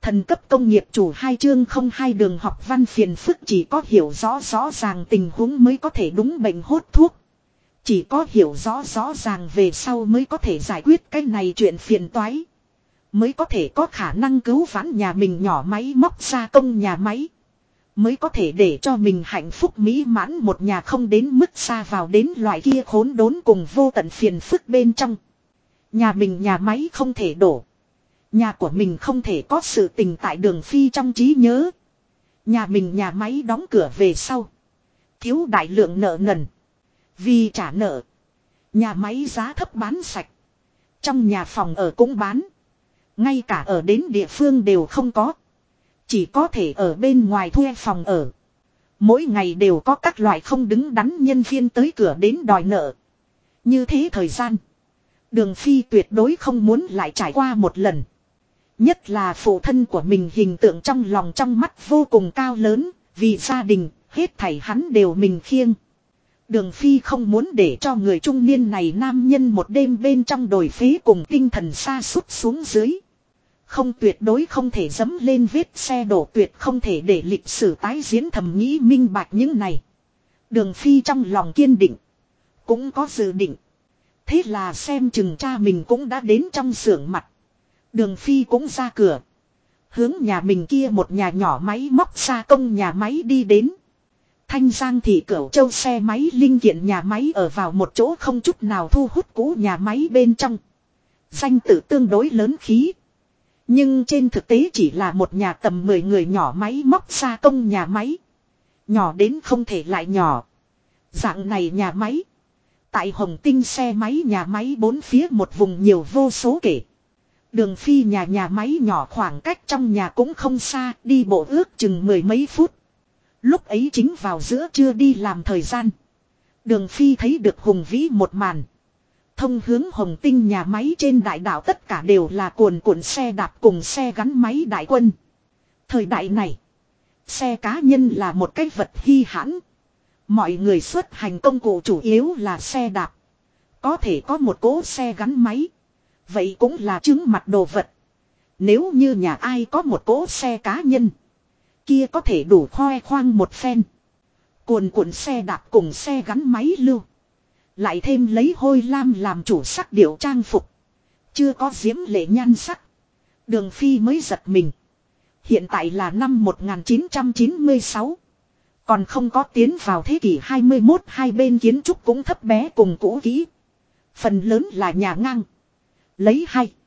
Thần cấp công nghiệp chủ 2 chương 02 đường học văn phiền phức chỉ có hiểu rõ ràng tình huống mới có thể đúng bệnh hốt thuốc. Chỉ có hiểu rõ ràng về sau mới có thể giải quyết cái này chuyện phiền toái. Mới có thể có khả năng cứu vãn nhà mình nhỏ máy móc gia công nhà máy. Mới có thể để cho mình hạnh phúc mỹ mãn một nhà không đến mức xa vào đến loại kia khốn đốn cùng vô tận phiền phức bên trong. Nhà mình nhà máy không thể đổ. Nhà của mình không thể có sự tình tại Đường Phi trong trí nhớ. Nhà mình nhà máy đóng cửa về sau. Thiếu đại lượng nợ nần. Vì trả nợ. Nhà máy giá thấp bán sạch. Trong nhà phòng ở cũng bán. Ngay cả ở đến địa phương đều không có. Chỉ có thể ở bên ngoài thuê phòng ở. Mỗi ngày đều có các loại không đứng đắn nhân viên tới cửa đến đòi nợ. Như thế thời gian. Đường Phi tuyệt đối không muốn lại trải qua một lần. Nhất là phụ thân của mình hình tượng trong lòng trong mắt vô cùng cao lớn. Vì gia đình, hết thảy hắn đều mình khiêng. Đường Phi không muốn để cho người trung niên này nam nhân một đêm bên trong đồi phế cùng tinh thần sa sút xuống dưới. Không, tuyệt đối không thể dẫm lên vết xe đổ, tuyệt không thể để lịch sử tái diễn, thầm nghĩ minh bạch những này. Đường Phi trong lòng kiên định. Cũng có dự định. Thế là xem chừng cha mình cũng đã đến trong xưởng mặt. Đường Phi cũng ra cửa. Hướng nhà mình kia một nhà nhỏ máy móc gia công nhà máy đi đến. Thanh Giang thị Cửu Châu xe máy linh kiện nhà máy ở vào một chỗ không chút nào thu hút cũ nhà máy bên trong. Danh tự tương đối lớn khí. Nhưng trên thực tế chỉ là một nhà tầm 10 người nhỏ máy móc gia công nhà máy. Nhỏ đến không thể lại nhỏ. Dạng này nhà máy. Tại Hồng Tinh xe máy nhà máy bốn phía một vùng nhiều vô số kể. Đường Phi nhà máy nhỏ khoảng cách trong nhà cũng không xa, đi bộ ước chừng 10 mấy phút. Lúc ấy chính vào giữa trưa đi làm thời gian. Đường Phi thấy được hùng vĩ một màn. Thông hướng Hồng Tinh nhà máy trên đại đảo tất cả đều là cuồn cuộn xe đạp cùng xe gắn máy đại quân. Thời đại này, xe cá nhân là một cái vật hy hãn. Mọi người xuất hành công cụ chủ yếu là xe đạp. Có thể có một cỗ xe gắn máy. Vậy cũng là chứng mặt đồ vật. Nếu như nhà ai có một cỗ xe cá nhân, kia có thể đủ khoe khoang một phen. Cuồn cuộn xe đạp cùng xe gắn máy lưu. Lại thêm lấy hôi lam làm chủ sắc điệu trang phục. Chưa có diễm lệ nhan sắc. Đường Phi mới giật mình. Hiện tại là năm 1996. Còn không có tiến vào thế kỷ 21, hai bên kiến trúc cũng thấp bé cùng cũ kỹ. Phần lớn là nhà ngang. Lấy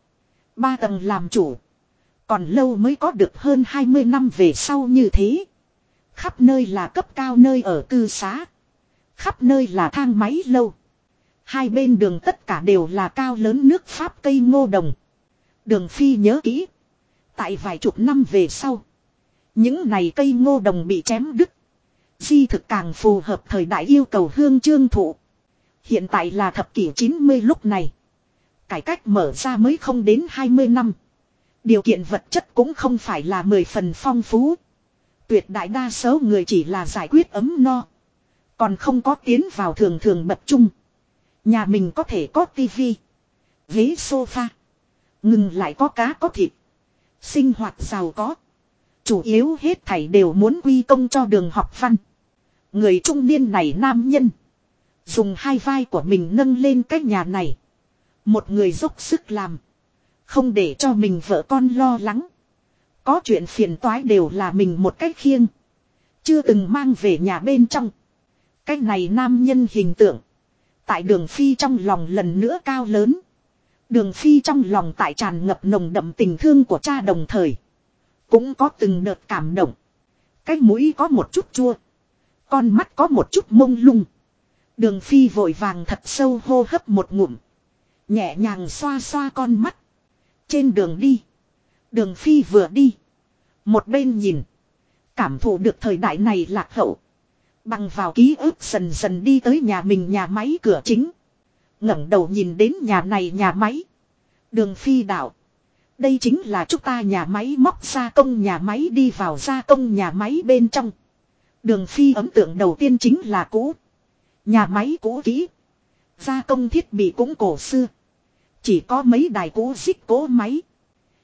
2-3 tầng làm chủ. Còn lâu mới có được hơn 20 năm về sau như thế. Khắp nơi là cấp cao nơi ở cư xá. Khắp nơi là thang máy lâu. Hai bên đường tất cả đều là cao lớn nước Pháp cây ngô đồng. Đường Phi nhớ kỹ. Tại vài chục năm về sau. Những này cây ngô đồng bị chém đứt. Di thực càng phù hợp thời đại yêu cầu hương trương thụ. Hiện tại là thập kỷ 90 lúc này. Cải cách mở ra mới không đến 20 năm. Điều kiện vật chất cũng không phải là 10 phần phong phú. Tuyệt đại đa số người chỉ là giải quyết ấm no. Còn không có tiến vào thường bậc chung. Nhà mình có thể có tivi, ghế sofa. Ngừng lại có cá có thịt. Sinh hoạt giàu có. Chủ yếu hết thảy đều muốn quy công cho Đường học văn. Người trung niên này nam nhân. Dùng hai vai của mình nâng lên cái nhà này. Một người dốc sức làm. Không để cho mình vợ con lo lắng. Có chuyện phiền toái đều là mình một cách khiêng. Chưa từng mang về nhà bên trong. Cái này nam nhân hình tượng. Tại Đường Phi trong lòng lần nữa cao lớn. Đường Phi trong lòng tại tràn ngập nồng đậm tình thương của cha đồng thời. Cũng có từng đợt cảm động. Cái mũi có một chút chua. Con mắt có một chút mông lung. Đường Phi vội vàng thật sâu hô hấp một ngụm. Nhẹ nhàng xoa xoa con mắt. Trên đường đi. Đường Phi vừa đi. Một bên nhìn. Cảm thụ được thời đại này lạc hậu. Bằng vào ký ức dần dần đi tới nhà mình nhà máy cửa chính. Ngẩng đầu nhìn đến nhà này nhà máy. Đường Phi đạo. Đây chính là chúng ta nhà máy móc gia công nhà máy, đi vào gia công nhà máy bên trong. Đường Phi ấn tượng đầu tiên chính là cũ. Nhà máy cũ kỹ. Gia công thiết bị cũng cổ xưa. Chỉ có mấy đài cũ xích cỗ máy.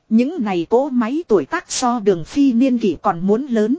Những này cỗ máy tuổi tác so Đường Phi niên kỷ còn muốn lớn.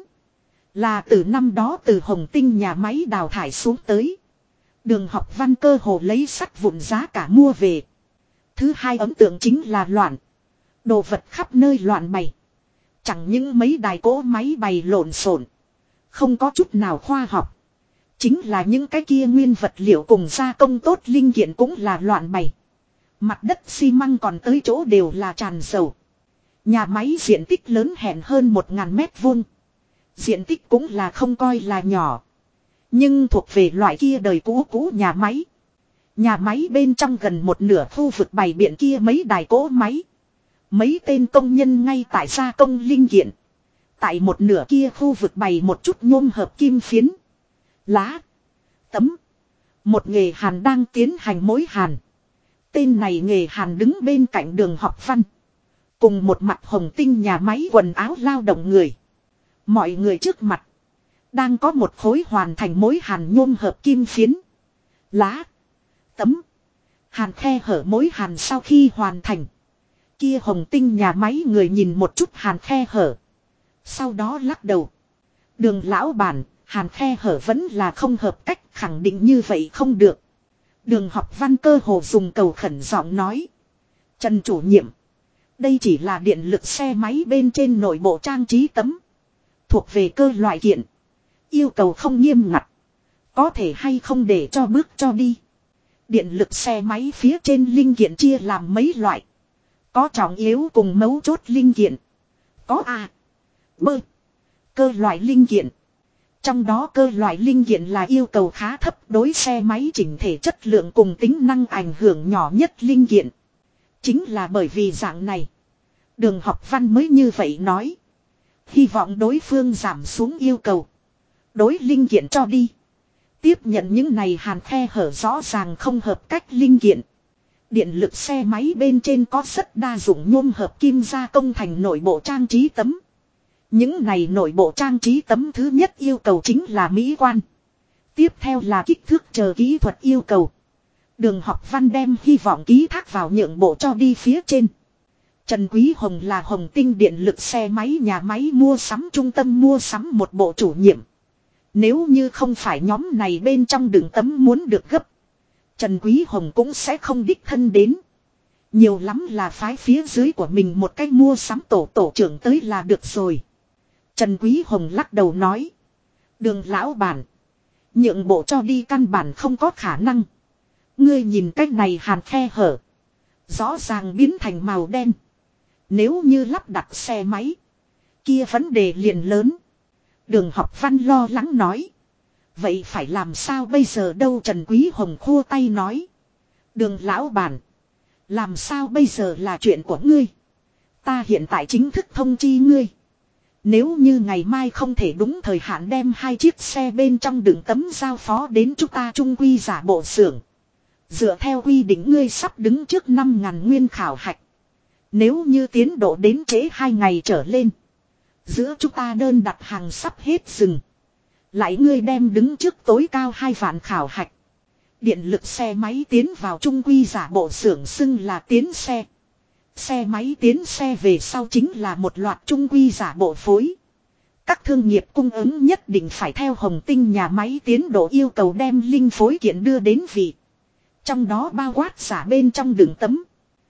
Là từ năm đó từ Hồng Tinh nhà máy đào thải xuống tới. Đường Học Văn cơ hồ lấy sắt vụn giá cả mua về. Thứ hai ấn tượng chính là loạn. Đồ vật khắp nơi loạn bày. Chẳng những mấy đài cỗ máy bày lộn xộn, không có chút nào khoa học. Chính là những cái kia nguyên vật liệu cùng gia công tốt linh kiện cũng là loạn bày. Mặt đất xi măng còn tới chỗ đều là tràn dầu. Nhà máy diện tích lớn hẹn hơn 1000 mét vuông. Diện tích cũng là không coi là nhỏ. Nhưng thuộc về loại kia đời cũ cũ nhà máy. Nhà máy bên trong gần một nửa khu vực bày biện kia mấy đài cỗ máy. Mấy tên công nhân ngay tại gia công linh kiện. Tại một nửa kia khu vực bày một chút nhôm hợp kim phiến. Lá. Tấm. Một nghề hàn đang tiến hành mối hàn. Tên này nghề hàn đứng bên cạnh Đường Học Văn. Cùng một mặt Hồng Tinh nhà máy quần áo lao động người. Mọi người trước mặt. Đang có một khối hoàn thành mối hàn nhôm hợp kim phiến. Lá. Tấm. Hàn khe hở mối hàn sau khi hoàn thành. Kia Hồng Tinh nhà máy người nhìn một chút hàn khe hở. Sau đó lắc đầu. Đường lão bản, hàn khe hở vẫn là không hợp cách, khẳng định như vậy không được. Đường Học Văn cơ hồ dùng cầu khẩn giọng nói. Trần chủ nhiệm. Đây chỉ là điện lực xe máy bên trên nội bộ trang trí tấm. Thuộc về cơ loại kiện. Yêu cầu không nghiêm ngặt. Có thể hay không để cho bước cho đi. Điện lực xe máy phía trên linh kiện chia làm mấy loại. Có trọng yếu cùng mấu chốt linh kiện. Có A. B. Cơ loại linh kiện. Trong đó cơ loại linh kiện là yêu cầu khá thấp, đối xe máy chỉnh thể chất lượng cùng tính năng ảnh hưởng nhỏ nhất linh kiện. Chính là bởi vì dạng này. Đường Học Văn mới như vậy nói. Hy vọng đối phương giảm xuống yêu cầu. Đối linh kiện cho đi. Tiếp nhận những này hàn khe hở rõ ràng không hợp cách linh kiện. Điện lực xe máy bên trên có rất đa dụng nhôm hợp kim gia công thành nội bộ trang trí tấm. Những này nội bộ trang trí tấm thứ nhất yêu cầu chính là mỹ quan. Tiếp theo là kích thước chờ kỹ thuật yêu cầu. Đường Học Văn đem hy vọng ký thác vào nhượng bộ cho đi phía trên. Trần Quý Hồng là Hồng Tinh điện lực xe máy nhà máy mua sắm trung tâm mua sắm một bộ chủ nhiệm. Nếu như không phải nhóm này bên trong đường tấm muốn được gấp, Trần Quý Hồng cũng sẽ không đích thân đến. Nhiều lắm là phái phía dưới của mình một cách mua sắm tổ trưởng tới là được rồi. Trần Quý Hồng lắc đầu nói. Đường lão bản. Nhượng bộ cho đi căn bản không có khả năng. Ngươi nhìn cách này hàn khe hở. Rõ ràng biến thành màu đen. Nếu như lắp đặt xe máy. Kia vấn đề liền lớn. Đường Học Văn lo lắng nói. Vậy phải làm sao bây giờ đâu? Trần Quý Hồng khua tay nói. Đường lão bản. Làm sao bây giờ là chuyện của ngươi. Ta hiện tại chính thức thông chi ngươi. Nếu như ngày mai không thể đúng thời hạn đem 2 chiếc xe bên trong đựng tấm giao phó đến chúng ta trung quy giả bộ xưởng. Dựa theo quy định ngươi sắp đứng trước 5.000 nguyên khảo hạch. Nếu như tiến độ đến trễ 2 ngày trở lên. Giữa chúng ta đơn đặt hàng sắp hết dừng. Lại ngươi đem đứng trước tối cao 2 vạn khảo hạch. Điện lực xe máy tiến vào trung quy giả bộ xưởng xưng là tiến xe. Xe máy tiến xe về sau chính là một loạt trung quy giả bộ phối. Các thương nghiệp cung ứng nhất định phải theo Hồng Tinh nhà máy tiến độ yêu cầu đem linh phối kiện đưa đến vị. Trong đó bao quát giả bên trong đường tấm.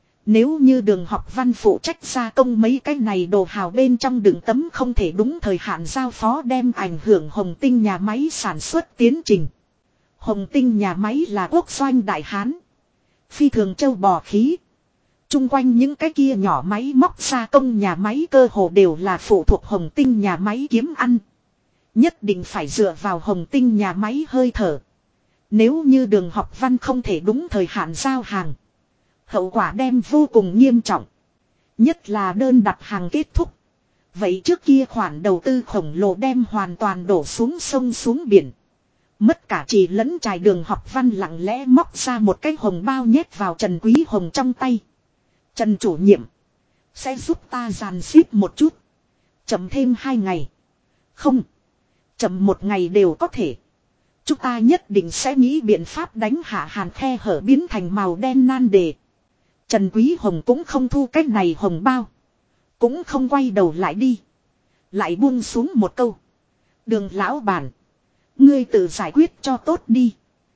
Nếu như Đường Học Văn phụ trách gia công mấy cái này đồ hào bên trong đường tấm không thể đúng thời hạn giao phó đem ảnh hưởng Hồng Tinh nhà máy sản xuất tiến trình. Hồng Tinh nhà máy là quốc doanh đại hán. Phi thường châu bò khí. Trung quanh những cái kia nhỏ máy móc gia công nhà máy cơ hồ đều là phụ thuộc Hồng Tinh nhà máy kiếm ăn. Nhất định phải dựa vào Hồng Tinh nhà máy hơi thở. Nếu như Đường Học Văn không thể đúng thời hạn giao hàng. Hậu quả đem vô cùng nghiêm trọng. Nhất là đơn đặt hàng kết thúc. Vậy trước kia khoản đầu tư khổng lồ đem hoàn toàn đổ xuống sông xuống biển. Mất cả trì lẫn trải. Đường Học Văn lặng lẽ móc ra một cái hồng bao nhét vào Trần Quý Hồng trong tay. Trần chủ nhiệm. Sẽ giúp ta dàn xếp một chút. Chậm thêm 2 ngày. Không. Chậm 1 ngày đều có thể. Chúng ta nhất định sẽ nghĩ biện pháp đánh hạ hàn khe hở biến thành màu đen nan đề. Trần Quý Hồng cũng không thu cái này hồng bao. Cũng không quay đầu lại đi. Lại buông xuống một câu. Đường lão bản. Ngươi tự giải quyết cho tốt đi.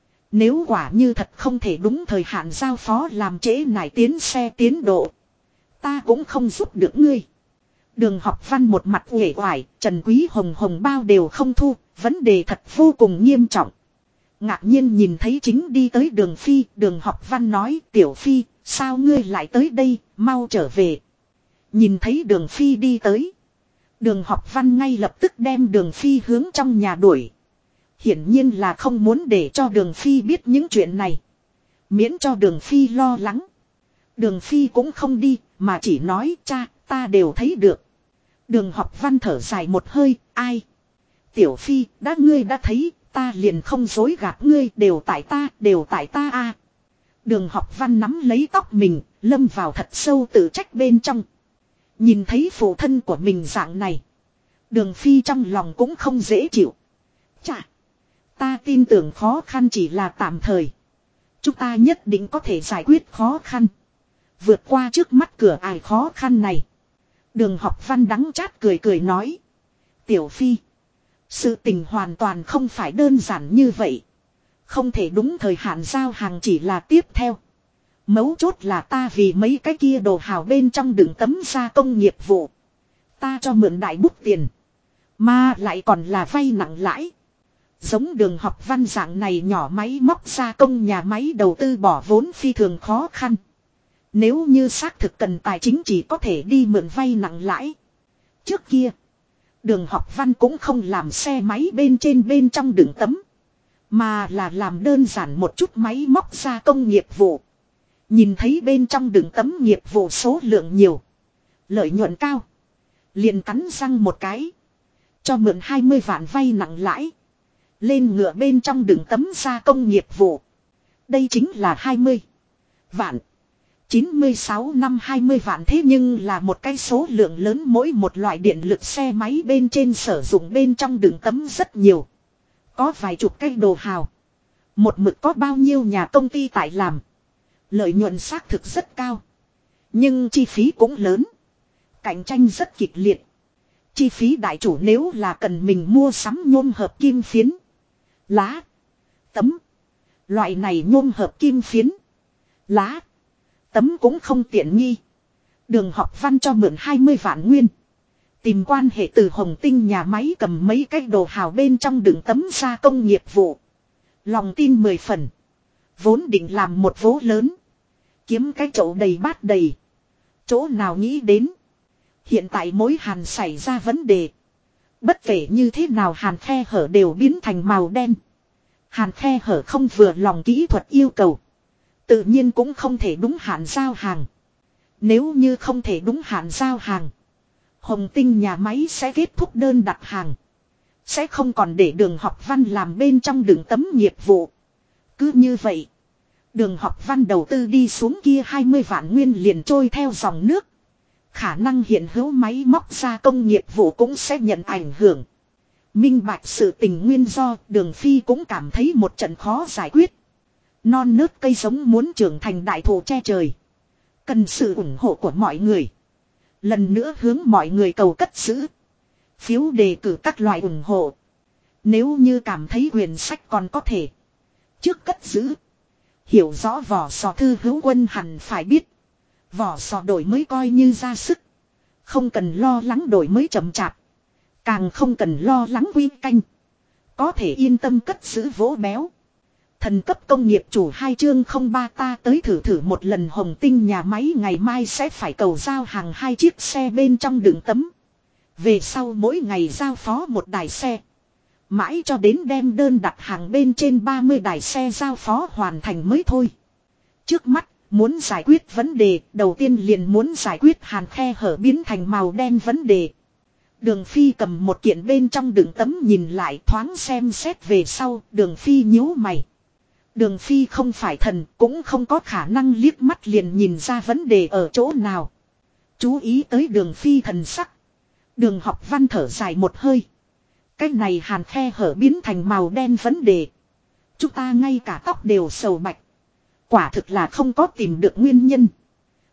Nếu quả như thật không thể đúng thời hạn giao phó làm trễ nải tiến xe tiến độ. Ta cũng không giúp được ngươi. Đường Học Văn một mặt uể oải, Trần Quý Hồng hồng bao đều không thu, vấn đề thật vô cùng nghiêm trọng. Ngạc nhiên nhìn thấy chính đi tới Đường Phi, Đường Học Văn nói, Tiểu Phi, sao ngươi lại tới đây, mau trở về. Nhìn thấy Đường Phi đi tới. Đường Học Văn ngay lập tức đem Đường Phi hướng trong nhà đuổi. Hiển nhiên là không muốn để cho Đường Phi biết những chuyện này. Miễn cho Đường Phi lo lắng. Đường Phi cũng không đi, mà chỉ nói, cha, ta đều thấy được. Đường Học Văn thở dài một hơi, ai? Tiểu Phi, ngươi đã thấy, ta liền không dối gạt ngươi, đều tại ta a. Đường Học Văn nắm lấy tóc mình, lâm vào thật sâu tự trách bên trong. Nhìn thấy phụ thân của mình dạng này. Đường Phi trong lòng cũng không dễ chịu. Chà, ta tin tưởng khó khăn chỉ là tạm thời. Chúng ta nhất định có thể giải quyết khó khăn. Vượt qua trước mắt cửa ải khó khăn này. Đường Học Văn đắng chát cười cười nói. Tiểu Phi. Sự tình hoàn toàn không phải đơn giản như vậy. Không thể đúng thời hạn giao hàng chỉ là tiếp theo. Mấu chốt là ta vì mấy cái kia đồ hào bên trong đựng tấm gia công nghiệp vụ. Ta cho mượn đại bút tiền. Mà lại còn là vay nặng lãi. Giống Đường Học Văn dạng này nhỏ máy móc gia công nhà máy đầu tư bỏ vốn phi thường khó khăn. Nếu như xác thực cần tài chính chỉ có thể đi mượn vay nặng lãi. Trước kia, Đường Học Văn cũng không làm xe máy bên trong đựng tấm. Mà là làm đơn giản một chút máy móc gia công nghiệp vụ. Nhìn thấy bên trong đựng tấm nghiệp vụ số lượng nhiều. Lợi nhuận cao. Liền cắn răng một cái. Cho mượn 20 vạn vay nặng lãi. Lên ngựa bên trong đựng tấm gia công nghiệp vụ. Đây chính là 20 vạn. 96 năm 20 vạn thế nhưng là một cái số lượng lớn mỗi một loại điện lực xe máy bên trên sử dụng bên trong đựng tấm rất nhiều. Có vài chục cái đồ hào. Một mực có bao nhiêu nhà công ty tại làm. Lợi nhuận xác thực rất cao. Nhưng chi phí cũng lớn. Cạnh tranh rất kịch liệt. Chi phí đại chủ nếu là cần mình mua sắm nhôm hợp kim phiến. Lá. Tấm. Loại này nhôm hợp kim phiến. Lá. Tấm cũng không tiện nghi. Đường Học Văn cho mượn 20 vạn nguyên. Tìm quan hệ từ Hồng Tinh nhà máy cầm mấy cái đồ hào bên trong đựng tấm gia công nghiệp vụ. Lòng tin 10 phần. Vốn định làm một vố lớn. Kiếm cái chậu đầy bát đầy. Chỗ nào nghĩ đến. Hiện tại mối hàn xảy ra vấn đề. Bất kể như thế nào hàn khe hở đều biến thành màu đen. Hàn khe hở không vừa lòng kỹ thuật yêu cầu. Tự nhiên cũng không thể đúng hạn giao hàng. Nếu như không thể đúng hạn giao hàng. Hồng Tinh nhà máy sẽ kết thúc đơn đặt hàng. Sẽ không còn để Đường Học Văn làm bên trong đựng tấm nghiệp vụ. Cứ như vậy. Đường Học Văn đầu tư đi xuống kia 20 vạn nguyên liền trôi theo dòng nước. Khả năng hiện hữu máy móc gia công nghiệp vụ cũng sẽ nhận ảnh hưởng. Minh bạch sự tình nguyên do Đường Phi cũng cảm thấy một trận khó giải quyết. Non nớt cây giống muốn trưởng thành đại thụ che trời. Cần sự ủng hộ của mọi người. Lần nữa hướng mọi người cầu cất giữ. Phiếu đề cử các loại ủng hộ. Nếu như cảm thấy quyển sách còn có thể. Trước cất giữ. Hiểu rõ vỏ sò thư hữu quân hẳn phải biết. Vỏ sò đổi mới coi như ra sức. Không cần lo lắng đổi mới chậm chạp. Càng không cần lo lắng quy canh. Có thể yên tâm cất giữ vỗ béo. Thần cấp công nghiệp chủ 2 chương 03 ta tới thử một lần Hồng Tinh nhà máy ngày mai sẽ phải cầu giao hàng 2 chiếc xe bên trong đựng tấm. Về sau mỗi ngày giao phó một đài xe. Mãi cho đến đem đơn đặt hàng bên trên 30 đài xe giao phó hoàn thành mới thôi. Trước mắt, muốn giải quyết vấn đề, đầu tiên liền muốn giải quyết hàn khe hở biến thành màu đen vấn đề. Đường Phi cầm một kiện bên trong đựng tấm nhìn lại thoáng xem xét về sau, Đường Phi nhíu mày. Đường Phi không phải thần, cũng không có khả năng liếc mắt liền nhìn ra vấn đề ở chỗ nào. Chú ý tới Đường Phi thần sắc. Đường Học Văn thở dài một hơi. Cái này hàn khe hở biến thành màu đen vấn đề. Chúng ta ngay cả tóc đều sầu bạch. Quả thực là không có tìm được nguyên nhân.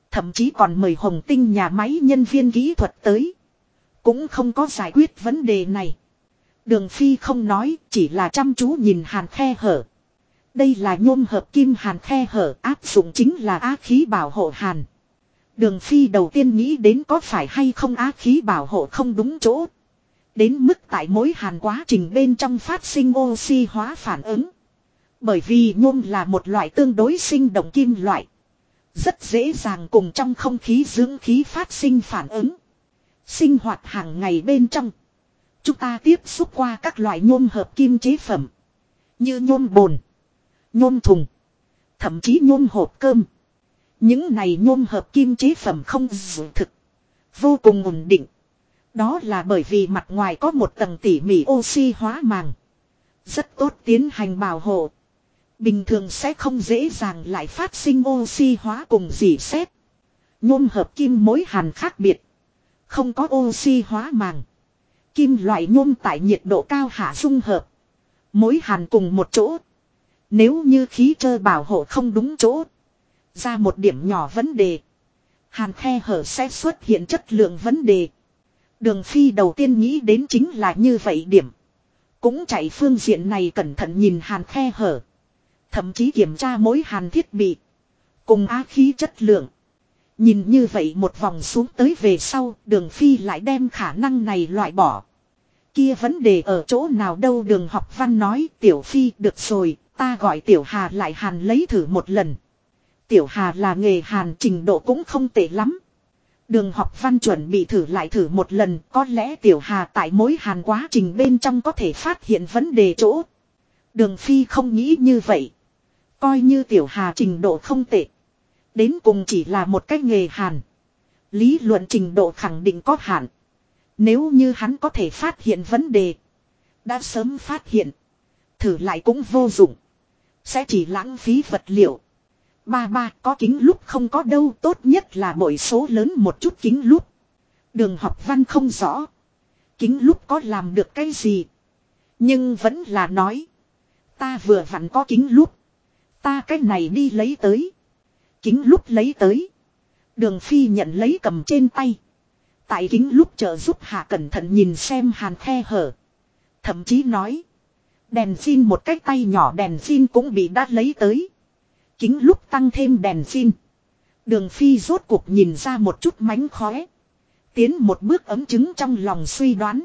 Thậm chí còn mời Hồng Tinh nhà máy nhân viên kỹ thuật tới. Cũng không có giải quyết vấn đề này. Đường Phi không nói, chỉ là chăm chú nhìn hàn khe hở. Đây là nhôm hợp kim hàn khe hở, áp dụng chính là á khí bảo hộ hàn. Đường Phi đầu tiên nghĩ đến có phải hay không á khí bảo hộ không đúng chỗ. Đến mức tại mỗi hàn quá trình bên trong phát sinh oxy hóa phản ứng. Bởi vì nhôm là một loại tương đối sinh động kim loại. Rất dễ dàng cùng trong không khí dưỡng khí phát sinh phản ứng. Sinh hoạt hàng ngày bên trong. Chúng ta tiếp xúc qua các loại nhôm hợp kim chế phẩm. Như nhôm bồn, nhôm thùng, thậm chí nhôm hộp cơm. Những này nhôm hợp kim chế phẩm không dự thực. Vô cùng ổn định. Đó là bởi vì mặt ngoài có một tầng tỉ mỉ oxy hóa màng. Rất tốt tiến hành bảo hộ. Bình thường sẽ không dễ dàng lại phát sinh oxy hóa cùng rỉ sét. Nhôm hợp kim mối hàn khác biệt. Không có oxy hóa màng. Kim loại nhôm tại nhiệt độ cao hạ dung hợp. Mối hàn cùng một chỗ. Nếu như khí trơ bảo hộ không đúng chỗ. Ra một điểm nhỏ vấn đề. Hàn khe hở sẽ xuất hiện chất lượng vấn đề. Đường Phi đầu tiên nghĩ đến chính là như vậy điểm. Cũng chạy phương diện này cẩn thận nhìn hàn khe hở. Thậm chí kiểm tra mỗi hàn thiết bị. Cùng á khí chất lượng. Nhìn như vậy một vòng xuống tới về sau, Đường Phi lại đem khả năng này loại bỏ. Kia vấn đề ở chỗ nào đâu? Đường Học Văn nói, Tiểu Phi được rồi, ta gọi Tiểu Hà lại hàn lấy thử một lần. Tiểu Hà là nghề hàn, trình độ cũng không tệ lắm. Đường Học Văn chuẩn bị thử lại thử một lần, có lẽ Tiểu Hà tại mỗi hàn quá trình bên trong có thể phát hiện vấn đề chỗ. Đường Phi không nghĩ như vậy. Coi như Tiểu Hà trình độ không tệ. Đến cùng chỉ là một cái nghề hàn. Lý luận trình độ khẳng định có hạn. Nếu như hắn có thể phát hiện vấn đề. Đã sớm phát hiện. Thử lại cũng vô dụng. Sẽ chỉ lãng phí vật liệu. Ba có kính lúp không có đâu, tốt nhất là bội số lớn một chút kính lúp. Đường Học Văn không rõ. Kính lúp có làm được cái gì. Nhưng vẫn là nói. Ta vừa vặn có kính lúp. Ta cái này đi lấy tới. Kính lúp lấy tới. Đường Phi nhận lấy cầm trên tay. Tại kính lúp trợ giúp Hạ cẩn thận nhìn xem hàn khe hở. Thậm chí nói. Đèn pin một cái tay nhỏ đèn pin cũng bị đã lấy tới. Kính lúp tăng thêm đèn pin. Đường Phi rốt cuộc nhìn ra một chút mánh khóe. Tiến một bước ấm chứng trong lòng suy đoán.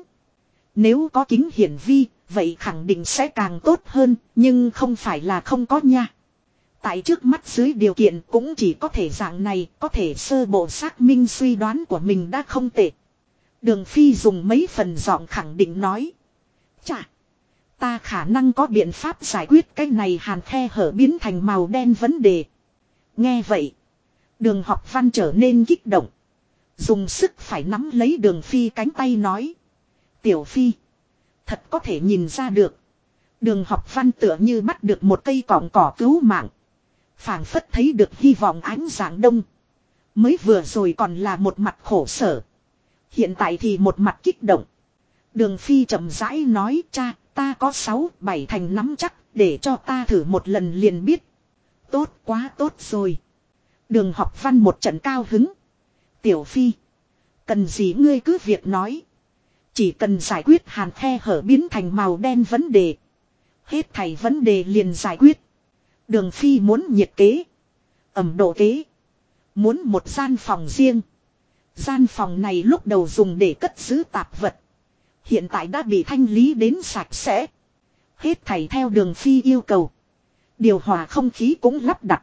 Nếu có kính hiển vi, vậy khẳng định sẽ càng tốt hơn, nhưng không phải là không có nha. Tại trước mắt dưới điều kiện cũng chỉ có thể dạng này, có thể sơ bộ xác minh suy đoán của mình đã không tệ. Đường Phi dùng mấy phần giọng khẳng định nói. Chà, ta khả năng có biện pháp giải quyết cái này hàn khe hở biến thành màu đen vấn đề. Nghe vậy, Đường Học Văn trở nên kích động. Dùng sức phải nắm lấy Đường Phi cánh tay nói. Tiểu Phi, thật có thể nhìn ra được. Đường Học Văn tựa như bắt được một cây cọng cỏ cứu mạng. Phảng phất thấy được hy vọng ánh sáng đông. Mới vừa rồi còn là một mặt khổ sở. Hiện tại thì một mặt kích động. Đường Phi chậm rãi nói, cha, ta có 6-7 thành nắm chắc, để cho ta thử một lần liền biết. Tốt quá tốt rồi. Đường Học Văn một trận cao hứng. Tiểu Phi, cần gì ngươi cứ việc nói. Chỉ cần giải quyết hàn khe hở biến thành màu đen vấn đề. Hết thảy vấn đề liền giải quyết. Đường Phi muốn nhiệt kế. Ẩm độ kế. Muốn một gian phòng riêng. Gian phòng này lúc đầu dùng để cất giữ tạp vật. Hiện tại đã bị thanh lý đến sạch sẽ. Hết thảy theo Đường Phi yêu cầu. Điều hòa không khí cũng lắp đặt.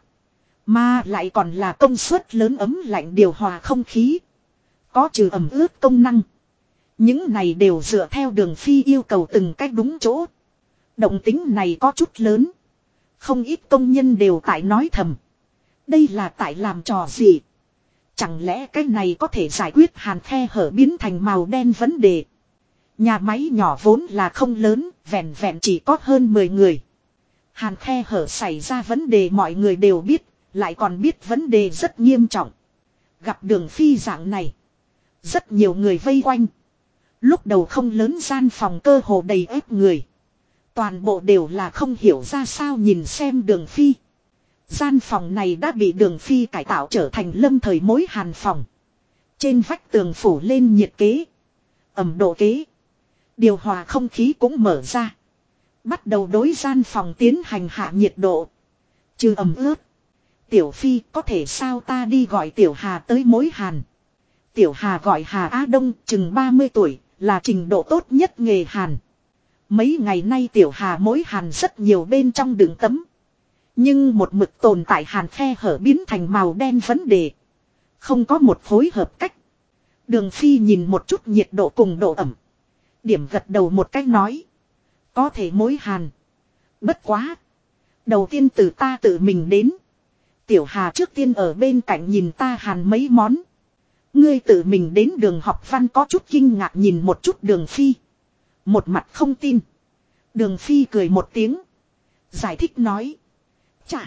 Mà lại còn là công suất lớn ấm lạnh điều hòa không khí. Có trừ ẩm ướt công năng. Những này đều dựa theo Đường Phi yêu cầu từng cách đúng chỗ. Động tính này có chút lớn. Không ít công nhân đều tại nói thầm. Đây là tại làm trò gì? Chẳng lẽ cái này có thể giải quyết hàn khe hở biến thành màu đen vấn đề? Nhà máy nhỏ vốn là không lớn, vẹn vẹn chỉ có hơn 10 người. Hàn khe hở xảy ra vấn đề mọi người đều biết, lại còn biết vấn đề rất nghiêm trọng. Gặp Đường Phi dạng này. Rất nhiều người vây quanh. Lúc đầu không lớn gian phòng cơ hồ đầy ép người. Toàn bộ đều là không hiểu ra sao nhìn xem Đường Phi. Gian phòng này đã bị Đường Phi cải tạo trở thành lâm thời mối hàn phòng. Trên vách tường phủ lên nhiệt kế, ẩm độ kế, điều hòa không khí cũng mở ra. Bắt đầu đối gian phòng tiến hành hạ nhiệt độ. Trừ ẩm ướt. Tiểu Phi có thể sao ta đi gọi Tiểu Hà tới mối hàn. Tiểu Hà gọi Hà Á Đông, chừng 30 tuổi, là trình độ tốt nhất nghề hàn. Mấy ngày nay Tiểu Hà mối hàn rất nhiều bên trong đường tấm. Nhưng một mực tồn tại hàn khe hở biến thành màu đen vấn đề. Không có một phối hợp cách. Đường Phi nhìn một chút nhiệt độ cùng độ ẩm. Điểm gật đầu một cách nói. Có thể mối hàn. Bất quá. Đầu tiên từ ta tự mình đến. Tiểu Hà trước tiên ở bên cạnh nhìn ta hàn mấy món. Ngươi tự mình đến Đường Học Văn có chút kinh ngạc nhìn một chút Đường Phi. Một mặt không tin. Đường Phi cười một tiếng. Giải thích nói. Chà.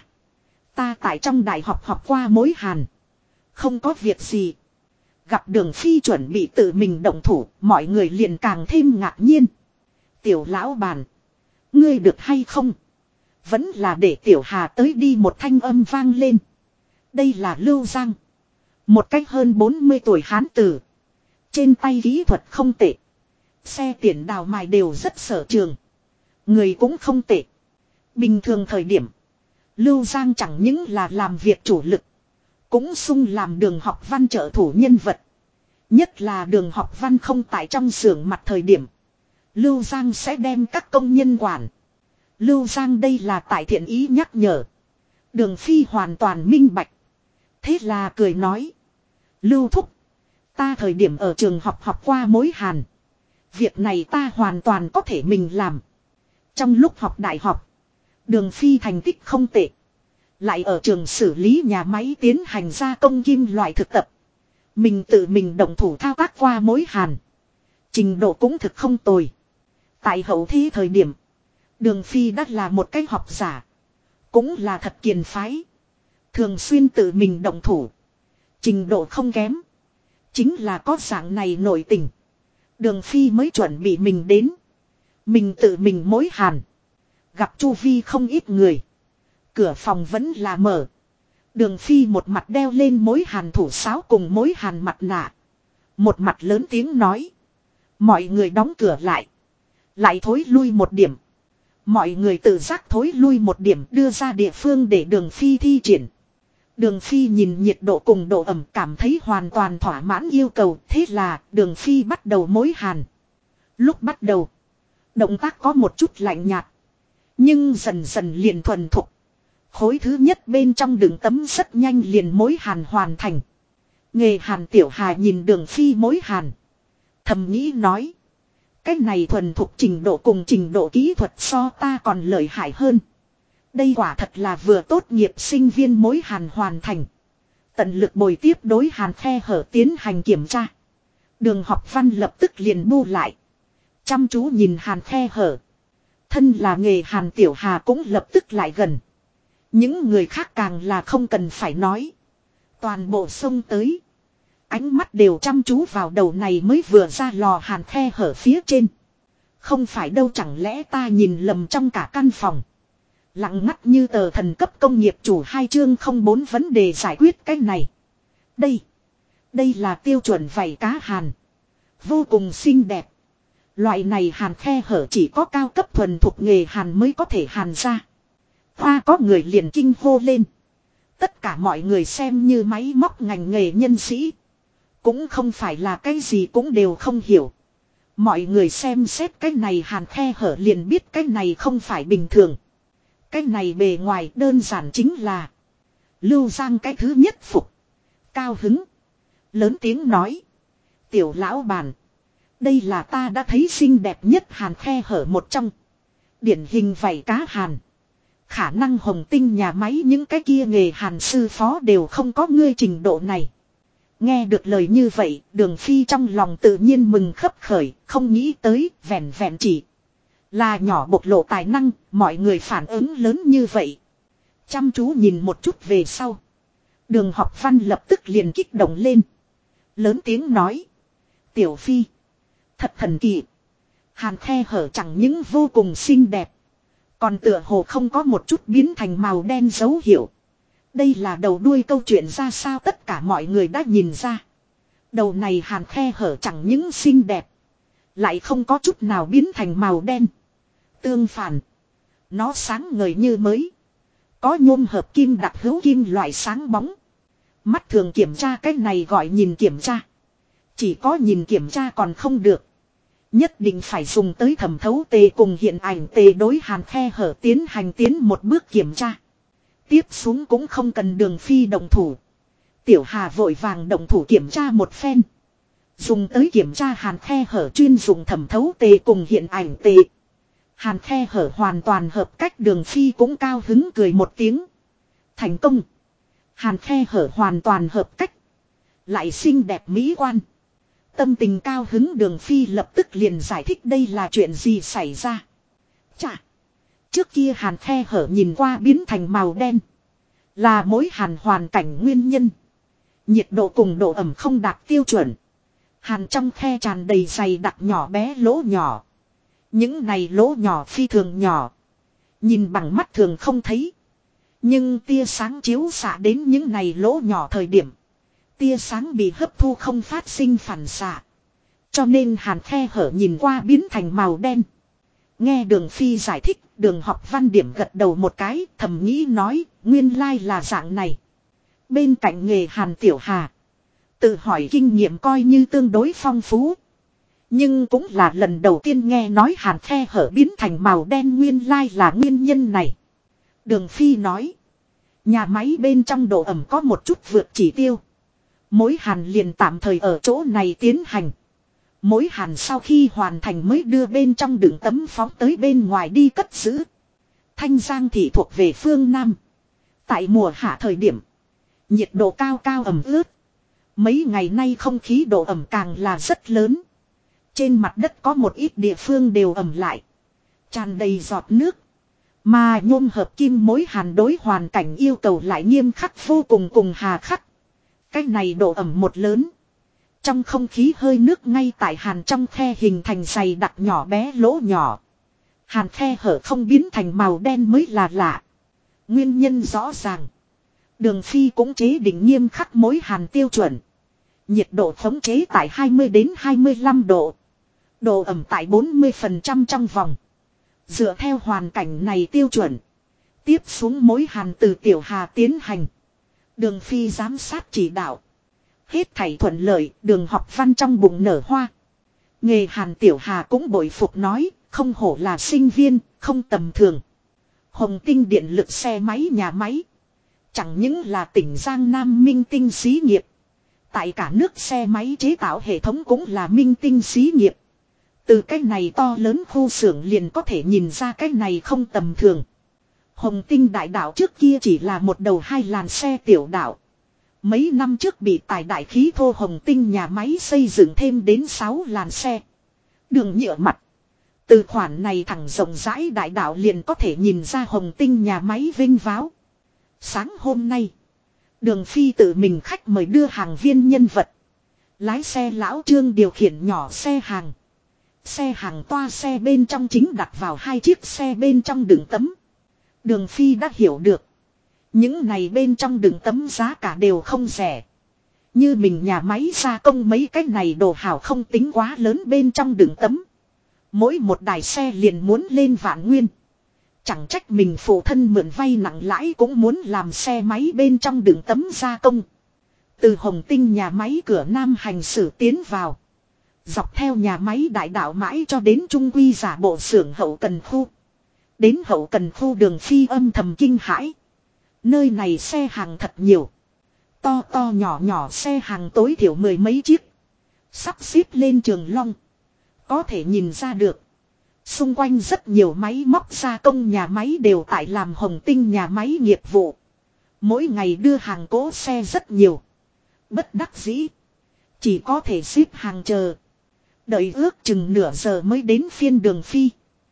Ta tại trong đại học học qua mối hàn. Không có việc gì. Gặp Đường Phi chuẩn bị tự mình động thủ. Mọi người liền càng thêm ngạc nhiên. Tiểu lão bàn. Ngươi được hay không? Vẫn là để Tiểu Hà tới đi, một thanh âm vang lên. Đây là Lưu Giang. Một cách hơn 40 tuổi hán tử. Trên tay kỹ thuật không tệ. Xe tiền đào mài đều rất sở trường. Người cũng không tệ. Bình thường thời điểm. Lưu Giang chẳng những là làm việc chủ lực. Cũng sung làm Đường Học Văn trợ thủ nhân vật. Nhất là Đường Học Văn không tại trong xưởng mặt thời điểm. Lưu Giang sẽ đem các công nhân quản. Lưu Giang đây là tại thiện ý nhắc nhở. Đường Phi hoàn toàn minh bạch. Thế là cười nói. Lưu thúc. Ta thời điểm ở trường học qua mối hàn. Việc này ta hoàn toàn có thể mình làm. Trong lúc học đại học. Đường Phi thành tích không tệ. Lại ở trường xử lý nhà máy tiến hành gia công kim loại thực tập. Mình tự mình động thủ thao tác qua mối hàn. Trình độ cũng thực không tồi. Tại hậu thi thời điểm. Đường Phi đã là một cái học giả. Cũng là thật kiền phái. Thường xuyên tự mình động thủ. Trình độ không kém. Chính là có dạng này nội tình. Đường Phi mới chuẩn bị mình đến. Mình tự mình mối hàn. Gặp chu vi không ít người. Cửa phòng vẫn là mở. Đường Phi một mặt đeo lên mối hàn thủ sáo cùng mối hàn mặt nạ. Một mặt lớn tiếng nói. Mọi người đóng cửa lại. Lại thối lui một điểm. Mọi người tự giác thối lui một điểm, đưa ra địa phương để Đường Phi thi triển. Đường Phi nhìn nhiệt độ cùng độ ẩm cảm thấy hoàn toàn thỏa mãn yêu cầu. Thế là Đường Phi bắt đầu mối hàn. Lúc bắt đầu, động tác có một chút lạnh nhạt. Nhưng dần dần liền thuần thục. Khối thứ nhất bên trong đường tấm rất nhanh liền mối hàn hoàn thành. Nghề hàn Tiểu Hà nhìn Đường Phi mối hàn. Thầm nghĩ nói. Cái này thuần thục trình độ cùng trình độ kỹ thuật so ta còn lợi hại hơn. Đây quả thật là vừa tốt nghiệp sinh viên mối hàn hoàn thành. Tận lực bồi tiếp đối hàn khe hở tiến hành kiểm tra. Đường Học Văn lập tức liền bu lại. Chăm chú nhìn hàn khe hở. Thân là nghề hàn Tiểu Hà cũng lập tức lại gần. Những người khác càng là không cần phải nói. Toàn bộ xông tới. Ánh mắt đều chăm chú vào đầu này mới vừa ra lò hàn khe hở phía trên. Không phải đâu, chẳng lẽ ta nhìn lầm trong cả căn phòng. Lặng ngắt như tờ thần cấp công nghiệp chủ 2 chương 04 vấn đề giải quyết cái này. Đây là tiêu chuẩn vảy cá hàn. Vô cùng xinh đẹp. Loại này hàn khe hở chỉ có cao cấp thuần thuộc nghề hàn mới có thể hàn ra. Hoa có người liền kinh hô lên. Tất cả mọi người xem như máy móc ngành nghề nhân sĩ. Cũng không phải là cái gì cũng đều không hiểu. Mọi người xem xét cái này hàn khe hở liền biết cái này không phải bình thường. Cái này bề ngoài đơn giản chính là Lưu Giang cái thứ nhất phục. Cao hứng. Lớn tiếng nói. Tiểu lão bàn. Đây là ta đã thấy xinh đẹp nhất hàn khe hở một trong. Điển hình vảy cá hàn. Khả năng Hồng Tinh nhà máy những cái kia nghề hàn sư phó đều không có ngươi trình độ này. Nghe được lời như vậy, Đường Phi trong lòng tự nhiên mừng khấp khởi, không nghĩ tới, vẹn vẹn chỉ là nhỏ bộc lộ tài năng, mọi người phản ứng lớn như vậy. Chăm chú nhìn một chút về sau. Đường Học Văn lập tức liền kích động lên. Lớn tiếng nói. Tiểu Phi. Thật thần kỳ. Hàn khe hở chẳng những vô cùng xinh đẹp. Còn tựa hồ không có một chút biến thành màu đen dấu hiệu. Đây là đầu đuôi câu chuyện ra sao tất cả mọi người đã nhìn ra. Đầu này hàn khe hở chẳng những xinh đẹp. Lại không có chút nào biến thành màu đen. Tương phản. Nó sáng ngời như mới. Có nhôm hợp kim đặc hữu kim loại sáng bóng. Mắt thường kiểm tra cái này gọi nhìn kiểm tra. Chỉ có nhìn kiểm tra còn không được. Nhất định phải dùng tới thẩm thấu tề cùng hiện ảnh tề đối hàn khe hở tiến một bước kiểm tra. Tiếp xuống cũng không cần Đường Phi động thủ. Tiểu Hà vội vàng động thủ kiểm tra một phen. Dùng tới kiểm tra hàn khe hở chuyên dùng thẩm thấu tề cùng hiện ảnh tề. Hàn khe hở hoàn toàn hợp cách. Đường Phi cũng cao hứng cười một tiếng. Thành công. Hàn khe hở hoàn toàn hợp cách. Lại xinh đẹp mỹ quan. Tâm tình cao hứng Đường Phi lập tức liền giải thích đây là chuyện gì xảy ra. Chà. Trước kia hàn khe hở nhìn qua biến thành màu đen. Là mỗi hàn hoàn cảnh nguyên nhân. Nhiệt độ cùng độ ẩm không đạt tiêu chuẩn. Hàn trong khe tràn đầy dày đặc nhỏ bé lỗ nhỏ. Những này lỗ nhỏ phi thường nhỏ. Nhìn bằng mắt thường không thấy. Nhưng tia sáng chiếu xạ đến những này lỗ nhỏ thời điểm. Tia sáng bị hấp thu không phát sinh phản xạ. Cho nên hàn khe hở nhìn qua biến thành màu đen. Nghe Đường Phi giải thích, Đường Học Văn điểm gật đầu một cái, thầm nghĩ nói, nguyên lai là dạng này. Bên cạnh nghề Hàn Tiểu Hà. Tự hỏi kinh nghiệm coi như tương đối phong phú. Nhưng cũng là lần đầu tiên nghe nói hàn khe hở biến thành màu đen nguyên lai là nguyên nhân này. Đường Phi nói. Nhà máy bên trong độ ẩm có một chút vượt chỉ tiêu. Mỗi hàn liền tạm thời ở chỗ này tiến hành. Mỗi hàn sau khi hoàn thành mới đưa bên trong đựng tấm phóng tới bên ngoài đi cất giữ. Thanh Giang thị thuộc về phương Nam. Tại mùa hạ thời điểm. Nhiệt độ cao cao ẩm ướt. Mấy ngày nay không khí độ ẩm càng là rất lớn. Trên mặt đất có một ít địa phương đều ẩm lại. Tràn đầy giọt nước. Mà nhôm hợp kim mối hàn đối hoàn cảnh yêu cầu lại nghiêm khắc vô cùng hà khắc. Cái này độ ẩm một lớn. Trong không khí hơi nước ngay tại hàn trong khe hình thành dày đặc nhỏ bé lỗ nhỏ. Hàn khe hở không biến thành màu đen mới là lạ. Nguyên nhân rõ ràng. Đường Phi cũng chế định nghiêm khắc mối hàn tiêu chuẩn. Nhiệt độ khống chế tại 20 đến 25 độ. Độ ẩm tại 40% trong vòng. Dựa theo hoàn cảnh này tiêu chuẩn. Tiếp xuống mối hàn từ Tiểu Hà tiến hành. Đường Phi giám sát chỉ đạo. Hết thảy thuận lợi, Đường Học Văn trong bụng nở hoa. Nghề hàn Tiểu Hà cũng bội phục nói, không hổ là sinh viên, không tầm thường. Hồng Tinh điện lực xe máy nhà máy. Chẳng những là tỉnh Giang Nam minh tinh xí nghiệp. Tại cả nước xe máy chế tạo hệ thống cũng là minh tinh xí nghiệp. Từ cái này to lớn khu xưởng liền có thể nhìn ra cái này không tầm thường. Hồng Tinh đại đạo trước kia chỉ là một đầu 2 làn xe tiểu đạo. Mấy năm trước bị tài đại khí thô Hồng Tinh nhà máy xây dựng thêm đến 6 làn xe. Đường nhựa mặt. Từ khoản này thẳng rộng rãi đại đạo liền có thể nhìn ra Hồng Tinh nhà máy vinh váo. Sáng hôm nay. Đường Phi tự mình khách mời đưa hàng viên nhân vật. Lái xe lão Trương điều khiển nhỏ xe hàng. Xe hàng toa xe bên trong chính đặt vào 2 chiếc xe bên trong đựng tấm. Đường Phi đã hiểu được. Những này bên trong đựng tấm giá cả đều không rẻ. Như mình nhà máy gia công mấy cái này đồ hảo không tính quá lớn bên trong đựng tấm. Mỗi một đài xe liền muốn lên vạn nguyên. Chẳng trách mình phụ thân mượn vay nặng lãi cũng muốn làm xe máy bên trong đựng tấm gia công. Từ Hồng Tinh nhà máy cửa Nam hành xử tiến vào. Dọc theo nhà máy đại đạo mãi cho đến trung quy giả bộ xưởng hậu cần khu. Đến hậu cần khu Đường Phi âm thầm kinh hãi. Nơi này xe hàng thật nhiều. To to nhỏ nhỏ xe hàng tối thiểu 10 mấy chiếc. Sắp xếp lên trường long. Có thể nhìn ra được. Xung quanh rất nhiều máy móc gia công nhà máy đều tại làm Hồng Tinh nhà máy nghiệp vụ. Mỗi ngày đưa hàng cỗ xe rất nhiều. Bất đắc dĩ. Chỉ có thể xếp hàng chờ. Đợi ước chừng nửa giờ mới đến phiên Đường Phi.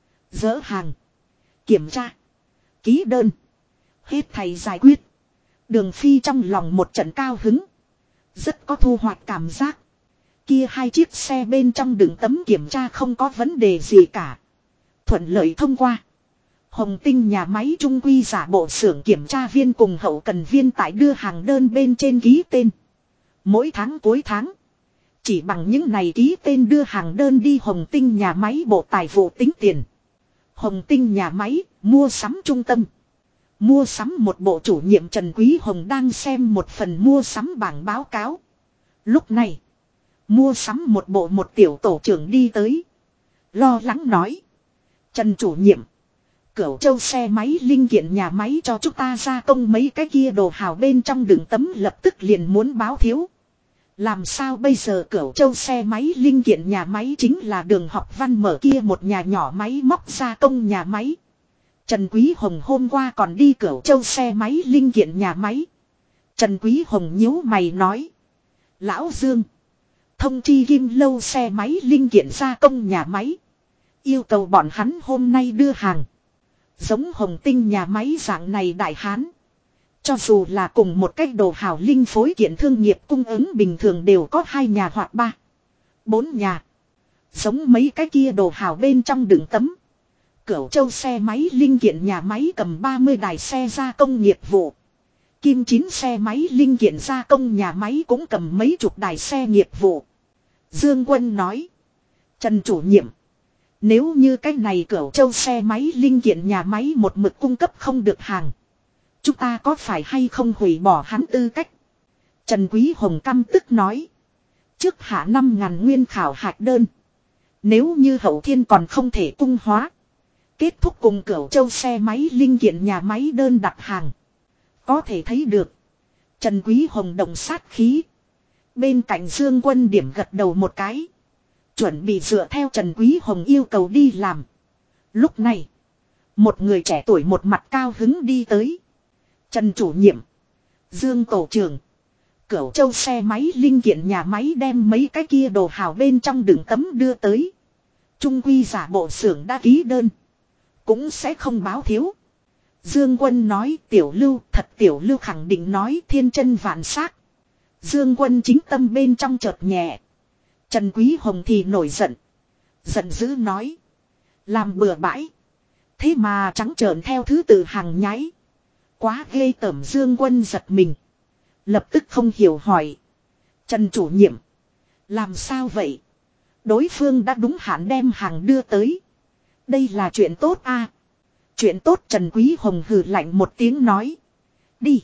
Dỡ hàng. Kiểm tra. Ký đơn. Hết thầy giải quyết. Đường Phi trong lòng một trận cao hứng. Rất có thu hoạch cảm giác. Kia 2 chiếc xe bên trong đựng tấm kiểm tra không có vấn đề gì cả. Thuận lợi thông qua. Hồng Tinh nhà máy trung quy giả bộ xưởng kiểm tra viên cùng hậu cần viên tại đưa hàng đơn bên trên ký tên. Mỗi tháng cuối tháng. Chỉ bằng những này ký tên đưa hàng đơn đi Hồng Tinh nhà máy bộ tài vụ tính tiền. Hồng Tinh nhà máy mua sắm trung tâm. Mua sắm một bộ chủ nhiệm Trần Quý Hồng đang xem một phần mua sắm bảng báo cáo. Lúc này. Mua sắm một bộ một tiểu tổ trưởng đi tới. Lo lắng nói. Trần chủ nhiệm. Cửu Châu xe máy linh kiện nhà máy cho chúng ta gia công mấy cái kia đồ hào bên trong đựng tấm lập tức liền muốn báo thiếu. Làm sao bây giờ Cửu Châu xe máy linh kiện nhà máy chính là Đường Học Văn mở kia một nhà nhỏ máy móc gia công nhà máy. Trần Quý Hồng hôm qua còn đi Cửu Châu xe máy linh kiện nhà máy. Trần Quý Hồng nhíu mày nói. Lão Dương. Thông chi Kim Lâu xe máy linh kiện gia công nhà máy. Yêu cầu bọn hắn hôm nay đưa hàng. Giống Hồng Tinh nhà máy dạng này đại hán. Cho dù là cùng một cách đồ hào linh phối kiện thương nghiệp cung ứng bình thường đều có 2 nhà hoặc 3, 4 nhà. Giống mấy cái kia đồ hào bên trong đựng tấm. Cửu Châu xe máy linh kiện nhà máy cầm 30 đài xe gia công nghiệp vụ. Kim Chín xe máy linh kiện gia công nhà máy cũng cầm mấy chục đài xe nghiệp vụ. Dương Quân nói. Trần chủ nhiệm. Nếu như cái này Cửu Châu xe máy linh kiện nhà máy một mực cung cấp không được hàng. Chúng ta có phải hay không hủy bỏ hắn tư cách? Trần Quý Hồng căm tức nói. Trước hạ 5.000 nguyên khảo hạch đơn. Nếu như hậu thiên còn không thể cung hóa. Kết thúc cùng Cửu Châu xe máy linh kiện nhà máy đơn đặt hàng. Có thể thấy được. Trần Quý Hồng động sát khí. Bên cạnh Dương Quân điểm gật đầu một cái. Chuẩn bị dựa theo Trần Quý Hồng yêu cầu đi làm. Lúc này. Một người trẻ tuổi một mặt cao hứng đi tới. Trần chủ nhiệm. Dương tổ trưởng. Cửu Châu xe máy linh kiện nhà máy đem mấy cái kia đồ hào bên trong đựng tấm đưa tới. Trung quy giả bộ xưởng đã ký đơn. Cũng sẽ không báo thiếu. Dương Quân nói Tiểu Lưu thật Tiểu Lưu khẳng định nói thiên chân vạn sắc. Dương Quân chính tâm bên trong chợt nhẹ. Trần Quý Hồng thì nổi giận. Giận dữ nói. Làm bừa bãi. Thế mà trắng trợn theo thứ tự hàng nháy. Quá ghê tởm. Dương Quân giật mình. Lập tức không hiểu hỏi. Trần chủ nhiệm. Làm sao vậy? Đối phương đã đúng hạn đem hàng đưa tới. Đây là chuyện tốt a. Chuyện tốt. Trần Quý Hồng hừ lạnh một tiếng nói. Đi.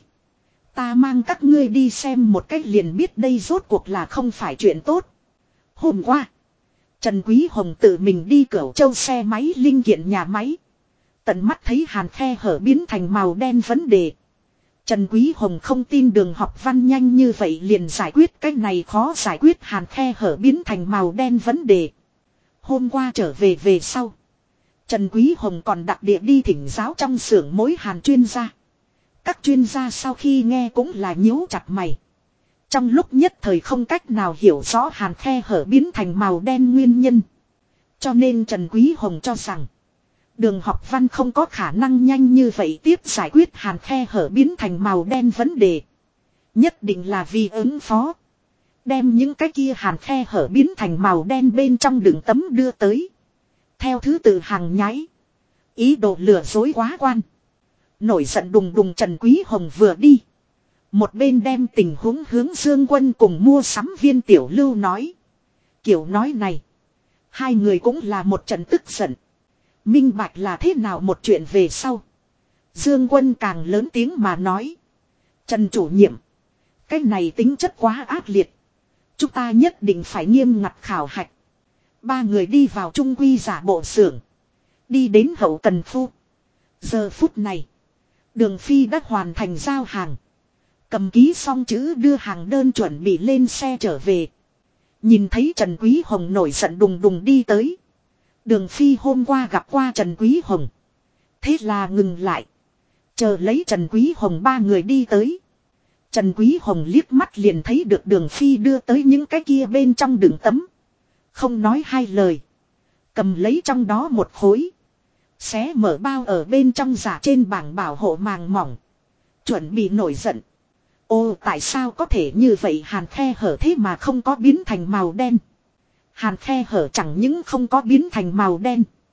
Ta mang các ngươi đi xem một cách liền biết đây rốt cuộc là không phải chuyện tốt. Hôm qua. Trần Quý Hồng tự mình đi Cửu Châu xe máy linh kiện nhà máy. Tận mắt thấy hàn khe hở biến thành màu đen vấn đề. Trần Quý Hồng không tin Đường Học Văn nhanh như vậy liền giải quyết cái này khó giải quyết hàn khe hở biến thành màu đen vấn đề. Hôm qua trở về sau. Trần Quý Hồng còn đặc địa đi thỉnh giáo trong xưởng mối hàn chuyên gia. Các chuyên gia sau khi nghe cũng là nhíu chặt mày. Trong lúc nhất thời không cách nào hiểu rõ hàn khe hở biến thành màu đen nguyên nhân. Cho nên Trần Quý Hồng cho rằng. Đường Học Văn không có khả năng nhanh như vậy tiếp giải quyết hàn khe hở biến thành màu đen vấn đề. Nhất định là vì ứng phó. Đem những cái kia hàn khe hở biến thành màu đen bên trong đựng tấm đưa tới. Theo thứ tự hàng nháy. Ý đồ lừa dối quá quan. Nổi giận đùng đùng Trần Quý Hồng vừa đi. Một bên đem tình huống hướng Dương Quân cùng mua sắm viên Tiểu Lưu nói. Kiểu nói này. Hai người cũng là một trận tức giận. Minh bạch là thế nào một chuyện về sau. Dương Quân càng lớn tiếng mà nói. Trần chủ nhiệm. Cái này tính chất quá ác liệt. Chúng ta nhất định phải nghiêm ngặt khảo hạch. Ba người đi vào trung quy giả bộ xưởng. Đi đến hậu cần phu. Giờ phút này. Đường Phi đã hoàn thành giao hàng. Cầm ký xong chữ đưa hàng đơn chuẩn bị lên xe trở về. Nhìn thấy Trần Quý Hồng nổi giận đùng đùng đi tới. Đường Phi hôm qua gặp qua Trần Quý Hồng. Thế là ngừng lại. Chờ lấy Trần Quý Hồng ba người đi tới. Trần Quý Hồng liếc mắt liền thấy được Đường Phi đưa tới những cái kia bên trong đựng tấm. Không nói hai lời. Cầm lấy trong đó một khối. Xé mở bao ở bên trong giả trên bảng bảo hộ màng mỏng. Chuẩn bị nổi giận. Ô tại sao có thể như vậy hàn khe hở thế mà không có biến thành màu đen. Hàn khe hở chẳng những không có biến thành màu đen.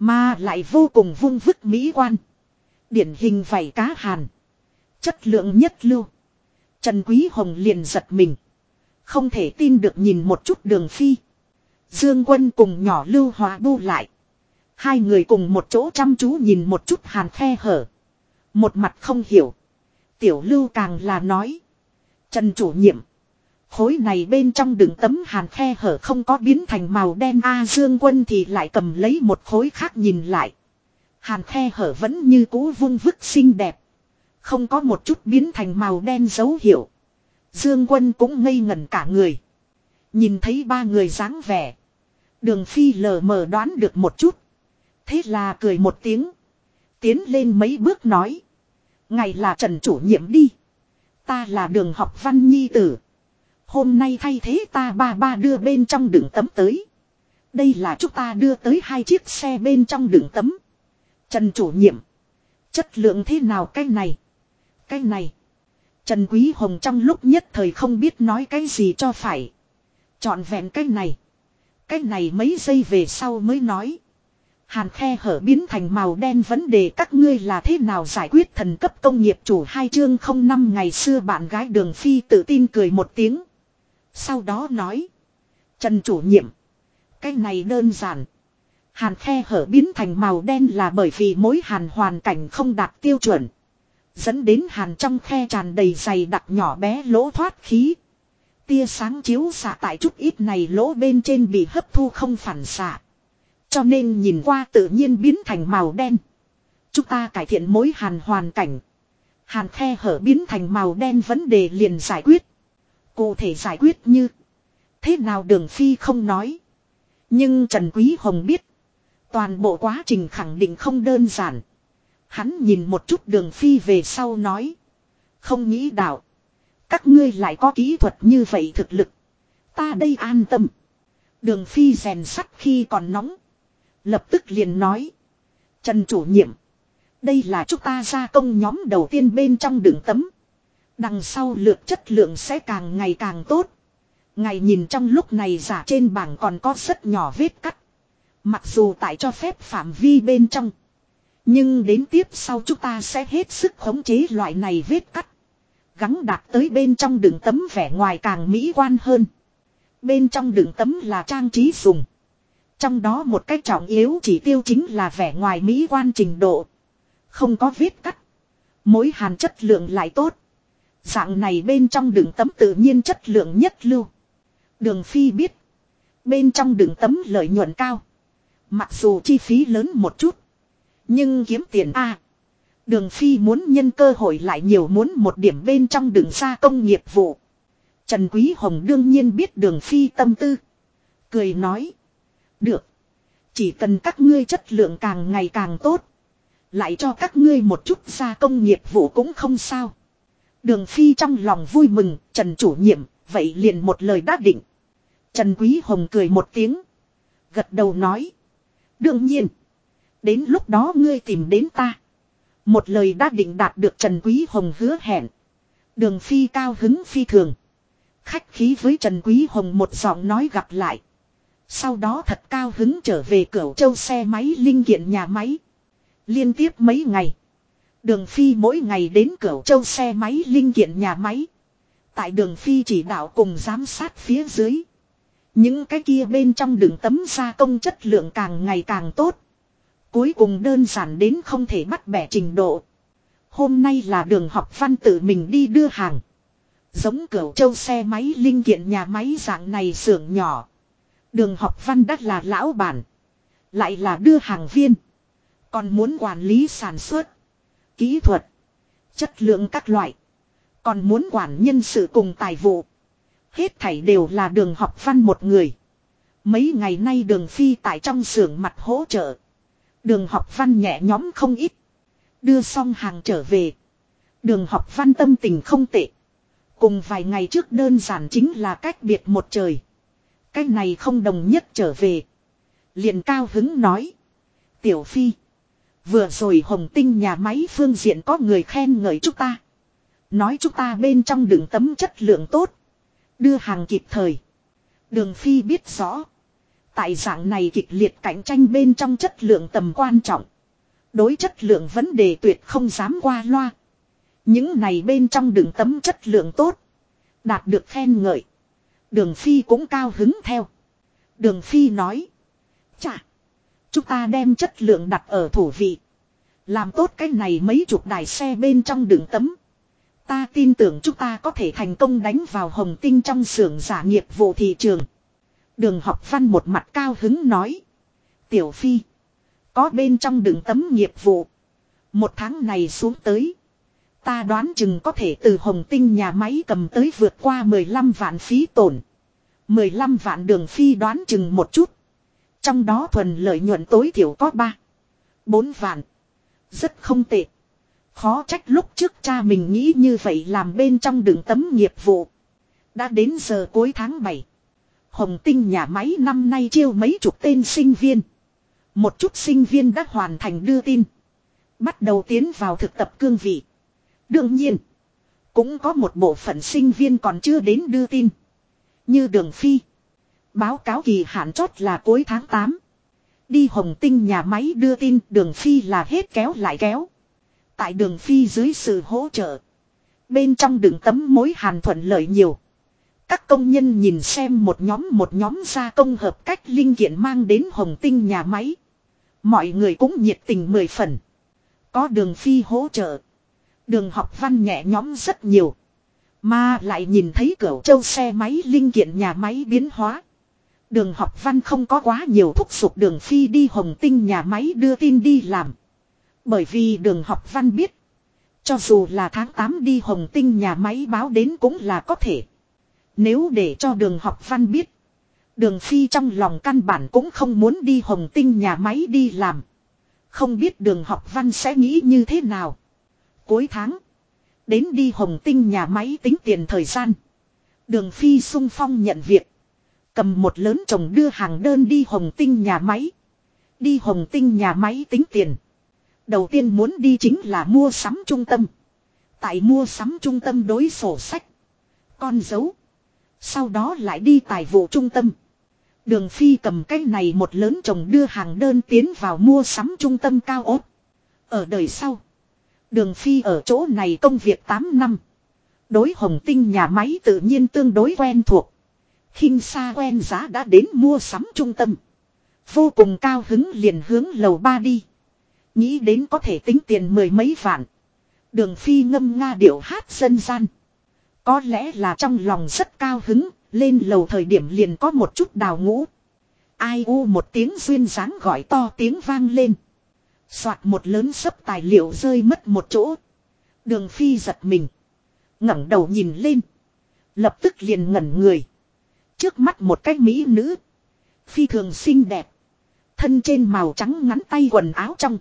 Mà lại vô cùng vung vức mỹ quan. Điển hình vảy cá Hàn. Chất lượng nhất lưu. Trần Quý Hồng liền giật mình. Không thể tin được nhìn một chút Đường Phi. Dương Quân cùng nhỏ Lưu Hòa bu lại. Hai người cùng một chỗ chăm chú nhìn một chút Hàn khe hở. Một mặt không hiểu. Tiểu Lưu càng là nói. Trần chủ nhiệm. Khối này bên trong đựng tấm Hàn khe hở không có biến thành màu đen. Dương Quân thì lại cầm lấy một khối khác nhìn lại. Hàn khe hở vẫn như cũ vung vức xinh đẹp. Không có một chút biến thành màu đen dấu hiệu. Dương Quân cũng ngây ngẩn cả người. Nhìn thấy ba người dáng vẻ. Đường Phi lờ mờ đoán được một chút. Thế là cười một tiếng. Tiến lên mấy bước nói. Ngài là Trần chủ nhiệm đi. Ta là Đường Học Văn nhi tử. Hôm nay thay thế ta ba đưa bên trong đựng tấm tới. Đây là chúng ta đưa tới 2 chiếc xe bên trong đựng tấm. Trần chủ nhiệm. Chất lượng thế nào cái này? Cái này. Trần Quý Hồng trong lúc nhất thời không biết nói cái gì cho phải. Chọn vẹn cái này. Cái này mấy giây về sau mới nói. Hàn khe hở biến thành màu đen vấn đề các ngươi là thế nào giải quyết thần cấp công nghiệp chủ 2 chương 05 ngày xưa bạn gái Đường Phi tự tin cười một tiếng. Sau đó nói. Trần chủ nhiệm. Cái này đơn giản. Hàn khe hở biến thành màu đen là bởi vì mỗi hàn hoàn cảnh không đạt tiêu chuẩn. Dẫn đến hàn trong khe tràn đầy dày đặc nhỏ bé lỗ thoát khí. Tia sáng chiếu xạ tại chút ít này lỗ bên trên bị hấp thu không phản xạ. Cho nên nhìn qua tự nhiên biến thành màu đen. Chúng ta cải thiện mỗi hàn hoàn cảnh. Hàn khe hở biến thành màu đen vấn đề liền giải quyết. Cụ thể giải quyết như thế nào Đường Phi không nói. Nhưng Trần Quý Hồng biết. Toàn bộ quá trình khẳng định không đơn giản. Hắn nhìn một chút Đường Phi về sau nói. Không nghĩ đạo. Các ngươi lại có kỹ thuật như vậy thực lực. Ta đây an tâm. Đường Phi rèn sắt khi còn nóng. Lập tức liền nói. Trần chủ nhiệm. Đây là chúng ta gia công nhóm đầu tiên bên trong đựng tấm. Đằng sau lược chất lượng sẽ càng ngày càng tốt. Ngài nhìn trong lúc này giả trên bảng còn có rất nhỏ vết cắt. Mặc dù tại cho phép phạm vi bên trong. Nhưng đến tiếp sau chúng ta sẽ hết sức khống chế loại này vết cắt. Gắng đạt tới bên trong đựng tấm vẻ ngoài càng mỹ quan hơn. Bên trong đựng tấm là trang trí dùng. Trong đó một cách trọng yếu chỉ tiêu chính là vẻ ngoài mỹ quan trình độ. Không có vết cắt. Mỗi hàn chất lượng lại tốt. Dạng này bên trong đựng tấm tự nhiên chất lượng nhất lưu. Đường Phi biết. Bên trong đựng tấm lợi nhuận cao. Mặc dù chi phí lớn một chút. Nhưng kiếm tiền A. Đường Phi muốn nhân cơ hội lại nhiều muốn một điểm bên trong đựng ra công nghiệp vụ. Trần Quý Hồng đương nhiên biết Đường Phi tâm tư. Cười nói. Được. Chỉ cần các ngươi chất lượng càng ngày càng tốt. Lại cho các ngươi một chút ra công nghiệp vụ cũng không sao. Đường Phi trong lòng vui mừng. Trần chủ nhiệm. Vậy liền một lời đã định. Trần Quý Hồng cười một tiếng. Gật đầu nói. Đương nhiên. Đến lúc đó ngươi tìm đến ta. Một lời đã định đạt được Trần Quý Hồng hứa hẹn. Đường Phi cao hứng phi thường. Khách khí với Trần Quý Hồng một giọng nói gặp lại. Sau đó thật cao hứng trở về Cửu Châu xe máy linh kiện nhà máy. Liên tiếp mấy ngày. Đường Phi mỗi ngày đến Cửu Châu xe máy linh kiện nhà máy. Tại Đường Phi chỉ đạo cùng giám sát phía dưới. Những cái kia bên trong đường tấm gia công chất lượng càng ngày càng tốt. Cuối cùng đơn giản đến không thể bắt bẻ trình độ. Hôm nay là Đường Học Văn tự mình đi đưa hàng. Giống Cửu Châu xe máy linh kiện nhà máy dạng này xưởng nhỏ. Đường Học Văn đã là lão bản. Lại là đưa hàng viên. Còn muốn quản lý sản xuất. Kỹ thuật. Chất lượng các loại. Còn muốn quản nhân sự cùng tài vụ. Hết thảy đều là Đường Học Văn một người. Mấy ngày nay Đường Phi tại trong xưởng mặt hỗ trợ. Đường Học Văn nhẹ nhõm không ít. Đưa xong hàng trở về. Đường Học Văn tâm tình không tệ. Cùng vài ngày trước đơn giản chính là cách biệt một trời. Cái này không đồng nhất trở về. Liền cao hứng nói. Tiểu Phi. Vừa rồi Hồng Tinh nhà máy phương diện có người khen ngợi chúng ta. Nói chúng ta bên trong đựng tấm chất lượng tốt. Đưa hàng kịp thời. Đường Phi biết rõ. Tại dạng này kịch liệt cạnh tranh bên trong chất lượng tầm quan trọng. Đối chất lượng vấn đề tuyệt không dám qua loa. Những này bên trong đường tấm chất lượng tốt. Đạt được khen ngợi. Đường Phi cũng cao hứng theo. Đường Phi nói. Chà. Chúng ta đem chất lượng đặt ở thủ vị. Làm tốt cái này mấy chục đài xe bên trong đường tấm. Ta tin tưởng chúng ta có thể thành công đánh vào Hồng Tinh trong xưởng giả nghiệp vụ thị trường. Đường Học Văn một mặt cao hứng nói. Tiểu Phi. Có bên trong đường tấm nghiệp vụ. Một tháng này xuống tới. Ta đoán chừng có thể từ Hồng Tinh nhà máy cầm tới vượt qua 15 vạn phí tổn. 15 vạn. Đường Phi đoán chừng một chút. Trong đó thuần lợi nhuận tối thiểu có 4 vạn. Rất không tệ. Khó trách lúc trước cha mình nghĩ như vậy làm bên trong đường tấm nghiệp vụ. Đã đến giờ cuối tháng 7. Hồng Tinh nhà máy năm nay chiêu mấy chục tên sinh viên. Một chút sinh viên đã hoàn thành đưa tin. Bắt đầu tiến vào thực tập cương vị. Đương nhiên. Cũng có một bộ phận sinh viên còn chưa đến đưa tin. Như Đường Phi. Báo cáo kỳ hạn chót là cuối tháng 8. Đi Hồng Tinh nhà máy đưa tin. Đường Phi là hết kéo lại kéo. Tại Đường Phi dưới sự hỗ trợ. Bên trong đường tấm mối hàn thuận lợi nhiều. Các công nhân nhìn xem một nhóm gia công hợp cách linh kiện mang đến Hồng Tinh nhà máy. Mọi người cũng nhiệt tình 10 phần. Có Đường Phi hỗ trợ. Đường Học Văn nhẹ nhõm rất nhiều. Mà lại nhìn thấy Cửu Châu xe máy linh kiện nhà máy biến hóa. Đường Học Văn không có quá nhiều thúc giục Đường Phi đi Hồng Tinh nhà máy đưa tin đi làm. Bởi vì Đường Học Văn biết. Cho dù là tháng 8 đi Hồng Tinh nhà máy báo đến cũng là có thể. Nếu để cho Đường Học Văn biết. Đường Phi trong lòng căn bản cũng không muốn đi Hồng Tinh nhà máy đi làm. Không biết Đường Học Văn sẽ nghĩ như thế nào. Cuối tháng. Đến đi Hồng Tinh nhà máy tính tiền thời gian. Đường Phi sung phong nhận việc. Cầm một lớn chồng đưa hàng đơn đi Hồng Tinh nhà máy. Đi Hồng Tinh nhà máy tính tiền. Đầu tiên muốn đi chính là mua sắm trung tâm. Tại mua sắm trung tâm đối sổ sách. Con dấu. Sau đó lại đi tài vụ trung tâm. Đường Phi cầm cái này một lớn chồng đưa hàng đơn tiến vào mua sắm trung tâm cao ốt. Ở đời sau. Đường Phi ở chỗ này công việc 8 năm. Đối Hồng Tinh nhà máy tự nhiên tương đối quen thuộc. Khinh xa quen giá đã đến mua sắm trung tâm. Vô cùng cao hứng liền hướng lầu 3 đi. Nghĩ đến có thể tính tiền 10 mấy vạn. Đường Phi ngâm nga điệu hát dân gian. Có lẽ là trong lòng rất cao hứng. Lên lầu thời điểm liền có một chút đào ngũ. Ai u một tiếng duyên dáng gọi to tiếng vang lên. Soạt một lớn sấp tài liệu rơi mất một chỗ. Đường Phi giật mình. ngẩng đầu nhìn lên. Lập tức liền ngẩn người. Trước mắt một cái mỹ nữ. Phi thường xinh đẹp. Thân trên màu trắng ngắn tay quần áo trong.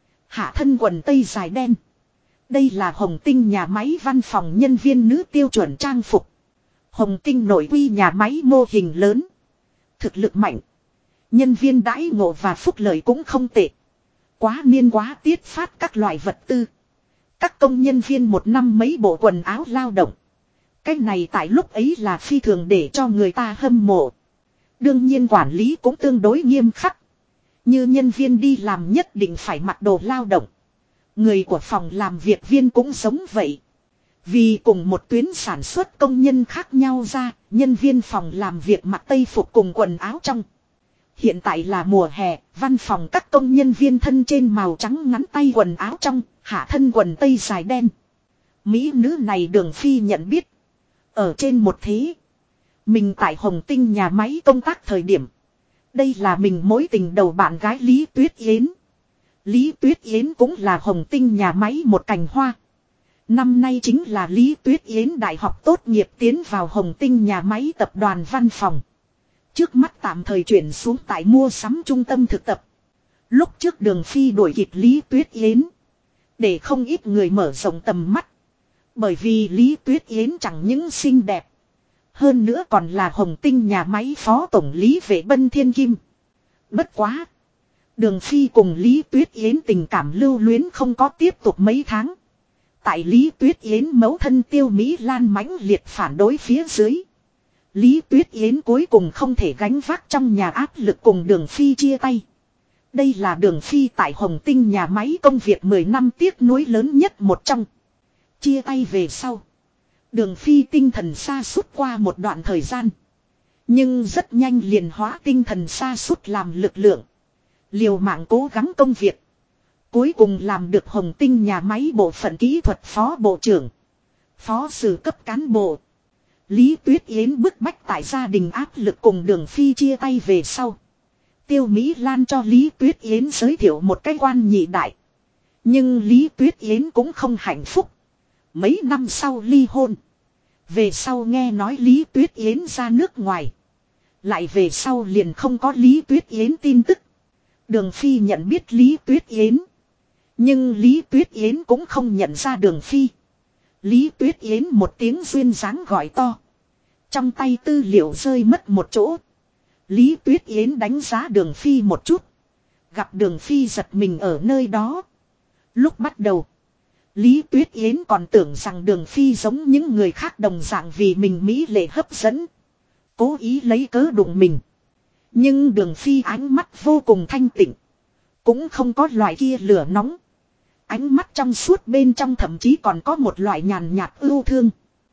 Hạ thân quần tây dài đen. Đây là Hồng Tinh nhà máy văn phòng nhân viên nữ tiêu chuẩn trang phục. Hồng Tinh nội quy nhà máy mô hình lớn. Thực lực mạnh. Nhân viên đãi ngộ và phúc lợi cũng không tệ. Quá niên quá tiết phát các loại vật tư. Các công nhân viên một năm mấy bộ quần áo lao động. Cái này tại lúc ấy là phi thường để cho người ta hâm mộ. Đương nhiên quản lý cũng tương đối nghiêm khắc. Như nhân viên đi làm nhất định phải mặc đồ lao động. Người của phòng làm việc viên cũng giống vậy. Vì cùng một tuyến sản xuất công nhân khác nhau ra, nhân viên phòng làm việc mặc tây phục cùng quần áo trong. Hiện tại là mùa hè, văn phòng các công nhân viên thân trên màu trắng ngắn tay quần áo trong, hạ thân quần tây dài đen. Mỹ nữ này Đường Phi nhận biết. Ở trên một thế. Mình tại Hồng Tinh nhà máy công tác thời điểm. Đây là mình mối tình đầu bạn gái Lý Tuyết Yến. Lý Tuyết Yến cũng là Hồng Tinh nhà máy một cành hoa. Năm nay chính là Lý Tuyết Yến đại học tốt nghiệp tiến vào Hồng Tinh nhà máy tập đoàn văn phòng. Trước mắt tạm thời chuyển xuống tại mua sắm trung tâm thực tập. Lúc trước Đường Phi đuổi kịp Lý Tuyết Yến. Để không ít người mở rộng tầm mắt. Bởi vì Lý Tuyết Yến chẳng những xinh đẹp. Hơn nữa còn là Hồng Tinh nhà máy phó tổng lý Vệ Bân Thiên Kim. Bất quá. Đường Phi cùng Lý Tuyết Yến tình cảm lưu luyến không có tiếp tục mấy tháng. Tại Lý Tuyết Yến mẫu thân Tiêu Mỹ Lan mãnh liệt phản đối phía dưới. Lý Tuyết Yến cuối cùng không thể gánh vác trong nhà áp lực cùng Đường Phi chia tay. Đây là Đường Phi tại Hồng Tinh nhà máy công việc 10 năm tiếc nuối lớn nhất một trong. Chia tay về sau. Đường Phi tinh thần sa sút qua một đoạn thời gian. Nhưng rất nhanh liền hóa tinh thần sa sút làm lực lượng. Liều mạng cố gắng công việc. Cuối cùng làm được Hồng Tinh nhà máy bộ phận kỹ thuật phó bộ trưởng. Phó sử cấp cán bộ. Lý Tuyết Yến bức bách tại gia đình áp lực cùng Đường Phi chia tay về sau. Tiêu Mỹ Lan cho Lý Tuyết Yến giới thiệu một cái quan nhị đại. Nhưng Lý Tuyết Yến cũng không hạnh phúc. Mấy năm sau ly hôn. Về sau nghe nói Lý Tuyết Yến ra nước ngoài. Lại về sau liền không có Lý Tuyết Yến tin tức. Đường Phi nhận biết Lý Tuyết Yến. Nhưng Lý Tuyết Yến cũng không nhận ra Đường Phi. Lý Tuyết Yến một tiếng duyên dáng gọi to. Trong tay tư liệu rơi mất một chỗ. Lý Tuyết Yến đánh giá Đường Phi một chút. Gặp Đường Phi giật mình ở nơi đó. Lúc bắt đầu. Lý Tuyết Yến còn tưởng rằng Đường Phi giống những người khác đồng dạng vì mình mỹ lệ hấp dẫn. Cố ý lấy cớ đụng mình. Nhưng Đường Phi ánh mắt vô cùng thanh tịnh. Cũng không có loại kia lửa nóng. Ánh mắt trong suốt bên trong thậm chí còn có một loại nhàn nhạt ưu thương.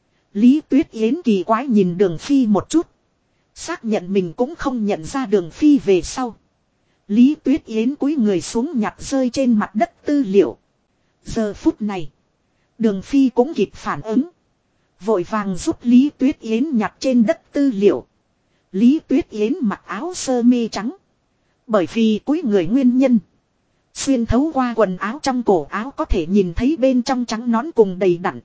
Lý Tuyết Yến kỳ quái nhìn Đường Phi một chút. Xác nhận mình cũng không nhận ra Đường Phi về sau. Lý Tuyết Yến cúi người xuống nhặt rơi trên mặt đất tư liệu. Giờ phút này. Đường Phi cũng kịp phản ứng. Vội vàng giúp Lý Tuyết Yến nhặt trên đất tư liệu. Lý Tuyết Yến mặc áo sơ mi trắng. Bởi vì cúi người nguyên nhân. Xuyên thấu qua quần áo trong cổ áo có thể nhìn thấy bên trong trắng nón cùng đầy đặn.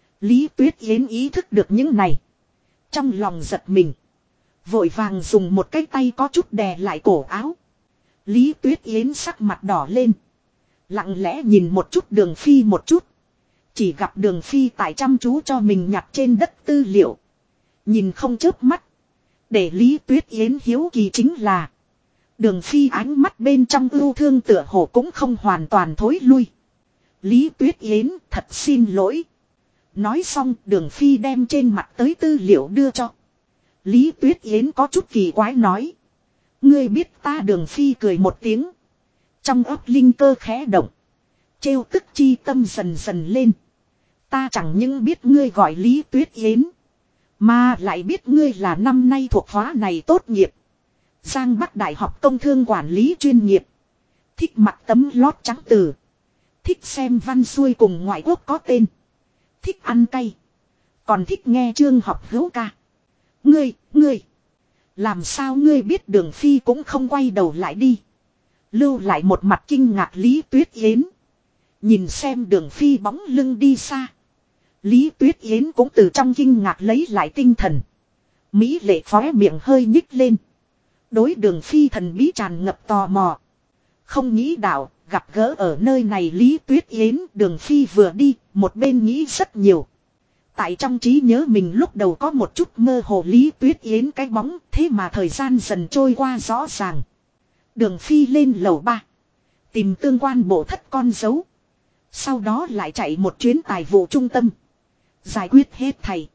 Lý Tuyết Yến ý thức được những này. Trong lòng giật mình. Vội vàng dùng một cái tay có chút đè lại cổ áo. Lý Tuyết Yến sắc mặt đỏ lên. Lặng lẽ nhìn một chút Đường Phi một chút. Chỉ gặp Đường Phi tại chăm chú cho mình nhặt trên đất tư liệu. Nhìn không chớp mắt. Để Lý Tuyết Yến hiếu kỳ chính là. Đường Phi ánh mắt bên trong ưu thương tựa hồ cũng không hoàn toàn thối lui. Lý Tuyết Yến thật xin lỗi. Nói xong Đường Phi đem trên mặt tới tư liệu đưa cho. Lý Tuyết Yến có chút kỳ quái nói. Ngươi biết ta Đường Phi cười một tiếng. Trong ấp linh cơ khẽ động. Trêu tức chi tâm dần dần lên. Ta chẳng những biết ngươi gọi Lý Tuyết Yến. Mà lại biết ngươi là năm nay thuộc khóa này tốt nghiệp. Giang Bắc Đại học Công thương quản lý chuyên nghiệp. Thích mặc tấm lót trắng từ. Thích xem văn xuôi cùng ngoại quốc có tên. Thích ăn cay. Còn thích nghe chương học hữu ca. Ngươi. Làm sao ngươi biết Đường Phi cũng không quay đầu lại đi. Lưu lại một mặt kinh ngạc Lý Tuyết Yến. Nhìn xem Đường Phi bóng lưng đi xa. Lý Tuyết Yến cũng từ trong kinh ngạc lấy lại tinh thần. Mỹ lệ khóe miệng hơi nhích lên. Đối Đường Phi thần bí tràn ngập tò mò. Không nghĩ đạo, gặp gỡ ở nơi này Lý Tuyết Yến, Đường Phi vừa đi, một bên nghĩ rất nhiều. Tại trong trí nhớ mình lúc đầu có một chút mơ hồ Lý Tuyết Yến cái bóng, thế mà thời gian dần trôi qua rõ ràng. Đường Phi lên lầu 3. Tìm tương quan bộ thất con dấu. Sau đó lại chạy một chuyến tài vụ trung tâm. Giải quyết hết thầy.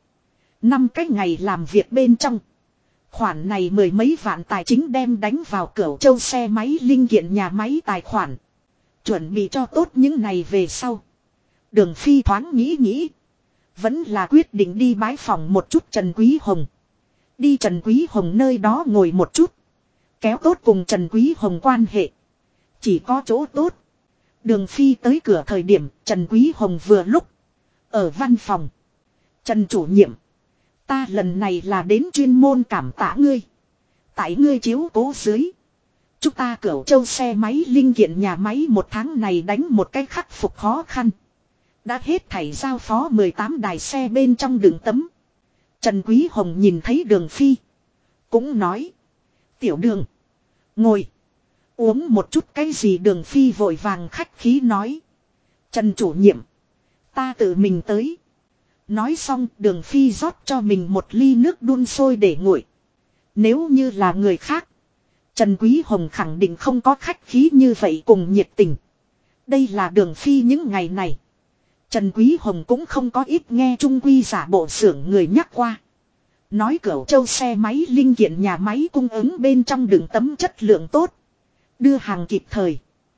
5 cái ngày làm việc bên trong. Khoản này 10 mấy vạn tài chính đem đánh vào Cửu Châu xe máy linh kiện nhà máy tài khoản. Chuẩn bị cho tốt những này về sau. Đường Phi thoáng nghĩ. Vẫn là quyết định đi bái phòng một chút Trần Quý Hồng. Đi Trần Quý Hồng nơi đó ngồi một chút. Kéo tốt cùng Trần Quý Hồng quan hệ. Chỉ có chỗ tốt. Đường Phi tới cửa thời điểm Trần Quý Hồng vừa lúc. Ở văn phòng. Trần chủ nhiệm. Ta lần này là đến chuyên môn cảm tạ ngươi. Tại ngươi chiếu cố dưới. Chúng ta Cửu Châu xe máy linh kiện nhà máy một tháng này đánh một cách khắc phục khó khăn. Đã hết thảy giao phó 18 đài xe bên trong đường tấm. Trần Quý Hồng nhìn thấy Đường Phi. Cũng nói. Tiểu Đường. Ngồi. Uống một chút cái gì Đường Phi vội vàng khách khí nói. Trần chủ nhiệm. Ta tự mình tới. Nói xong Đường Phi rót cho mình một ly nước đun sôi để nguội. Nếu như là người khác. Trần Quý Hồng khẳng định không có khách khí như vậy cùng nhiệt tình. Đây là Đường Phi những ngày này. Trần Quý Hồng cũng không có ít nghe trung quy giả bộ xưởng người nhắc qua. Nói Cửu Châu xe máy linh kiện nhà máy cung ứng bên trong đựng tấm chất lượng tốt. Đưa hàng kịp thời.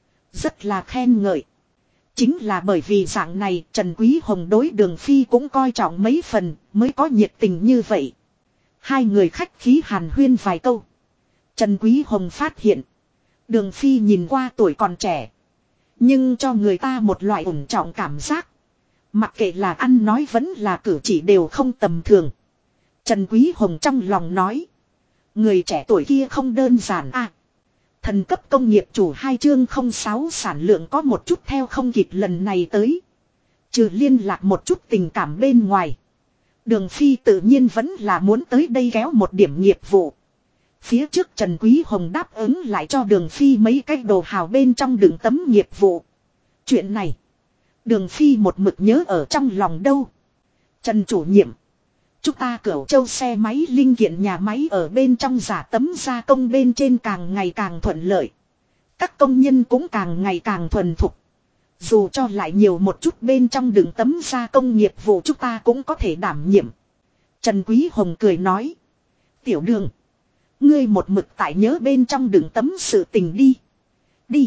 Rất là khen ngợi. Chính là bởi vì dạng này Trần Quý Hồng đối Đường Phi cũng coi trọng mấy phần mới có nhiệt tình như vậy. Hai người khách khí hàn huyên vài câu. Trần Quý Hồng phát hiện. Đường Phi nhìn qua tuổi còn trẻ. Nhưng cho người ta một loại ổn trọng cảm giác. Mặc kệ là ăn nói vẫn là cử chỉ đều không tầm thường. Trần Quý Hồng trong lòng nói. Người trẻ tuổi kia không đơn giản à. Thần cấp công nghiệp chủ 2 chương 06 sản lượng có một chút theo không kịp lần này tới. Trừ liên lạc một chút tình cảm bên ngoài. Đường Phi tự nhiên vẫn là muốn tới đây kéo một điểm nghiệp vụ. Phía trước Trần Quý Hồng đáp ứng lại cho Đường Phi mấy cái đồ hào bên trong đựng tấm nghiệp vụ. Chuyện này. Đường Phi một mực nhớ ở trong lòng đâu. Trần chủ nhiệm. Chúng ta Cửu Châu xe máy linh kiện nhà máy ở bên trong giả tấm gia công bên trên càng ngày càng thuận lợi. Các công nhân cũng càng ngày càng thuần thục. Dù cho lại nhiều một chút bên trong đựng tấm gia công nghiệp vụ chúng ta cũng có thể đảm nhiệm. Trần Quý Hồng cười nói. Tiểu Đường. Ngươi một mực tại nhớ bên trong đựng tấm sự tình đi. Đi.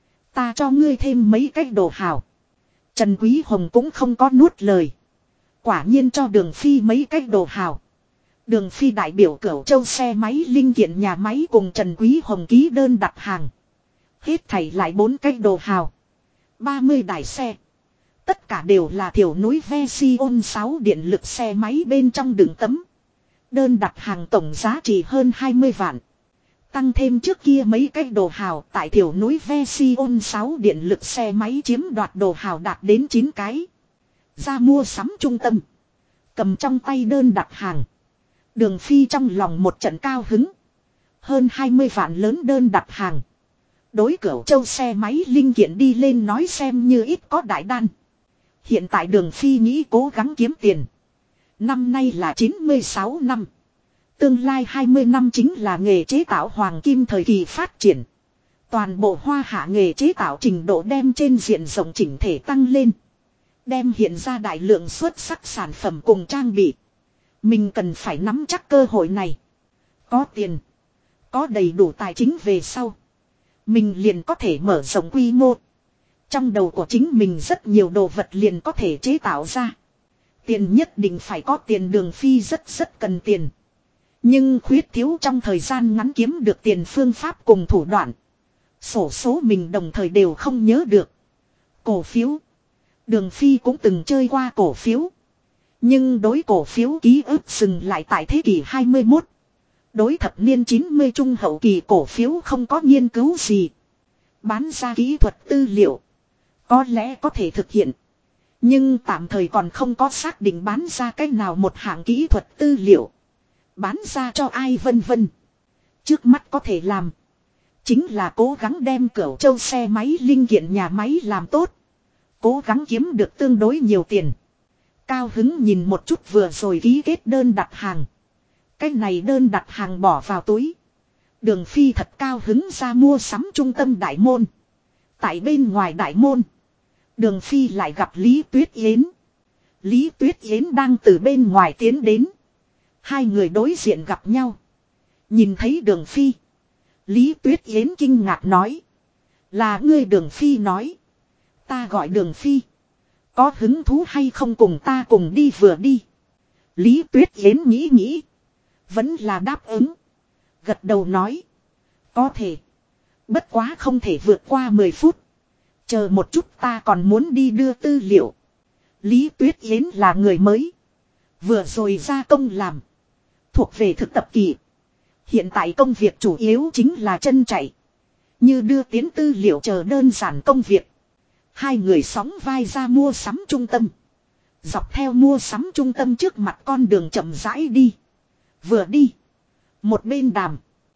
Ta cho ngươi thêm mấy cái đồ hào. Trần Quý Hồng cũng không có nuốt lời. Quả nhiên cho Đường Phi mấy cái đồ hào. Đường Phi đại biểu Cửu Châu xe máy linh kiện nhà máy cùng Trần Quý Hồng ký đơn đặt hàng. Hết thảy lại 4 cái đồ hào. 30 đài xe. Tất cả đều là thiểu núi Version 6 điện lực xe máy bên trong đựng tấm. Đơn đặt hàng tổng giá trị hơn 20 vạn. Tăng thêm trước kia mấy cái đồ hào tại thiểu núi Version 6 điện lực xe máy chiếm đoạt đồ hào đạt đến 9 cái. Ra mua sắm trung tâm. Cầm trong tay đơn đặt hàng. Đường Phi trong lòng một trận cao hứng. Hơn 20 vạn lớn đơn đặt hàng. Đối Cửu Châu xe máy linh kiện đi lên nói xem như ít có đại đan. Hiện tại Đường Phi nghĩ cố gắng kiếm tiền. Năm nay là 96 năm. Tương lai 20 năm chính là nghề chế tạo hoàng kim thời kỳ phát triển. Toàn bộ Hoa Hạ nghề chế tạo trình độ đem trên diện rộng chỉnh thể tăng lên. Đem hiện ra đại lượng xuất sắc sản phẩm cùng trang bị. Mình cần phải nắm chắc cơ hội này. Có tiền. Có đầy đủ tài chính về sau. Mình liền có thể mở rộng quy mô. Trong đầu của chính mình rất nhiều đồ vật liền có thể chế tạo ra. Tiền nhất định phải có tiền. Đường Phi rất cần tiền. Nhưng khuyết thiếu trong thời gian ngắn kiếm được tiền phương pháp cùng thủ đoạn. Sổ số mình đồng thời đều không nhớ được. Cổ phiếu. Đường Phi cũng từng chơi qua cổ phiếu. Nhưng đối cổ phiếu ký ức dừng lại tại thế kỷ 21. Đối thập niên 90 trung hậu kỳ cổ phiếu không có nghiên cứu gì. Bán ra kỹ thuật tư liệu. Có lẽ có thể thực hiện. Nhưng tạm thời còn không có xác định bán ra cách nào một hạng kỹ thuật tư liệu. Bán ra cho ai vân vân. Trước mắt có thể làm. Chính là cố gắng đem Cửu Châu xe máy linh kiện nhà máy làm tốt. Cố gắng kiếm được tương đối nhiều tiền. Cao hứng nhìn một chút vừa rồi ký kết đơn đặt hàng. Cái này đơn đặt hàng bỏ vào túi. Đường Phi thật cao hứng ra mua sắm trung tâm đại môn. Tại bên ngoài đại môn. Đường Phi lại gặp Lý Tuyết Yến. Lý Tuyết Yến đang từ bên ngoài tiến đến. Hai người đối diện gặp nhau. Nhìn thấy Đường Phi. Lý Tuyết Yến kinh ngạc nói. Là ngươi. Đường Phi nói. Ta gọi Đường Phi. Có hứng thú hay không cùng ta cùng đi vừa đi. Lý Tuyết Yến nghĩ. Vẫn là đáp ứng. Gật đầu nói. Có thể. Bất quá không thể vượt qua 10 phút. Chờ một chút ta còn muốn đi đưa tư liệu. Lý Tuyết Yến là người mới. Vừa rồi ra công làm. Thuộc về thực tập kỳ. Hiện tại công việc chủ yếu chính là chân chạy. Như đưa tiến tư liệu chờ đơn giản công việc. Hai người sóng vai ra mua sắm trung tâm. Dọc theo mua sắm trung tâm trước mặt con đường chậm rãi đi. Vừa đi. Một bên đàm.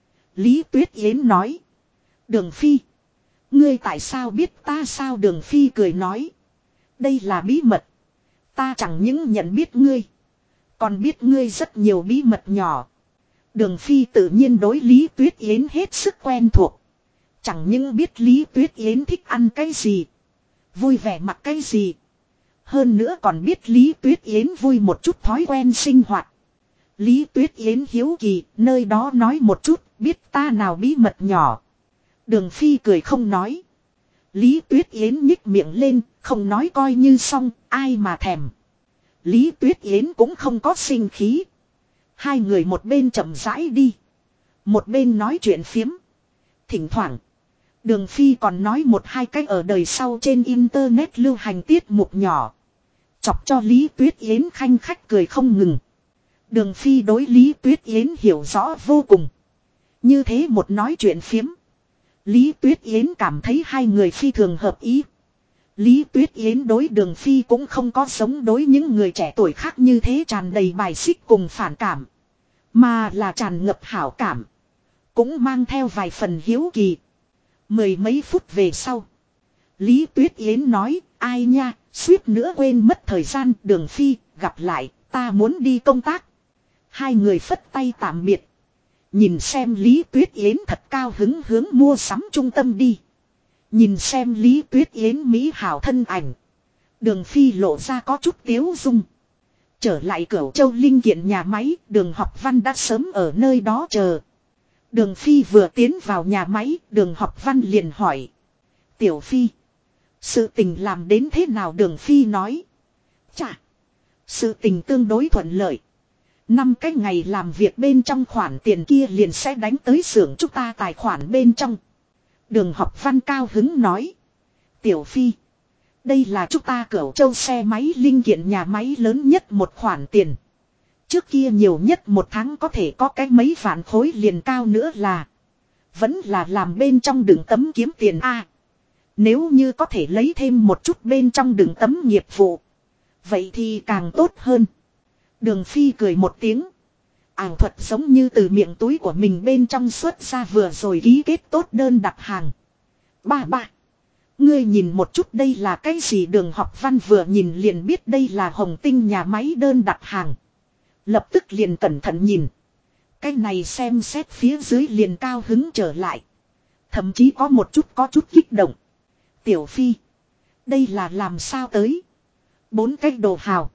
Lý Tuyết Yến nói. Đường Phi. Ngươi tại sao biết ta sao? Đường Phi cười nói. Đây là bí mật. Ta chẳng những nhận biết ngươi. Còn biết ngươi rất nhiều bí mật nhỏ. Đường Phi tự nhiên đối Lý Tuyết Yến hết sức quen thuộc. Chẳng những biết Lý Tuyết Yến thích ăn cái gì. Vui vẻ mặc cái gì. Hơn nữa còn biết Lý Tuyết Yến vui một chút thói quen sinh hoạt. Lý Tuyết Yến hiếu kỳ, nơi đó nói một chút, biết ta nào bí mật nhỏ. Đường Phi cười không nói. Lý Tuyết Yến nhích miệng lên, không nói coi như xong, ai mà thèm. Lý Tuyết Yến cũng không có sinh khí. Hai người một bên chậm rãi đi. Một bên nói chuyện phiếm. Thỉnh thoảng. Đường Phi còn nói một hai cái ở đời sau trên internet lưu hành tiết mục nhỏ. Chọc cho Lý Tuyết Yến khanh khách cười không ngừng. Đường Phi đối Lý Tuyết Yến hiểu rõ vô cùng. Như thế một nói chuyện phiếm. Lý Tuyết Yến cảm thấy hai người phi thường hợp ý. Lý Tuyết Yến đối Đường Phi cũng không có giống đối những người trẻ tuổi khác như thế tràn đầy bài xích cùng phản cảm. Mà là tràn ngập hảo cảm. Cũng mang theo vài phần hiếu kỳ. Mười mấy phút về sau. Lý Tuyết Yến nói, ai nha, suýt nữa quên mất thời gian. Đường Phi, gặp lại, ta muốn đi công tác. Hai người phất tay tạm biệt. Nhìn xem Lý Tuyết Yến thật cao hứng hướng mua sắm trung tâm đi. Nhìn xem Lý Tuyết Yến mỹ hảo thân ảnh. Đường Phi lộ ra có chút tiếu dung. Trở lại Cửu Châu linh kiện nhà máy, Đường Học Văn đã sớm ở nơi đó chờ. Đường Phi vừa tiến vào nhà máy, Đường Học Văn liền hỏi. Tiểu Phi, sự tình làm đến thế nào? Đường Phi nói. Chà, sự tình tương đối thuận lợi. 5 cái ngày làm việc bên trong khoản tiền kia liền sẽ đánh tới xưởng chúng ta tài khoản bên trong. Đường Học Văn cao hứng nói. Tiểu Phi, đây là chúng ta Cửu Châu xe máy linh kiện nhà máy lớn nhất một khoản tiền. Trước kia nhiều nhất một tháng có thể có cái mấy vạn khối liền cao nữa là. Vẫn là làm bên trong đựng tấm kiếm tiền A. Nếu như có thể lấy thêm một chút bên trong đựng tấm nghiệp vụ. Vậy thì càng tốt hơn. Đường Phi cười một tiếng. Ảo thuật giống như từ miệng túi của mình bên trong xuất ra vừa rồi ký kết tốt đơn đặt hàng. Ba. Ngươi nhìn một chút đây là cái gì? Đường Học Văn vừa nhìn liền biết đây là Hồng Tinh nhà máy đơn đặt hàng. Lập tức liền cẩn thận nhìn. Cái này xem xét phía dưới liền cao hứng trở lại. Thậm chí có chút kích động. Tiểu Phi, đây là làm sao tới? 4 cái đồ hào.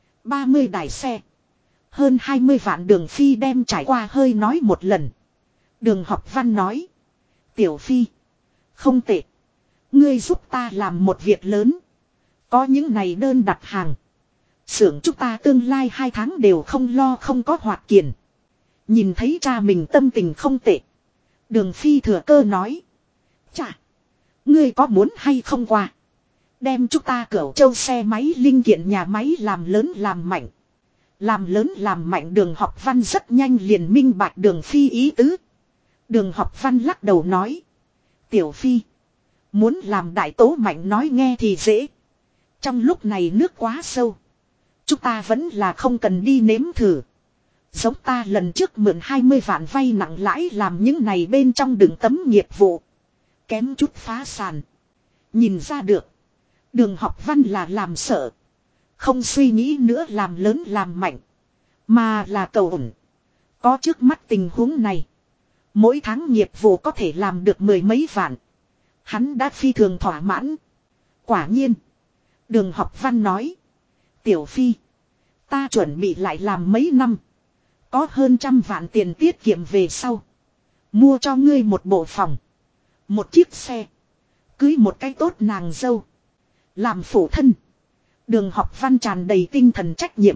30 đài xe. Hơn 20 vạn. Đường Phi đem trải qua hơi nói một lần. Đường Học Văn nói. Tiểu Phi, không tệ. Ngươi giúp ta làm một việc lớn. Có những này đơn đặt hàng. Xưởng chúng ta tương lai 2 tháng đều không lo không có hoạt kiền. Nhìn thấy cha mình tâm tình không tệ. Đường Phi thừa cơ nói. Chà, ngươi có muốn hay không qua? Đem chúng ta Cửu Châu xe máy linh kiện nhà máy làm lớn làm mạnh. Làm lớn làm mạnh. Đường Học Văn rất nhanh liền minh bạch Đường Phi ý tứ. Đường Học Văn lắc đầu nói. Tiểu Phi, muốn làm đại tố mạnh nói nghe thì dễ. Trong lúc này nước quá sâu. Chúng ta vẫn là không cần đi nếm thử. Giống ta lần trước mượn 20 vạn vay nặng lãi làm những này bên trong đựng tấm nghiệp vụ. Kém chút phá sản. Nhìn ra được. Đường Học Văn là làm sợ. Không suy nghĩ nữa làm lớn làm mạnh. Mà là cầu ổn. Có trước mắt tình huống này. Mỗi tháng nghiệp vụ có thể làm được 10 mấy vạn. Hắn đã phi thường thỏa mãn. Quả nhiên. Đường Học Văn nói. Tiểu Phi, ta chuẩn bị lại làm mấy năm. Có hơn 100 vạn tiền tiết kiệm về sau. Mua cho ngươi một bộ phòng. Một chiếc xe. Cưới một cái tốt nàng dâu. Làm phụ thân. Đường Học Văn tràn đầy tinh thần trách nhiệm.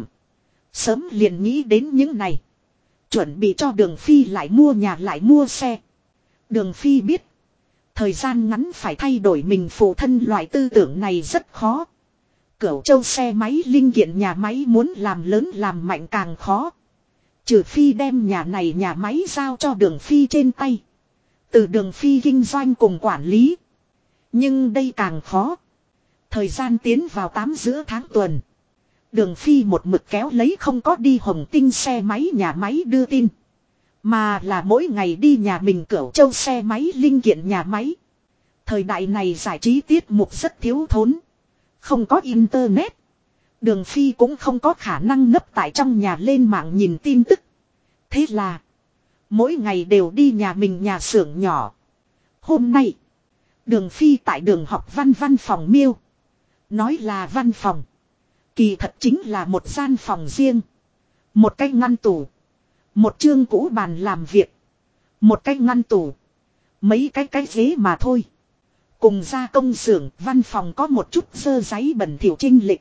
Sớm liền nghĩ đến những này. Chuẩn bị cho Đường Phi lại mua nhà lại mua xe. Đường Phi biết. Thời gian ngắn phải thay đổi mình phụ thân loại tư tưởng này rất khó. Cửu Châu xe máy linh kiện nhà máy muốn làm lớn làm mạnh càng khó. Trừ phi đem nhà này nhà máy giao cho Đường Phi trên tay. Từ Đường Phi kinh doanh cùng quản lý. Nhưng đây càng khó. Thời gian tiến vào 8 giữa tháng tuần. Đường Phi một mực kéo lấy không có đi Hồng Tinh xe máy nhà máy đưa tin. Mà là mỗi ngày đi nhà mình Cửu Châu xe máy linh kiện nhà máy. Thời đại này giải trí tiết mục rất thiếu thốn. Không có internet. Đường Phi cũng không có khả năng nấp tại trong nhà lên mạng nhìn tin tức. Thế là. Mỗi ngày đều đi nhà mình nhà xưởng nhỏ. Hôm nay. Đường Phi tại Đường Học Văn văn phòng miêu. Nói là văn phòng. Kỳ thật chính là một gian phòng riêng. Một cái ngăn tủ. Một chương cũ bàn làm việc. Một cái ngăn tủ. Mấy cái ghế mà thôi. Cùng gia công xưởng, văn phòng có một chút sơ giấy bẩn thỉu chênh lệch.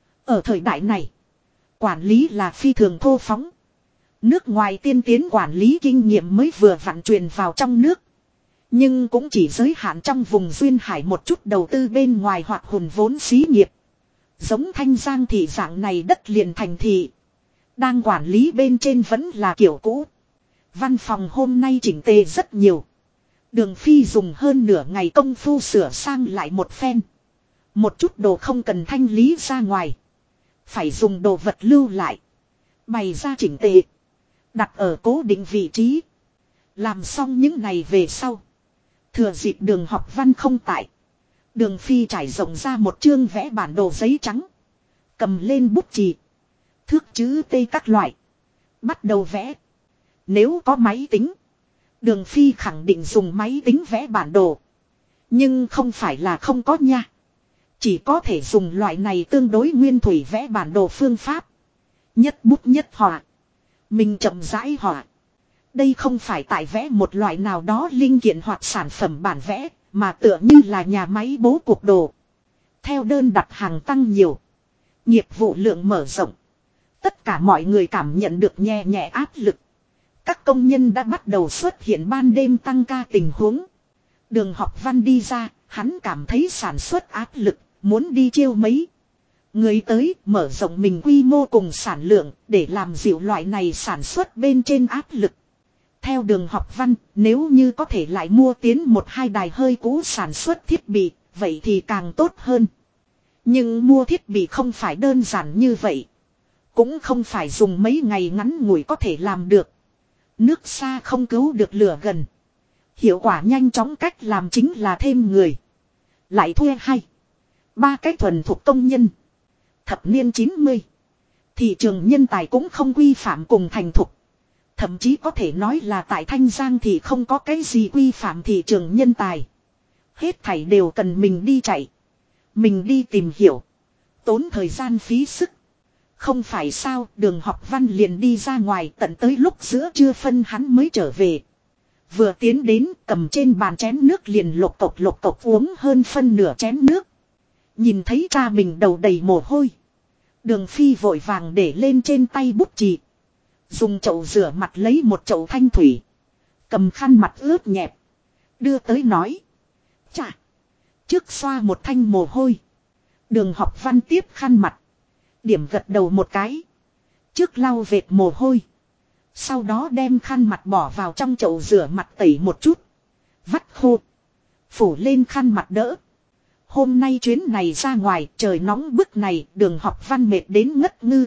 Ở thời đại này, quản lý là phi thường thô phóng. Nước ngoài tiên tiến quản lý kinh nghiệm mới vừa vặn truyền vào trong nước. Nhưng cũng chỉ giới hạn trong vùng duyên hải một chút đầu tư bên ngoài hoặc hùn vốn xí nghiệp. Giống Thanh Giang thị dạng này đất liền thành thị. Đang quản lý bên trên vẫn là kiểu cũ. Văn phòng hôm nay chỉnh tề rất nhiều. Đường Phi dùng hơn nửa ngày công phu sửa sang lại một phen. Một chút đồ không cần thanh lý ra ngoài. Phải dùng đồ vật lưu lại. Bày ra chỉnh tề. Đặt ở cố định vị trí. Làm xong những này về sau. Thừa dịp Đường Học Văn không tại. Đường Phi trải rộng ra một chương vẽ bản đồ giấy trắng. Cầm lên bút chì. Thước chữ T các loại. Bắt đầu vẽ. Nếu có máy tính. Đường Phi khẳng định dùng máy tính vẽ bản đồ. Nhưng không phải là không có nha. Chỉ có thể dùng loại này tương đối nguyên thủy vẽ bản đồ phương pháp. Nhất bút nhất họa. Mình chậm rãi họa. Đây không phải tại vẽ một loại nào đó linh kiện hoặc sản phẩm bản vẽ. Mà tựa như là nhà máy bố cục đồ. Theo đơn đặt hàng tăng nhiều. Nghiệp vụ lượng mở rộng. Tất cả mọi người cảm nhận được nhẹ nhẹ áp lực. Các công nhân đã bắt đầu xuất hiện ban đêm tăng ca tình huống. Đường Học Văn đi ra, hắn cảm thấy sản xuất áp lực, muốn đi chiêu mấy người tới mở rộng mình quy mô cùng sản lượng để làm dịu loại này sản xuất bên trên áp lực. Theo Đường Học Văn, nếu như có thể lại mua tiến một hai đài hơi cũ sản xuất thiết bị, vậy thì càng tốt hơn. Nhưng mua thiết bị không phải đơn giản như vậy. Cũng không phải dùng mấy ngày ngắn ngủi có thể làm được. Nước xa không cứu được lửa gần. Hiệu quả nhanh chóng cách làm chính là thêm người. Lại thuê hay. 3 cái thuần thuộc công nhân. Thập niên 90. Thị trường nhân tài cũng không quy phạm cùng thành thục. Thậm chí có thể nói là tại Thanh Giang thì không có cái gì quy phạm thị trường nhân tài. Hết thảy đều cần mình đi chạy. Mình đi tìm hiểu. Tốn thời gian phí sức. Không phải sao, Đường Học Văn liền đi ra ngoài tận tới lúc giữa trưa phân hắn mới trở về. Vừa tiến đến cầm trên bàn chén nước liền lộc cộc uống hơn phân nửa chén nước. Nhìn thấy cha mình đầu đầy mồ hôi. Đường Phi vội vàng để lên trên tay bút chì. Dùng chậu rửa mặt lấy một chậu thanh thủy. Cầm khăn mặt ướt nhẹp. Đưa tới nói. Chà. Trước xoa một thanh mồ hôi. Đường Học Văn tiếp khăn mặt. Điểm gật đầu một cái. Trước lau vệt mồ hôi. Sau đó đem khăn mặt bỏ vào trong chậu rửa mặt tẩy một chút. Vắt khô. Phủ lên khăn mặt đỡ. Hôm nay chuyến này ra ngoài trời nóng bức này Đường Học Văn mệt đến ngất ngư.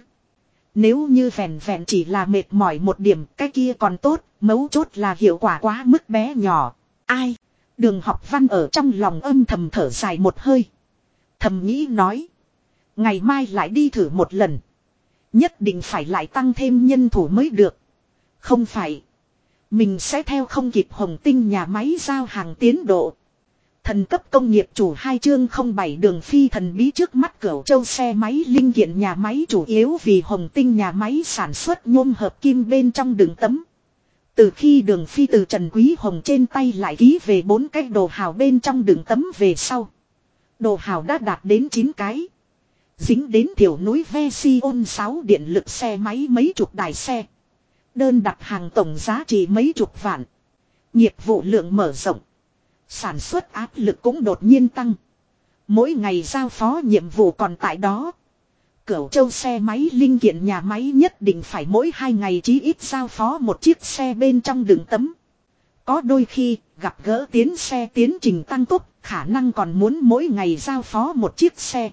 Nếu như vẹn vẹn chỉ là mệt mỏi một điểm cái kia còn tốt. Mấu chốt là hiệu quả quá mức bé nhỏ. Ai? Đường Học Văn ở trong lòng âm thầm thở dài một hơi. Thầm nghĩ nói. Ngày mai lại đi thử một lần. Nhất định phải lại tăng thêm nhân thủ mới được. Không phải. Mình sẽ theo không kịp Hồng Tinh nhà máy giao hàng tiến độ. Thần cấp công nghiệp chủ 2 chương 07 Đường Phi thần bí trước mắt Cửu Châu xe máy linh kiện nhà máy chủ yếu vì Hồng Tinh nhà máy sản xuất nhôm hợp kim bên trong đường tấm. Từ khi Đường Phi từ Trần Quý Hồng trên tay lại ký về 4 cái đồ hào bên trong đường tấm về sau. Đồ hào đã đạt đến 9 cái. Dính đến thiểu núi Version 6 điện lực xe máy mấy chục đài xe. Đơn đặt hàng tổng giá trị mấy chục vạn. Nghiệp vụ lượng mở rộng. Sản xuất áp lực cũng đột nhiên tăng. Mỗi ngày giao phó nhiệm vụ còn tại đó. Cửu Châu xe máy linh kiện nhà máy nhất định phải mỗi 2 ngày chí ít giao phó một chiếc xe bên trong đường tấm. Có đôi khi gặp gỡ tiến xe tiến trình tăng tốc, khả năng còn muốn mỗi ngày giao phó một chiếc xe.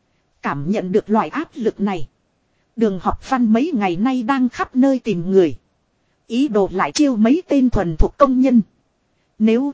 Cảm nhận được loại áp lực này. Đường Học Văn mấy ngày nay đang khắp nơi tìm người. Ý đồ lại chiêu mấy tên thuần thuộc công nhân. Nếu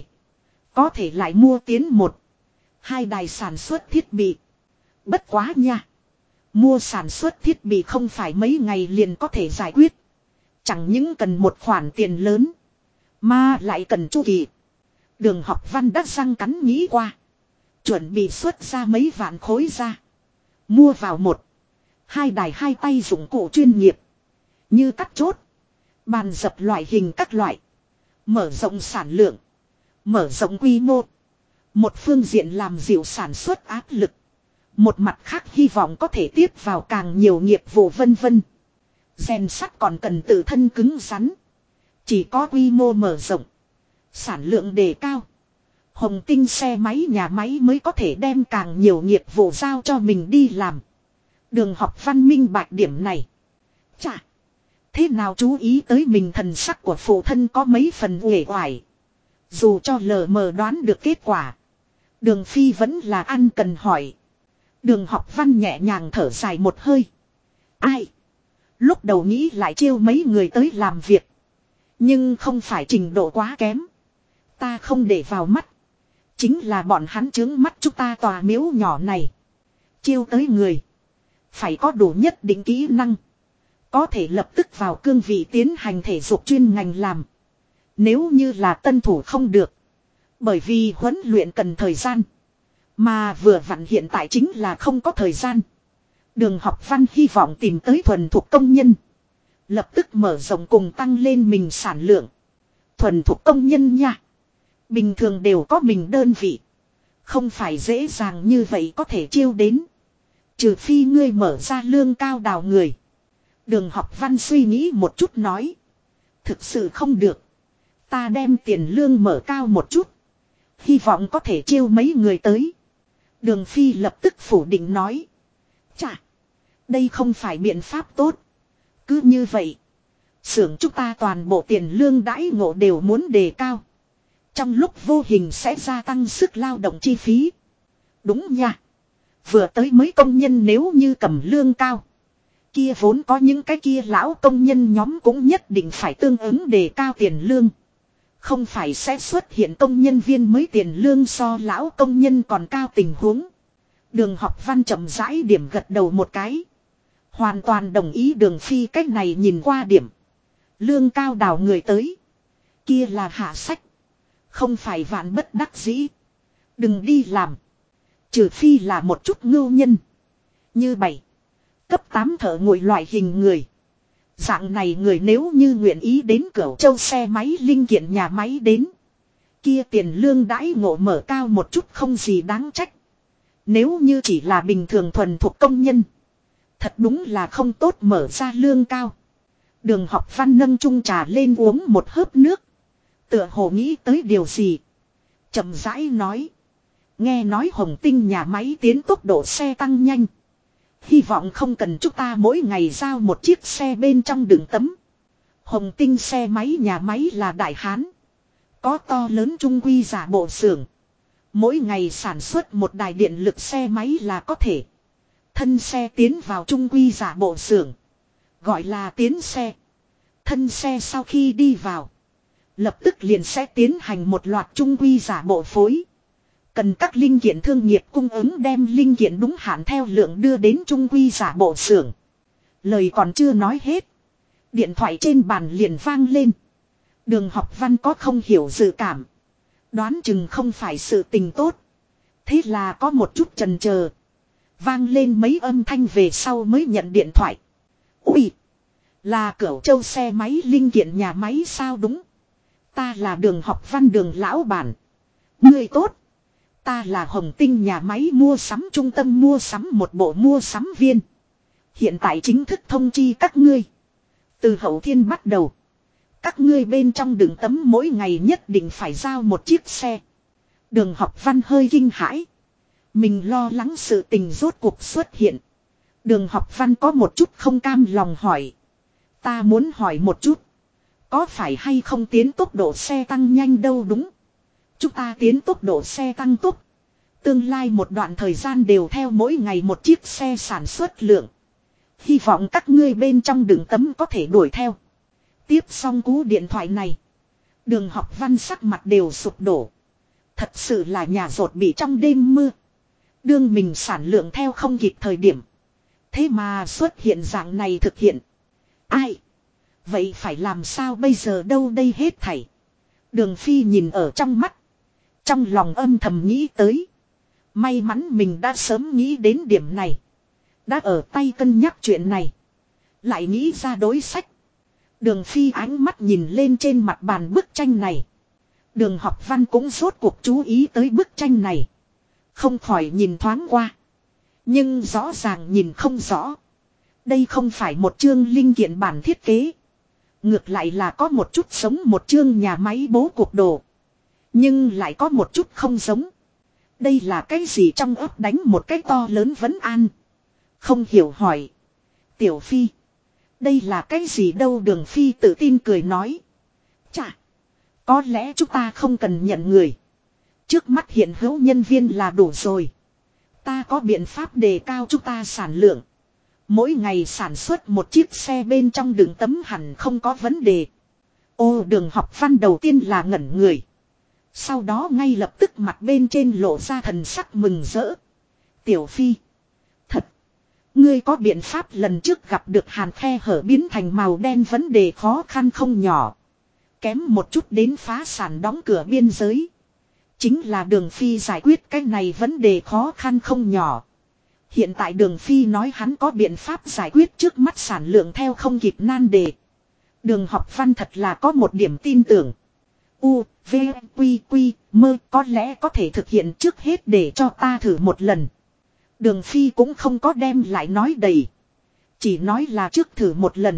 có thể lại mua tiến 1-2 đài sản xuất thiết bị. Bất quá nha. Mua sản xuất thiết bị không phải mấy ngày liền có thể giải quyết. Chẳng những cần một khoản tiền lớn. Mà lại cần chu kỳ. Đường Học Văn đã răng cắn nghĩ qua. Chuẩn bị xuất ra mấy vạn khối ra. Mua vào 1-2 đài hai tay dụng cụ chuyên nghiệp. Như cắt chốt. Bàn dập loại hình các loại. Mở rộng sản lượng. Mở rộng quy mô. Một phương diện làm dịu sản xuất áp lực. Một mặt khác hy vọng có thể tiếp vào càng nhiều nghiệp vụ vân vân. Rèn sắt còn cần tự thân cứng rắn. Chỉ có quy mô mở rộng. Sản lượng đề cao. Hồng Tinh xe máy nhà máy mới có thể đem càng nhiều nghiệp vụ giao cho mình đi làm. Đường Học Văn minh bạch điểm này. Chà. Thế nào chú ý tới mình thần sắc của phụ thân có mấy phần uể oải. Dù cho lờ mờ đoán được kết quả. Đường Phi vẫn là ăn cần hỏi. Đường Học Văn nhẹ nhàng thở dài một hơi. Ai? Lúc đầu nghĩ lại chiêu mấy người tới làm việc. Nhưng không phải trình độ quá kém. Ta không để vào mắt. Chính là bọn hắn chướng mắt chúng ta tòa miếu nhỏ này. Chiêu tới người. Phải có đủ nhất định kỹ năng. Có thể lập tức vào cương vị tiến hành thể dục chuyên ngành làm. Nếu như là tân thủ không được. Bởi vì huấn luyện cần thời gian. Mà vừa vặn hiện tại chính là không có thời gian. Đường Học Văn hy vọng tìm tới thuần thục công nhân. Lập tức mở rộng cùng tăng lên mình sản lượng. Thuần thục công nhân nha. Bình thường đều có mình đơn vị. Không phải dễ dàng như vậy có thể chiêu đến. Trừ phi ngươi mở ra lương cao đào người. Đường Học Văn suy nghĩ một chút nói. Thực sự không được. Ta đem tiền lương mở cao một chút. Hy vọng có thể chiêu mấy người tới. Đường Phi lập tức phủ định nói. Chà. Đây không phải biện pháp tốt. Cứ như vậy. Xưởng chúng ta toàn bộ tiền lương đãi ngộ đều muốn đề cao. Trong lúc vô hình sẽ gia tăng sức lao động chi phí. Đúng nha. Vừa tới mới công nhân nếu như cầm lương cao. Kia vốn có những cái kia lão công nhân nhóm cũng nhất định phải tương ứng đề cao tiền lương. Không phải sẽ xuất hiện công nhân viên mới tiền lương so lão công nhân còn cao tình huống. Đường Học Văn chậm rãi điểm gật đầu một cái. Hoàn toàn đồng ý Đường Phi cách này nhìn qua điểm. Lương cao đào người tới. Kia là hạ sách. Không phải vạn bất đắc dĩ. Đừng đi làm. Trừ phi là một chút ngưu nhân. Như 7. Cấp 8 thợ ngồi loại hình người. Dạng này người nếu như nguyện ý đến Cửu Châu xe máy linh kiện nhà máy đến. Kia tiền lương đãi ngộ mở cao một chút không gì đáng trách. Nếu như chỉ là bình thường thuần thuộc công nhân. Thật đúng là không tốt mở ra lương cao. Đường Học Văn nâng chung trà lên uống một hớp nước. Tựa hồ nghĩ tới điều gì. Chậm rãi nói. Nghe nói Hồng Tinh nhà máy tiến tốc độ xe tăng nhanh. Hy vọng không cần chúng ta mỗi ngày giao một chiếc xe bên trong đựng tấm. Hồng Tinh xe máy nhà máy là Đại Hán. Có to lớn trung quy giả bộ xưởng. Mỗi ngày sản xuất một đài điện lực xe máy là có thể. Thân xe tiến vào trung quy giả bộ xưởng. Gọi là tiến xe. Thân xe sau khi đi vào. Lập tức liền sẽ tiến hành một loạt trung quy giả bộ phối. Cần các linh kiện thương nghiệp cung ứng đem linh kiện đúng hạn theo lượng đưa đến trung quy giả bộ xưởng. Lời còn chưa nói hết. Điện thoại trên bàn liền vang lên. Đường Học Văn có không hiểu dự cảm. Đoán chừng không phải sự tình tốt. Thế là có một chút chần chờ. Vang lên mấy âm thanh về sau mới nhận điện thoại. Ui! Là Cửu Châu xe máy linh kiện nhà máy sao đúng? Ta là Đường Học Văn Đường lão bản. Người tốt! Ta là Hồng Tinh nhà máy mua sắm trung tâm mua sắm một bộ mua sắm viên. Hiện tại chính thức thông chi các ngươi. Từ hậu thiên bắt đầu. Các ngươi bên trong đựng tấm mỗi ngày nhất định phải giao một chiếc xe. Đường Học Văn hơi kinh hãi. Mình lo lắng sự tình rốt cuộc xuất hiện. Đường Học Văn có một chút không cam lòng hỏi. Ta muốn hỏi một chút. Có phải hay không tiến tốc độ xe tăng nhanh đâu đúng? Chúng ta tiến tốc độ xe tăng tốc. Tương lai một đoạn thời gian đều theo mỗi ngày một chiếc xe sản xuất lượng. Hy vọng các ngươi bên trong đựng tấm có thể đuổi theo. Tiếp xong cú điện thoại này. Đường Học Văn sắc mặt đều sụp đổ. Thật sự là nhà rột bị trong đêm mưa. Đương mình sản lượng theo không kịp thời điểm. Thế mà xuất hiện dạng này thực hiện. Ai? Vậy phải làm sao bây giờ đâu đây hết thảy. Đường Phi nhìn ở trong mắt. Trong lòng âm thầm nghĩ tới. May mắn mình đã sớm nghĩ đến điểm này. Đã ở tay cân nhắc chuyện này. Lại nghĩ ra đối sách. Đường Phi ánh mắt nhìn lên trên mặt bàn bức tranh này. Đường Học Văn cũng rốt cuộc chú ý tới bức tranh này. Không khỏi nhìn thoáng qua. Nhưng rõ ràng nhìn không rõ. Đây không phải một chương linh kiện bản thiết kế. Ngược lại là có một chút giống một chương nhà máy bố cục đồ. Nhưng lại có một chút không giống. Đây là cái gì trong ấp đánh một cái to lớn vấn an. Không hiểu hỏi. Tiểu Phi. Đây là cái gì đâu Đường Phi tự tin cười nói. Chà. Có lẽ chúng ta không cần nhận người. Trước mắt hiện hữu nhân viên là đủ rồi. Ta có biện pháp đề cao chúng ta sản lượng. Mỗi ngày sản xuất một chiếc xe bên trong đường tấm hẳn không có vấn đề. Ô Đường Học Văn đầu tiên là ngẩn người. Sau đó ngay lập tức mặt bên trên lộ ra thần sắc mừng rỡ. Tiểu Phi. Thật. Ngươi có biện pháp lần trước gặp được hàn khe hở biến thành màu đen vấn đề khó khăn không nhỏ. Kém một chút đến phá sản đóng cửa biên giới. Chính là Đường Phi giải quyết cái này vấn đề khó khăn không nhỏ. Hiện tại Đường Phi nói hắn có biện pháp giải quyết trước mắt sản lượng theo không kịp nan đề. Đường Học Văn thật là có một điểm tin tưởng. U, V, Quy, Quy, mơ có lẽ có thể thực hiện trước hết để cho ta thử một lần. Đường Phi cũng không có đem lại nói đầy. Chỉ nói là trước thử một lần.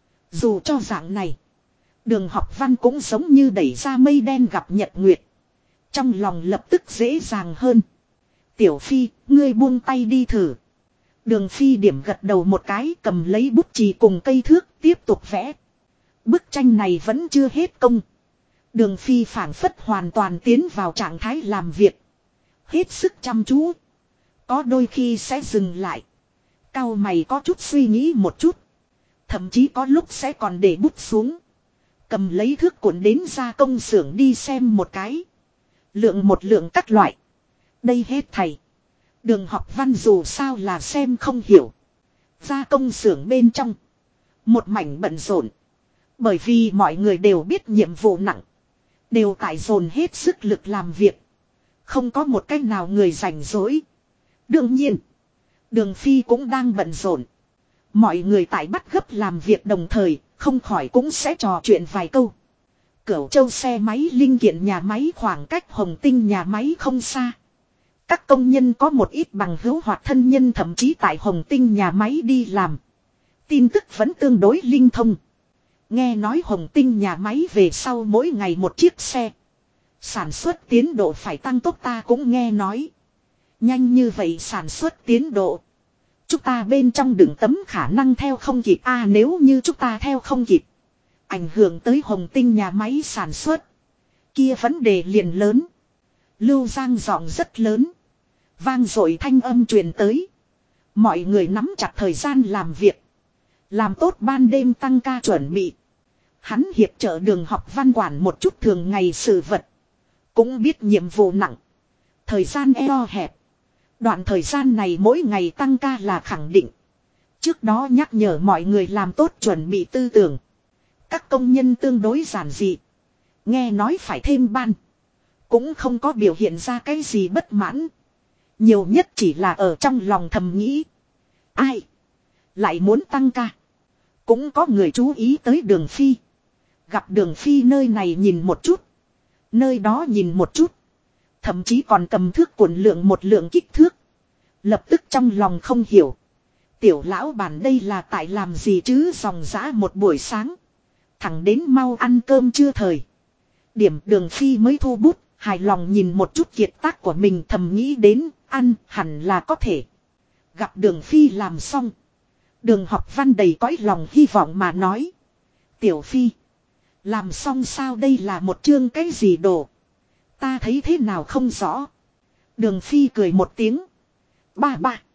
Dù cho dạng này. Đường Học Văn cũng giống như đẩy ra mây đen gặp nhật nguyệt. Trong lòng lập tức dễ dàng hơn. Tiểu Phi, ngươi buông tay đi thử. Đường Phi điểm gật đầu một cái cầm lấy bút chì cùng cây thước tiếp tục vẽ. Bức tranh này vẫn chưa hết công. Đường Phi phảng phất hoàn toàn tiến vào trạng thái làm việc. Hết sức chăm chú. Có đôi khi sẽ dừng lại. Cau mày có chút suy nghĩ một chút. Thậm chí có lúc sẽ còn để bút xuống. Cầm lấy thước cuộn đến ra công xưởng đi xem một cái. Lượng một lượng các loại. Đây hết thầy. Đường Học Văn dù sao là xem không hiểu. Ra công xưởng bên trong. Một mảnh bận rộn. Bởi vì mọi người đều biết nhiệm vụ nặng. Đều tại dồn hết sức lực làm việc. Không có một cách nào người rảnh rỗi. Đương nhiên. Đường Phi cũng đang bận rộn. Mọi người tại bắt gấp làm việc đồng thời. Không khỏi cũng sẽ trò chuyện vài câu. Cửu Châu xe máy linh kiện nhà máy khoảng cách Hồng Tinh nhà máy không xa. Các công nhân có một ít bằng hữu hoặc thân nhân thậm chí tại Hồng Tinh nhà máy đi làm. Tin tức vẫn tương đối linh thông. Nghe nói Hồng Tinh nhà máy về sau mỗi ngày một chiếc xe. Sản xuất tiến độ phải tăng tốc ta cũng nghe nói. Nhanh như vậy sản xuất tiến độ. Chúng ta bên trong đựng tấm khả năng theo không kịp nếu như chúng ta theo không kịp. Ảnh hưởng tới Hồng Tinh nhà máy sản xuất. Kia vấn đề liền lớn. Lưu Giang giọng rất lớn. Vang dội thanh âm truyền tới. Mọi người nắm chặt thời gian làm việc. Làm tốt ban đêm tăng ca chuẩn bị. Hắn hiệp trợ Đường Học Văn quản một chút thường ngày sự vật. Cũng biết nhiệm vụ nặng. Thời gian eo hẹp. Đoạn thời gian này mỗi ngày tăng ca là khẳng định. Trước đó nhắc nhở mọi người làm tốt chuẩn bị tư tưởng. Các công nhân tương đối giản dị. Nghe nói phải thêm ban. Cũng không có biểu hiện ra cái gì bất mãn. Nhiều nhất chỉ là ở trong lòng thầm nghĩ. Ai? Lại muốn tăng ca. Cũng có người chú ý tới Đường Phi. Gặp Đường Phi nơi này nhìn một chút. Nơi đó nhìn một chút. Thậm chí còn cầm thước cuộn lượng một lượng kích thước. Lập tức trong lòng không hiểu. Tiểu lão bản đây là tại làm gì chứ dòng dã một buổi sáng. Thẳng đến mau ăn cơm chưa thời. Điểm Đường Phi mới thu bút. Hài lòng nhìn một chút kiệt tác của mình thầm nghĩ đến ăn hẳn là có thể. Gặp Đường Phi làm xong. Đường Học Văn đầy cõi lòng hy vọng mà nói. Tiểu Phi. Làm xong sao đây là một chương cái gì đồ. Ta thấy thế nào không rõ. Đường Phi cười một tiếng. Ba.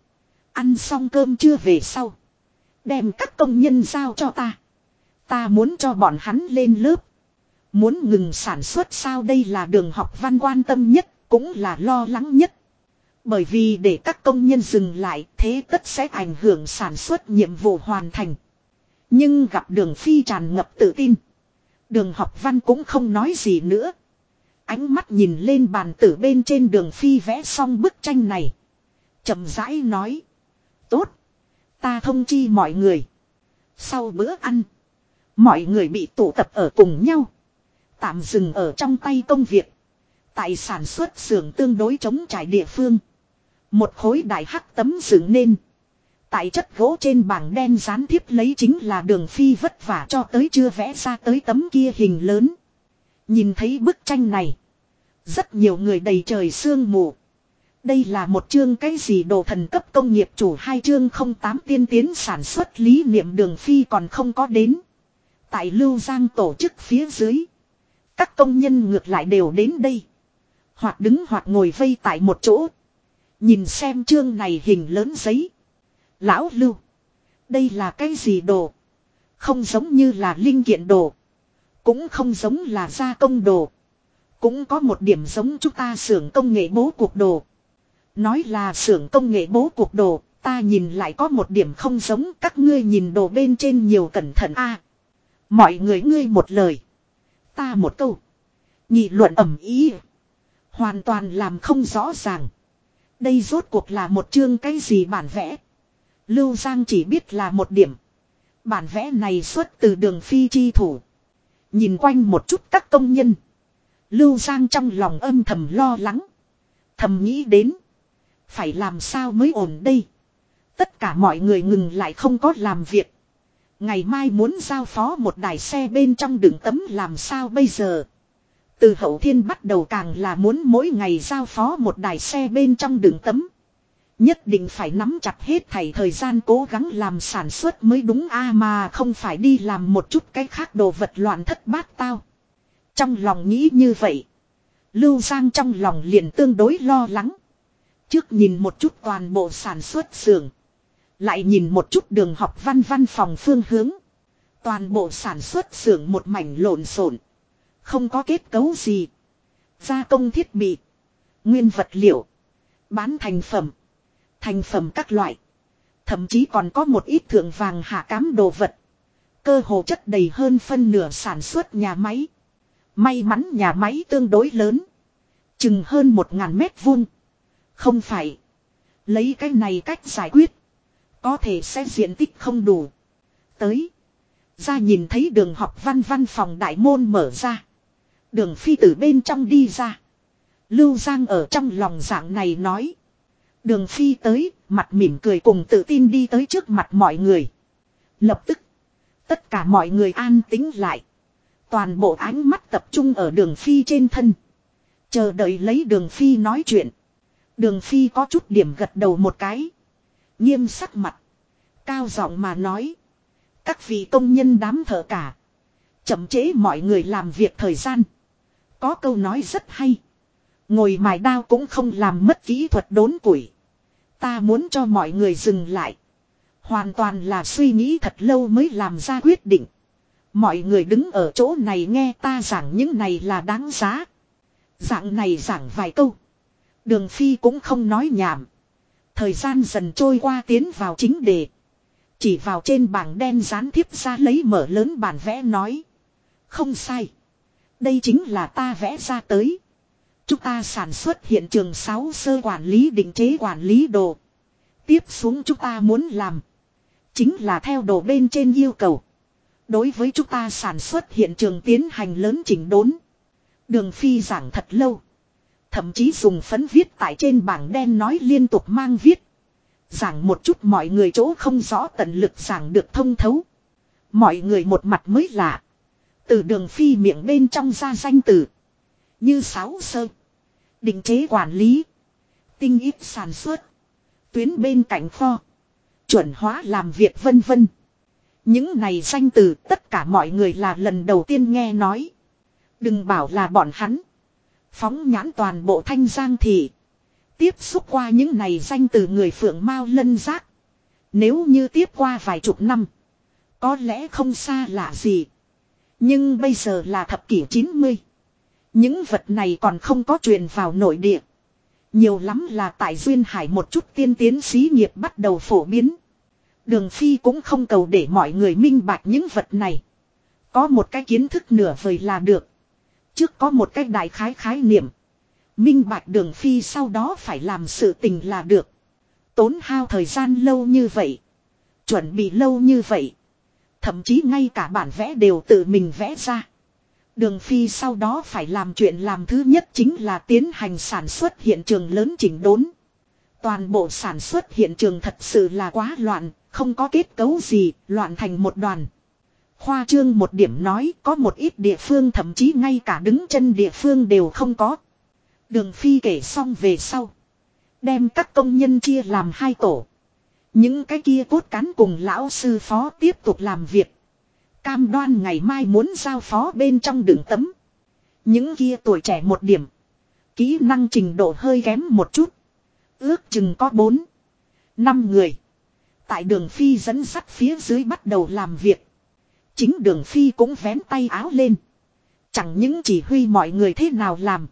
Ăn xong cơm chưa về sau. Đem các công nhân giao cho ta. Ta muốn cho bọn hắn lên lớp. Muốn ngừng sản xuất sao đây là Đường Học Văn quan tâm nhất. Cũng là lo lắng nhất. Bởi vì để các công nhân dừng lại thế tất sẽ ảnh hưởng sản xuất nhiệm vụ hoàn thành. Nhưng gặp Đường Phi tràn ngập tự tin. Đường Học Văn cũng không nói gì nữa. Ánh mắt nhìn lên bàn tử bên trên Đường Phi vẽ xong bức tranh này. Chậm rãi nói. Tốt. Ta thông chi mọi người. Sau bữa ăn. Mọi người bị tụ tập ở cùng nhau. Tạm dừng ở trong tay công việc. Tại sản xuất xưởng tương đối chống trải địa phương. Một khối đại hắc tấm dựng nên. Tại chất gỗ trên bảng đen dán thiếp lấy chính là Đường Phi vất vả cho tới chưa vẽ ra tới tấm kia hình lớn. Nhìn thấy bức tranh này. Rất nhiều người đầy trời sương mù. Đây là một chương cái gì đồ thần cấp công nghiệp chủ, 2 chương 08 tiên tiến sản xuất lý niệm Đường Phi còn không có đến. Tại Lưu Giang tổ chức phía dưới. Các công nhân ngược lại đều đến đây. Hoặc đứng hoặc ngồi vây tại một chỗ. Nhìn xem chương này hình lớn giấy. Lão Lưu. Đây là cái gì đồ? Không giống như là linh kiện đồ. Cũng không giống là gia công đồ. Cũng có một điểm giống chúng ta xưởng công nghệ bố cục đồ. Nói là xưởng công nghệ bố cục đồ, ta nhìn lại có một điểm không giống, các ngươi nhìn đồ bên trên nhiều cẩn thận a. Mọi người ngươi một lời. Ta một câu. Nghị luận ầm ĩ. Hoàn toàn làm không rõ ràng. Đây rốt cuộc là một chương cái gì bản vẽ. Lưu Giang chỉ biết là một điểm. Bản vẽ này xuất từ Đường Phi chi thủ. Nhìn quanh một chút các công nhân. Lưu Giang trong lòng âm thầm lo lắng. Thầm nghĩ đến. Phải làm sao mới ổn đây. Tất cả mọi người ngừng lại không có làm việc. Ngày mai muốn giao phó một đài xe bên trong đựng tấm làm sao bây giờ. Từ Hậu Thiên bắt đầu càng là muốn mỗi ngày giao phó một đài xe bên trong đựng tấm. Nhất định phải nắm chặt hết thảy thời gian cố gắng làm sản xuất mới đúng a, mà không phải đi làm một chút cái khác đồ vật loạn thất bát tao. Trong lòng nghĩ như vậy. Lưu Giang trong lòng liền tương đối lo lắng. Trước nhìn một chút toàn bộ sản xuất xưởng. Lại nhìn một chút đường học văn phòng phương hướng. Toàn bộ sản xuất xưởng một mảnh lộn xộn. Không có kết cấu gì. Gia công thiết bị. Nguyên vật liệu. Bán thành phẩm. Thành phẩm các loại. Thậm chí còn có một ít thượng vàng hạ cám đồ vật. Cơ hồ chất đầy hơn phân nửa sản xuất nhà máy. May mắn nhà máy tương đối lớn. Chừng hơn 1000 mét vuông. Không phải. Lấy cái này cách giải quyết. Có thể sẽ diện tích không đủ. Tới. Ra nhìn thấy đường học văn phòng đại môn mở ra. Đường Phi từ bên trong đi ra. Lưu Giang ở trong lòng dạng này nói. Đường Phi tới, mặt mỉm cười cùng tự tin đi tới trước mặt mọi người. Lập tức. Tất cả mọi người an tĩnh lại. Toàn bộ ánh mắt tập trung ở Đường Phi trên thân. Chờ đợi lấy Đường Phi nói chuyện. Đường Phi có chút điểm gật đầu một cái. Nghiêm sắc mặt. Cao giọng mà nói. Các vị công nhân đám thợ cả. Chậm chế mọi người làm việc thời gian. Có câu nói rất hay. Ngồi mài đao cũng không làm mất kỹ thuật đốn củi. Ta muốn cho mọi người dừng lại. Hoàn toàn là suy nghĩ thật lâu mới làm ra quyết định. Mọi người đứng ở chỗ này nghe ta giảng những này là đáng giá. Dạng này giảng vài câu. Đường Phi cũng không nói nhảm. Thời gian dần trôi qua tiến vào chính đề. Chỉ vào trên bảng đen dán thiếp ra lấy mở lớn bản vẽ nói. Không sai. Đây chính là ta vẽ ra tới. Chúng ta sản xuất hiện trường 6 sơ quản lý định chế quản lý đồ. Tiếp xuống chúng ta muốn làm. Chính là theo đồ bên trên yêu cầu. Đối với chúng ta sản xuất hiện trường tiến hành lớn chỉnh đốn. Đường Phi giảng thật lâu. Thậm chí dùng phấn viết tại trên bảng đen nói liên tục mang viết. Giảng một chút mọi người chỗ không rõ tận lực giảng được thông thấu. Mọi người một mặt mới lạ. Từ Đường Phi miệng bên trong ra danh từ. Như 6 sơ. Định chế quản lý. Tinh ít sản xuất. Tuyến bên cạnh kho. Chuẩn hóa làm việc vân vân. Những này danh từ tất cả mọi người là lần đầu tiên nghe nói. Đừng bảo là bọn hắn. Phóng nhãn toàn bộ Thanh Giang thị. Tiếp xúc qua những này danh từ người Phượng Mao Lân Giác. Nếu như tiếp qua vài chục năm. Có lẽ không xa lạ gì. Nhưng bây giờ là thập kỷ 90. Những vật này còn không có truyền vào nội địa. Nhiều lắm là tại Duyên Hải một chút tiên tiến xí nghiệp bắt đầu phổ biến. Đường Phi cũng không cầu để mọi người minh bạch những vật này. Có một cái kiến thức nửa vời là được. Trước có một cái đại khái niệm. Minh bạch Đường Phi sau đó phải làm sự tình là được. Tốn hao thời gian lâu như vậy. Chuẩn bị lâu như vậy. Thậm chí ngay cả bản vẽ đều tự mình vẽ ra. Đường Phi sau đó phải làm chuyện làm thứ nhất chính là tiến hành sản xuất hiện trường lớn chỉnh đốn. Toàn bộ sản xuất hiện trường thật sự là quá loạn, không có kết cấu gì, loạn thành một đoàn. Khoa trương một điểm nói, có một ít địa phương thậm chí ngay cả đứng chân địa phương đều không có. Đường Phi kể xong về sau, đem các công nhân chia làm 2 tổ. Những cái kia cốt cán cùng lão sư phó tiếp tục làm việc. Cam đoan ngày mai muốn giao phó bên trong đựng tấm. Những kia tuổi trẻ một điểm, kỹ năng trình độ hơi kém một chút. Ước chừng có 4-5 người. Tại Đường Phi dẫn dắt phía dưới bắt đầu làm việc. Chính Đường Phi cũng vén tay áo lên. Chẳng những chỉ huy mọi người thế nào làm,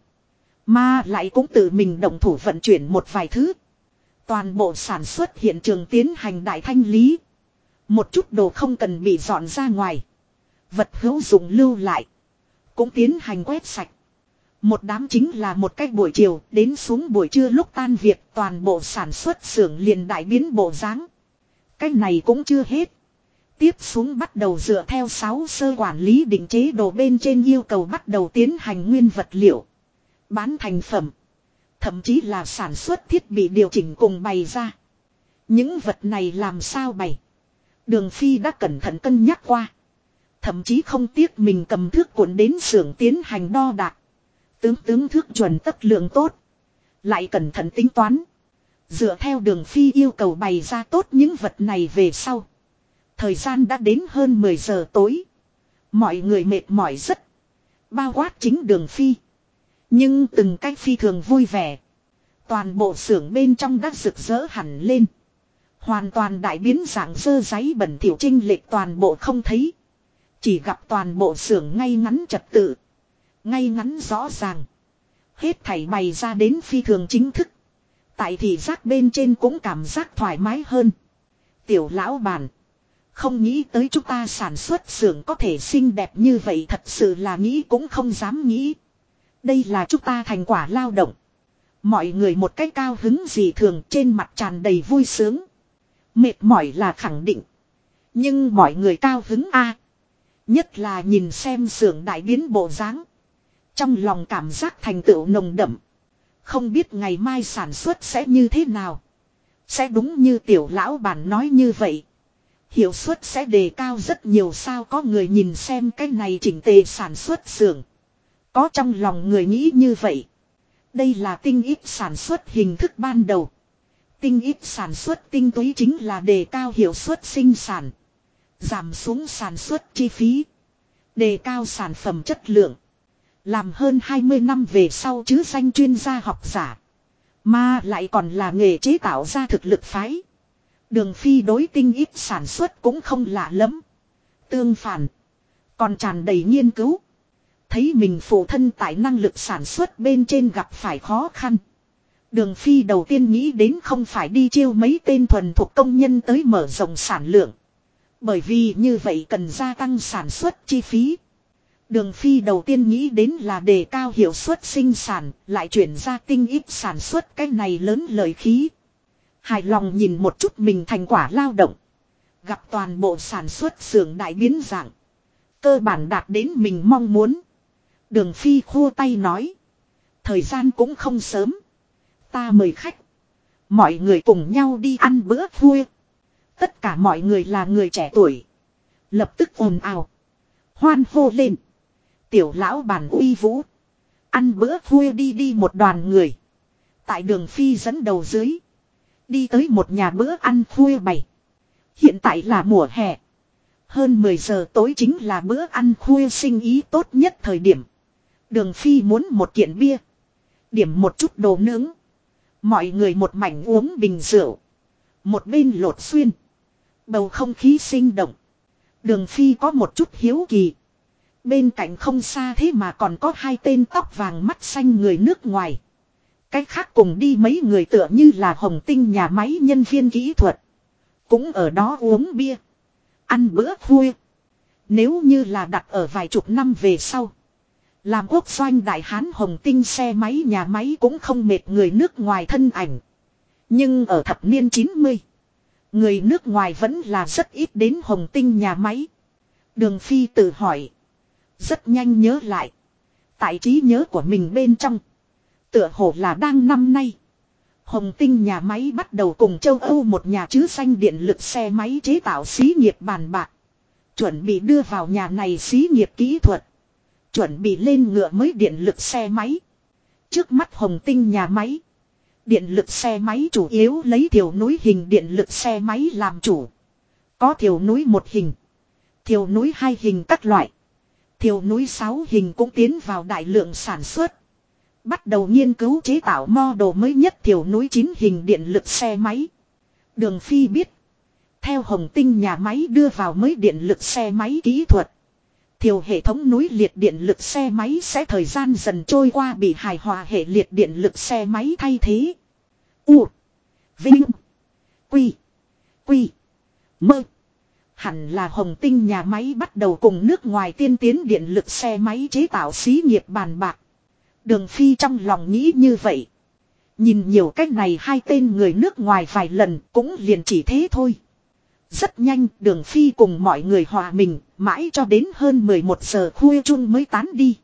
mà lại cũng tự mình động thủ vận chuyển một vài thứ. Toàn bộ sản xuất hiện trường tiến hành đại thanh lý. Một chút đồ không cần bị dọn ra ngoài. Vật hữu dụng lưu lại. Cũng tiến hành quét sạch. Một đám chính là một cách buổi chiều đến xuống buổi trưa lúc tan việc toàn bộ sản xuất xưởng liền đại biến bộ dáng. Cái này cũng chưa hết. Tiếp xuống bắt đầu dựa theo 6 sơ quản lý định chế đồ bên trên yêu cầu bắt đầu tiến hành nguyên vật liệu. Bán thành phẩm. Thậm chí là sản xuất thiết bị điều chỉnh cùng bày ra. Những vật này làm sao bày? Đường Phi đã cẩn thận cân nhắc qua. Thậm chí không tiếc mình cầm thước cuộn đến xưởng tiến hành đo đạc. Tướng thước chuẩn tất lượng tốt. Lại cẩn thận tính toán. Dựa theo Đường Phi yêu cầu bày ra tốt những vật này về sau. Thời gian đã đến hơn 10 giờ tối. Mọi người mệt mỏi rất. Bao quát chính Đường Phi. Nhưng từng cách phi thường vui vẻ. Toàn bộ xưởng bên trong đã rực rỡ hẳn lên. Hoàn toàn đại biến dạng dơ giấy bẩn thỉu chênh lệch toàn bộ không thấy. Chỉ gặp toàn bộ xưởng ngay ngắn trật tự. Ngay ngắn rõ ràng. Hết thảy bày ra đến phi thường chính thức. Tại thị giác bên trên cũng cảm giác thoải mái hơn. Tiểu lão bản. Không nghĩ tới chúng ta sản xuất xưởng có thể xinh đẹp như vậy, thật sự là nghĩ cũng không dám nghĩ. Đây là chúng ta thành quả lao động. Mọi người một cách cao hứng dị thường, trên mặt tràn đầy vui sướng. Mệt mỏi là khẳng định. Nhưng mọi người cao hứng a. Nhất là nhìn xem xưởng đại biến bộ dáng. Trong lòng cảm giác thành tựu nồng đậm. Không biết ngày mai sản xuất sẽ như thế nào. Sẽ đúng như tiểu lão bản nói như vậy. Hiệu suất sẽ đề cao rất nhiều sao, có người nhìn xem cái này chỉnh tề sản xuất xưởng. Có trong lòng người nghĩ như vậy. Đây là tinh ít sản xuất hình thức ban đầu. Tinh ít sản xuất tinh túy chính là đề cao hiệu suất sinh sản. Giảm xuống sản xuất chi phí. Đề cao sản phẩm chất lượng. Làm hơn 20 năm về sau chứ danh chuyên gia học giả. Mà lại còn là nghề chế tạo ra thực lực phái. Đường Phi đối tinh ít sản xuất cũng không lạ lắm. Tương phản. Còn tràn đầy nghiên cứu. Thấy mình phụ thân tại năng lực sản xuất bên trên gặp phải khó khăn. Đường Phi đầu tiên nghĩ đến không phải đi chiêu mấy tên thuần thuộc công nhân tới mở rộng sản lượng. Bởi vì như vậy cần gia tăng sản xuất chi phí. Đường Phi đầu tiên nghĩ đến là đề cao hiệu suất sinh sản, lại chuyển ra tinh ít sản xuất, cái này lớn lợi khí. Hài lòng nhìn một chút mình thành quả lao động. Gặp toàn bộ sản xuất xưởng đại biến dạng. Cơ bản đạt đến mình mong muốn. Đường Phi khua tay nói. Thời gian cũng không sớm. Ta mời khách. Mọi người cùng nhau đi ăn bữa khuya. Tất cả mọi người là người trẻ tuổi. Lập tức ồn ào. Hoan hô lên. Tiểu lão bản uy vũ. Ăn bữa khuya đi một đoàn người. Tại Đường Phi dẫn đầu dưới. Đi tới một nhà bữa ăn khuya bày. Hiện tại là mùa hè. Hơn 10 giờ tối chính là bữa ăn khuya sinh ý tốt nhất thời điểm. Đường Phi muốn một kiện bia. Điểm một chút đồ nướng. Mọi người một mảnh uống bình rượu. Một bên lột xuyên. Bầu không khí sinh động. Đường Phi có một chút hiếu kỳ. Bên cạnh không xa thế mà còn có 2 tên tóc vàng mắt xanh người nước ngoài. Cách khác cùng đi mấy người tựa như là Hồng Tinh nhà máy nhân viên kỹ thuật. Cũng ở đó uống bia. Ăn bữa khuya. Nếu như là đặt ở vài chục năm về sau. Làm quốc doanh đại hán Hồng Tinh xe máy nhà máy cũng không mệt người nước ngoài thân ảnh. Nhưng ở thập niên 90. Người nước ngoài vẫn là rất ít đến Hồng Tinh nhà máy. Đường Phi tự hỏi. Rất nhanh nhớ lại. Tại trí nhớ của mình bên trong. Tựa hồ là đang năm nay. Hồng Tinh nhà máy bắt đầu cùng châu Âu một nhà chứ danh điện lực xe máy chế tạo xí nghiệp bàn bạc. Chuẩn bị đưa vào nhà này xí nghiệp kỹ thuật. Chuẩn bị lên ngựa mới điện lực xe máy. Trước mắt Hồng Tinh nhà máy. Điện lực xe máy chủ yếu lấy thiểu núi hình điện lực xe máy làm chủ. Có thiểu núi 1 hình. Thiểu núi 2 hình các loại. Thiểu núi 6 hình cũng tiến vào đại lượng sản xuất. Bắt đầu nghiên cứu chế tạo model mới nhất thiểu núi 9 hình điện lực xe máy. Đường Phi biết. Theo Hồng Tinh nhà máy đưa vào mới điện lực xe máy kỹ thuật. Thiểu hệ thống núi liệt điện lực xe máy sẽ thời gian dần trôi qua bị hài hòa hệ liệt điện lực xe máy thay thế. U. Vinh. Quy. Quy. Mơ. Hẳn là Hồng Tinh nhà máy bắt đầu cùng nước ngoài tiên tiến điện lực xe máy chế tạo xí nghiệp bàn bạc. Đường Phi trong lòng nghĩ như vậy. Nhìn nhiều cách này hai tên người nước ngoài vài lần cũng liền chỉ thế thôi. Rất nhanh Đường Phi cùng mọi người hòa mình mãi cho đến hơn 11 giờ khuya chung mới tán đi.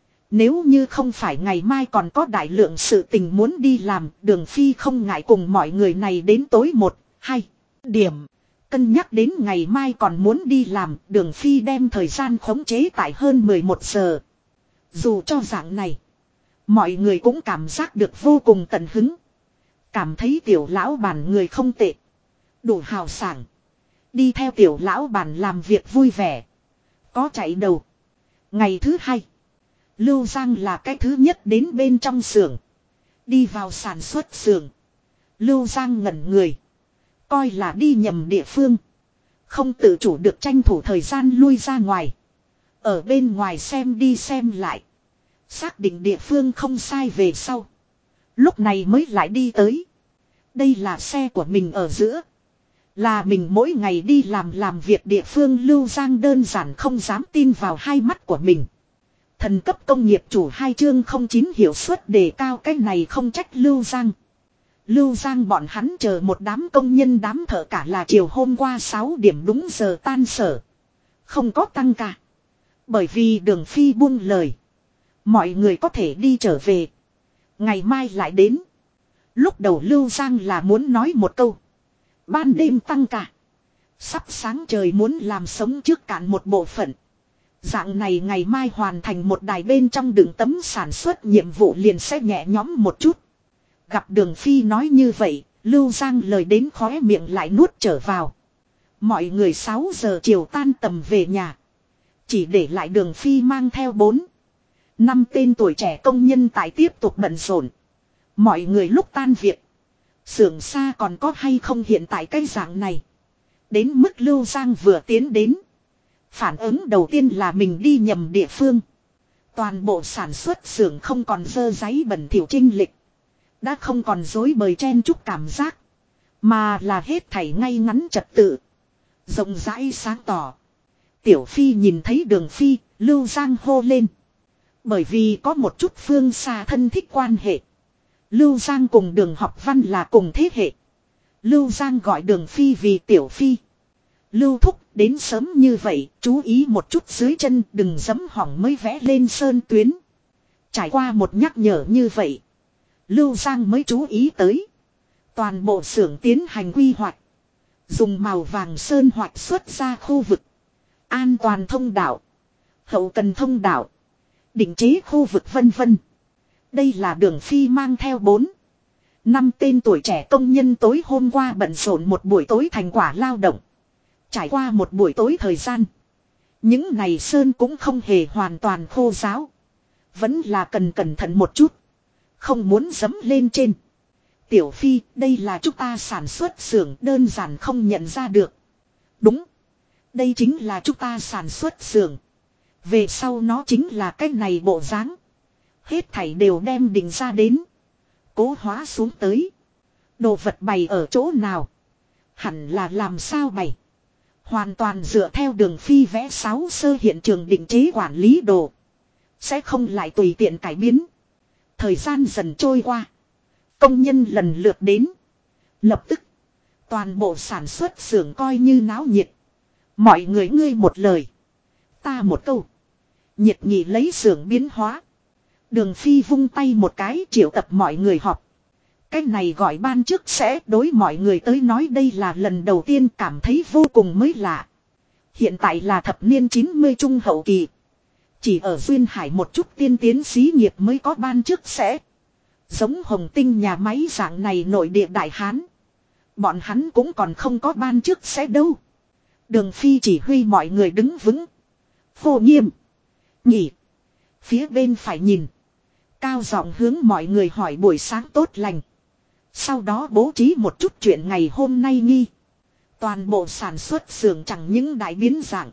Nếu như không phải ngày mai còn có đại lượng sự tình muốn đi làm, Đường Phi không ngại cùng mọi người này đến tối 1-2 điểm. Cân nhắc đến ngày mai còn muốn đi làm, Đường Phi đem thời gian khống chế tại hơn 11 giờ. Dù cho dạng này, mọi người cũng cảm giác được vô cùng tận hứng. Cảm thấy tiểu lão bản người không tệ. Đủ hào sảng. Đi theo tiểu lão bản làm việc vui vẻ. Có chạy đầu. Ngày thứ 2. Lưu Giang là cái thứ nhất đến bên trong xưởng. Đi vào sản xuất xưởng. Lưu Giang ngẩn người. Coi là đi nhầm địa phương. Không tự chủ được tranh thủ thời gian lui ra ngoài. Ở bên ngoài xem đi xem lại. Xác định địa phương không sai về sau. Lúc này mới lại đi tới. Đây là xe của mình ở giữa. Là mình mỗi ngày đi làm việc địa phương. Lưu Giang đơn giản không dám tin vào hai mắt của mình. Thần cấp công nghiệp chủ 2 chương 09 hiệu suất đề cao, cái này không trách Lưu Giang. Lưu Giang bọn hắn chờ một đám công nhân đám thợ cả là chiều hôm qua 6 điểm đúng giờ tan sở. Không có tăng ca. Bởi vì Đường Phi buông lời. Mọi người có thể đi trở về. Ngày mai lại đến. Lúc đầu Lưu Giang là muốn nói một câu. Ban đêm tăng ca. Sắp sáng trời muốn làm sống trước cạn một bộ phận. Dạng này ngày mai hoàn thành một đài bên trong đựng tấm sản xuất nhiệm vụ liền sẽ nhẹ nhõm một chút. Gặp Đường Phi nói như vậy, Lưu Giang lời đến khóe miệng lại nuốt trở vào. Mọi người 6 giờ chiều tan tầm về nhà. Chỉ để lại Đường Phi mang theo 4-5 tên tuổi trẻ công nhân tại tiếp tục bận rộn. Mọi người lúc tan việc. Xưởng xa còn có hay không hiện tại cái dạng này. Đến mức Lưu Giang vừa tiến đến. Phản ứng đầu tiên là mình đi nhầm địa phương. Toàn bộ sản xuất xưởng không còn dơ giấy bẩn thỉu trinh lịch. Đã không còn dối bời chen chúc cảm giác. Mà là hết thảy ngay ngắn trật tự. Rộng rãi sáng tỏ. Tiểu Phi nhìn thấy Đường Phi, Lưu Giang hô lên. Bởi vì có một chút phương xa thân thích quan hệ. Lưu Giang cùng Đường Học Văn là cùng thế hệ. Lưu Giang gọi Đường Phi vì Tiểu Phi. Lưu thúc đến sớm như vậy, chú ý một chút dưới chân, đừng giẫm hỏng mới vẽ lên sơn tuyến. Trải qua một nhắc nhở như vậy, Lưu Giang mới chú ý tới. Toàn bộ xưởng tiến hành quy hoạch. Dùng màu vàng sơn hoạch xuất ra khu vực. An toàn thông đạo. Hậu cần thông đạo. Định chế khu vực vân vân. Đây là Đường Phi mang theo 4-5 tên tuổi trẻ công nhân tối hôm qua bận rộn một buổi tối thành quả lao động. Trải qua một buổi tối thời gian. Những này sơn cũng không hề hoàn toàn khô ráo. Vẫn là cần cẩn thận một chút. Không muốn dẫm lên trên. Tiểu Phi, đây là chúng ta sản xuất xưởng, đơn giản không nhận ra được. Đúng. Đây chính là chúng ta sản xuất xưởng. Về sau nó chính là cái này bộ dáng. Hết thảy đều đem định ra đến. Cố hóa xuống tới. Đồ vật bày ở chỗ nào? Hẳn là làm sao bày? Hoàn toàn dựa theo Đường Phi vẽ 6 sơ hiện trường định chế quản lý đồ. Sẽ không lại tùy tiện cải biến. Thời gian dần trôi qua. Công nhân lần lượt đến. Lập tức. Toàn bộ sản xuất xưởng coi như náo nhiệt. Mọi người ngươi một lời. Ta một câu. Nhiệt nghị lấy xưởng biến hóa. Đường Phi vung tay một cái triệu tập mọi người họp. Cái này gọi ban trước sẽ đối mọi người tới nói đây là lần đầu tiên cảm thấy vô cùng mới lạ. Hiện tại là thập niên 90 trung hậu kỳ. Chỉ ở Duyên Hải một chút tiên tiến xí nghiệp mới có ban trước sẽ. Giống Hồng Tinh nhà máy dạng này nội địa Đại Hán. Bọn hắn cũng còn không có ban trước sẽ đâu. Đường Phi chỉ huy mọi người đứng vững. Phô nghiêm. Nhỉ. Phía bên phải nhìn. Cao giọng hướng mọi người hỏi buổi sáng tốt lành. Sau đó bố trí một chút chuyện ngày hôm nay nghi. Toàn bộ sản xuất xưởng chẳng những đại biến dạng.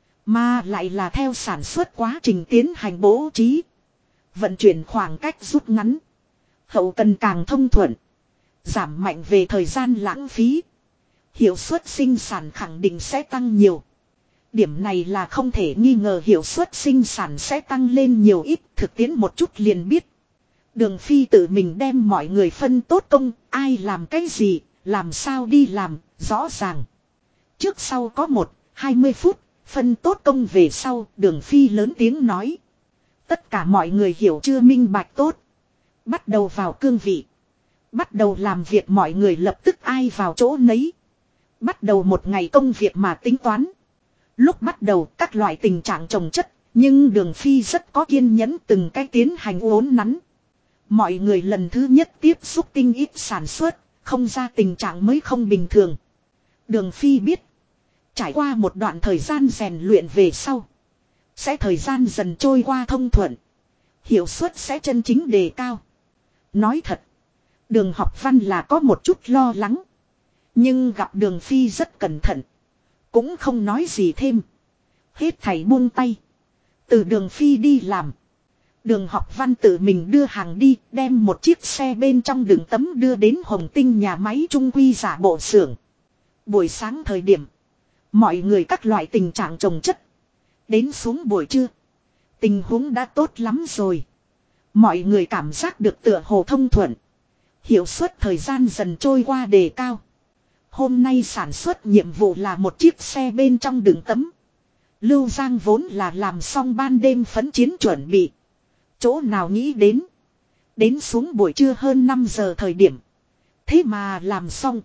Mà lại là theo sản xuất quá trình tiến hành bố trí. Vận chuyển khoảng cách rút ngắn. Hậu cần càng thông thuận. Giảm mạnh về thời gian lãng phí. Hiệu suất sinh sản khẳng định sẽ tăng nhiều. Điểm này là không thể nghi ngờ hiệu suất sinh sản sẽ tăng lên nhiều ít thực tiễn một chút liền biết. Đường Phi tự mình đem mọi người phân tốt công, ai làm cái gì, làm sao đi làm, rõ ràng. Trước sau có 20 phút, phân tốt công về sau, Đường Phi lớn tiếng nói. Tất cả mọi người hiểu chưa minh bạch tốt. Bắt đầu vào cương vị. Bắt đầu làm việc mọi người lập tức ai vào chỗ nấy. Bắt đầu một ngày công việc mà tính toán. Lúc bắt đầu các loại tình trạng chồng chất, nhưng Đường Phi rất có kiên nhẫn từng cái tiến hành uốn nắn. Mọi người lần thứ nhất tiếp xúc tinh ít sản xuất, không ra tình trạng mới không bình thường. Đường Phi biết, trải qua một đoạn thời gian rèn luyện về sau, sẽ thời gian dần trôi qua thông thuận, hiệu suất sẽ chân chính đề cao. Nói thật, Đường Học Văn là có một chút lo lắng, nhưng gặp Đường Phi rất cẩn thận, cũng không nói gì thêm. Hết thảy buông tay, từ Đường Phi đi làm. Đường Học Văn tự mình đưa hàng đi, đem một chiếc xe bên trong đựng tấm đưa đến Hồng Tinh nhà máy trung quy giả bộ xưởng. Buổi sáng thời điểm, mọi người các loại tình trạng chồng chất. Đến xuống buổi trưa, tình huống đã tốt lắm rồi. Mọi người cảm giác được tựa hồ thông thuận. Hiệu suất thời gian dần trôi qua đề cao. Hôm nay sản xuất nhiệm vụ là một chiếc xe bên trong đựng tấm. Lưu Giang vốn là làm xong ban đêm phấn chiến chuẩn bị. Chỗ nào nghĩ đến. Đến xuống buổi trưa hơn 5 giờ thời điểm. Thế mà làm xong.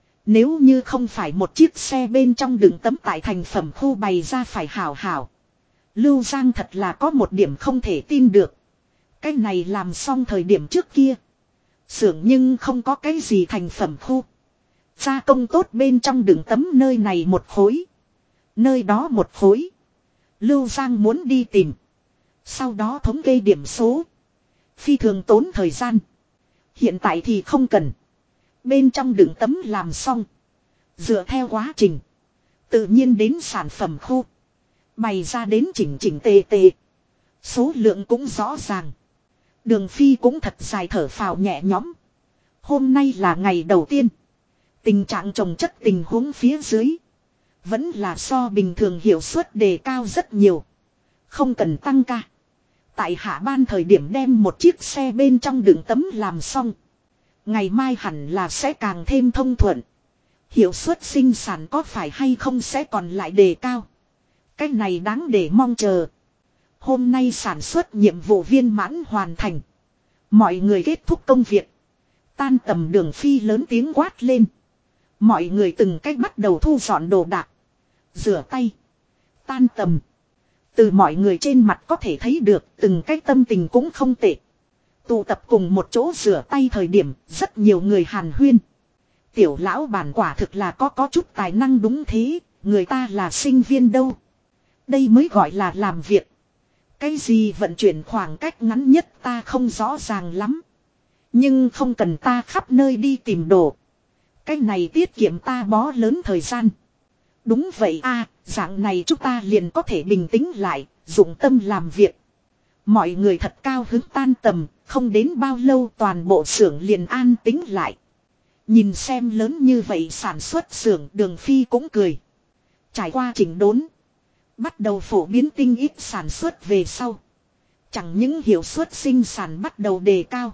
Nếu như không phải một chiếc xe bên trong đựng tấm tại thành phẩm khu bày ra phải hảo hảo. Lưu Giang thật là có một điểm không thể tin được. Cái này làm xong thời điểm trước kia. Xưởng nhưng không có cái gì thành phẩm khu. Gia công tốt bên trong đựng tấm nơi này một khối. Nơi đó một khối. Lưu Giang muốn đi tìm. Sau đó thống kê điểm số. Phi thường tốn thời gian. Hiện tại thì không cần. Bên trong đựng tấm làm xong. Dựa theo quá trình. Tự nhiên đến sản phẩm khu. Bày ra đến chỉnh chỉnh tề tề. Số lượng cũng rõ ràng. Đường Phi cũng thật dài thở phào nhẹ nhõm. Hôm nay là ngày đầu tiên. Tình trạng chồng chất tình huống phía dưới. Vẫn là so bình thường hiệu suất đề cao rất nhiều. Không cần tăng ca. Tại hạ ban thời điểm đem một chiếc xe bên trong đựng tấm làm xong. Ngày mai hẳn là sẽ càng thêm thông thuận. Hiệu suất sinh sản có phải hay không sẽ còn lại đề cao. Cái này đáng để mong chờ. Hôm nay sản xuất nhiệm vụ viên mãn hoàn thành. Mọi người kết thúc công việc. Tan tầm Đường Phi lớn tiếng quát lên. Mọi người từng cách bắt đầu thu dọn đồ đạc. Rửa tay. Tan tầm. Từ mọi người trên mặt có thể thấy được từng cái tâm tình cũng không tệ. Tụ tập cùng một chỗ rửa tay thời điểm rất nhiều người hàn huyên. Tiểu lão bản quả thực là có chút tài năng đúng thế, người ta là sinh viên đâu. Đây mới gọi là làm việc. Cái gì vận chuyển khoảng cách ngắn nhất ta không rõ ràng lắm. Nhưng không cần ta khắp nơi đi tìm đồ. Cái này tiết kiệm ta bó lớn thời gian. Đúng vậy a, dạng này chúng ta liền có thể bình tĩnh lại, dụng tâm làm việc. Mọi người thật cao hứng tan tầm, không đến bao lâu toàn bộ xưởng liền an tĩnh lại. Nhìn xem lớn như vậy sản xuất xưởng Đường Phi cũng cười. Trải qua chỉnh đốn. Bắt đầu phổ biến tinh ít sản xuất về sau. Chẳng những hiệu suất sinh sản bắt đầu đề cao.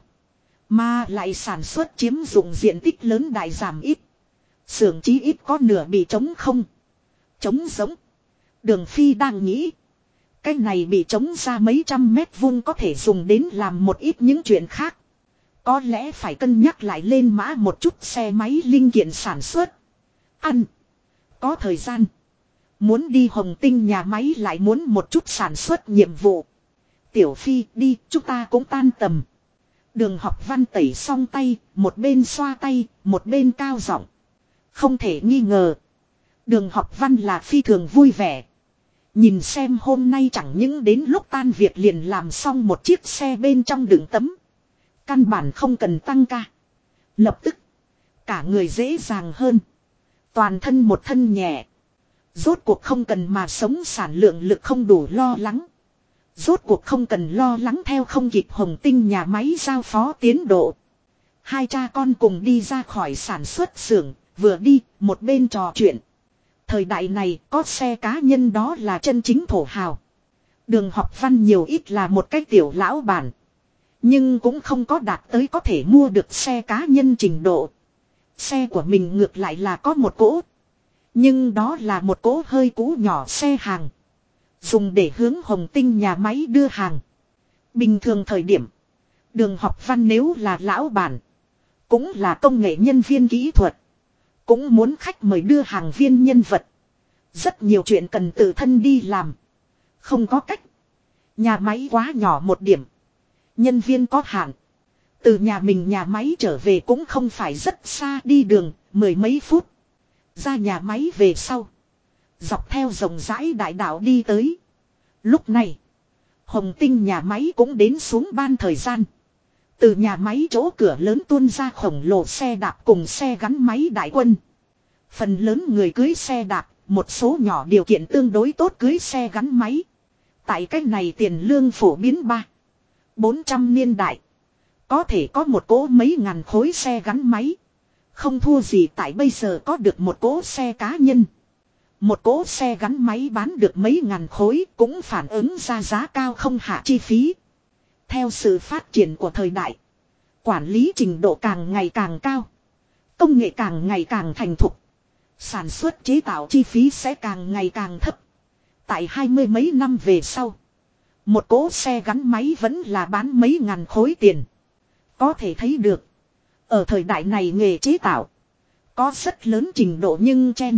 Mà lại sản xuất chiếm dụng diện tích lớn đại giảm ít. Xưởng chí ít có nửa bị trống không. Trống giống. Đường Phi đang nghĩ. Cái này bị trống ra mấy trăm mét vuông có thể dùng đến làm một ít những chuyện khác. Có lẽ phải cân nhắc lại lên mã một chút xe máy linh kiện sản xuất. Ăn. Có thời gian. Muốn đi Hồng Tinh nhà máy lại muốn một chút sản xuất nhiệm vụ. Tiểu Phi đi, chúng ta cũng tan tầm. Đường Học Văn tẩy xong tay, một bên xoa tay, một bên cao giọng. Không thể nghi ngờ. Đường Học Văn là phi thường vui vẻ. Nhìn xem hôm nay chẳng những đến lúc tan việc liền làm xong một chiếc xe bên trong đựng tấm. Căn bản không cần tăng ca. Lập tức, cả người dễ dàng hơn. Toàn thân một thân nhẹ. Rốt cuộc không cần mà sống sản lượng lực không đủ lo lắng. Rốt cuộc không cần lo lắng theo không kịp Hồng Tinh nhà máy giao phó tiến độ. Hai cha con cùng đi ra khỏi sản xuất xưởng, vừa đi, một bên trò chuyện. Thời đại này có xe cá nhân đó là chân chính thổ hào. Đường Học Văn nhiều ít là một cái tiểu lão bản. Nhưng cũng không có đạt tới có thể mua được xe cá nhân trình độ. Xe của mình ngược lại là có một cỗ. Nhưng đó là một cỗ hơi cũ nhỏ xe hàng. Dùng để hướng Hồng Tinh nhà máy đưa hàng. Bình thường thời điểm. Đường Học Văn nếu là lão bản. Cũng là công nghệ nhân viên kỹ thuật. Cũng muốn khách mời đưa hàng viên nhân vật. Rất nhiều chuyện cần tự thân đi làm. Không có cách. Nhà máy quá nhỏ một điểm. Nhân viên có hạn. Từ nhà mình nhà máy trở về cũng không phải rất xa đi đường, mười mấy phút. Ra nhà máy về sau. Dọc theo rộng rãi đại đạo đi tới. Lúc này, Hồng Tinh nhà máy cũng đến xuống ban thời gian. Từ nhà máy chỗ cửa lớn tuôn ra khổng lồ xe đạp cùng xe gắn máy đại quân. Phần lớn người cưới xe đạp, một số nhỏ điều kiện tương đối tốt cưới xe gắn máy. Tại cách này tiền lương phổ biến 400 niên đại. Có thể có một cỗ mấy ngàn khối xe gắn máy. Không thua gì tại bây giờ có được một cỗ xe cá nhân. Một cỗ xe gắn máy bán được mấy ngàn khối cũng phản ứng ra giá cao không hạ chi phí. Theo sự phát triển của thời đại, quản lý trình độ càng ngày càng cao. Công nghệ càng ngày càng thành thục. Sản xuất chế tạo chi phí sẽ càng ngày càng thấp. Tại 20 mấy năm về sau, một cỗ xe gắn máy vẫn là bán mấy ngàn khối tiền. Có thể thấy được, ở thời đại này nghề chế tạo có rất lớn trình độ nhưng chen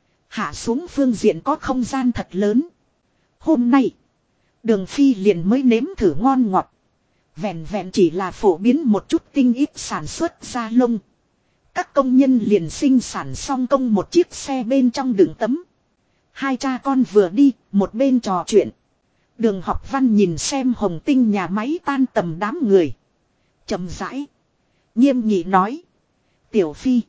hạ xuống phương diện có không gian thật lớn. Hôm nay, Đường Phi liền mới nếm thử ngon ngọt. Vẹn vẹn chỉ là phổ biến một chút tinh ít sản xuất da lông. Các công nhân liền sinh sản xong công một chiếc xe bên trong đựng tấm. Hai cha con vừa đi, một bên trò chuyện. Đường Học Văn nhìn xem Hồng Tinh nhà máy tan tầm đám người. Chậm rãi, nghiêm nghị nói. Tiểu Phi,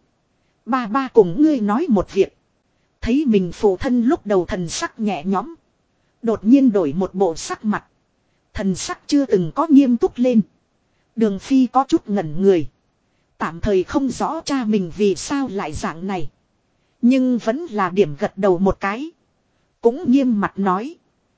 ba cùng ngươi nói một việc. Thấy mình phụ thân lúc đầu thần sắc nhẹ nhõm. Đột nhiên đổi một bộ sắc mặt. Thần sắc chưa từng có nghiêm túc lên. Đường Phi có chút ngẩn người. Tạm thời không rõ cha mình vì sao lại dạng này. Nhưng vẫn là điểm gật đầu một cái. Cũng nghiêm mặt nói.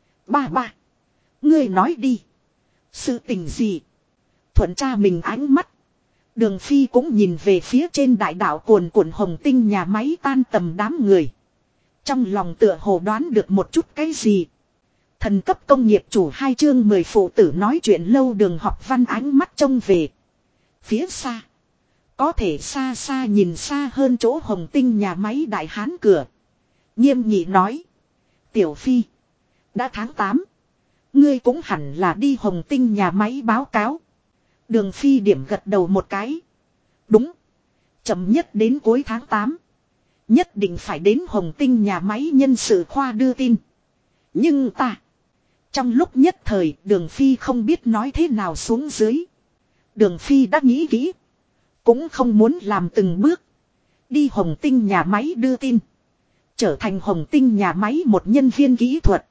Ba. Ngươi nói đi. Sự tình gì? Thuận cha mình ánh mắt. Đường Phi cũng nhìn về phía trên đại đảo cuồn cuộn Hồng Tinh nhà máy tan tầm đám người. Trong lòng tựa hồ đoán được một chút cái gì. Thần cấp công nghiệp chủ 2 chương 10 phụ tử nói chuyện lâu. Đường Học Văn ánh mắt trông về phía xa. Có thể xa xa nhìn xa hơn chỗ Hồng Tinh nhà máy đại hán cửa. Nghiêm nghị nói. Tiểu Phi, đã tháng 8. Ngươi cũng hẳn là đi Hồng Tinh nhà máy báo cáo. Đường Phi điểm gật đầu một cái. Đúng. Chậm nhất đến cuối tháng 8. Nhất định phải đến Hồng Tinh nhà máy nhân sự khoa đưa tin. Nhưng ta. Trong lúc nhất thời Đường Phi không biết nói thế nào xuống dưới. Đường Phi đã nghĩ kỹ. Cũng không muốn làm từng bước. Đi Hồng Tinh nhà máy đưa tin. Trở thành Hồng Tinh nhà máy một nhân viên kỹ thuật.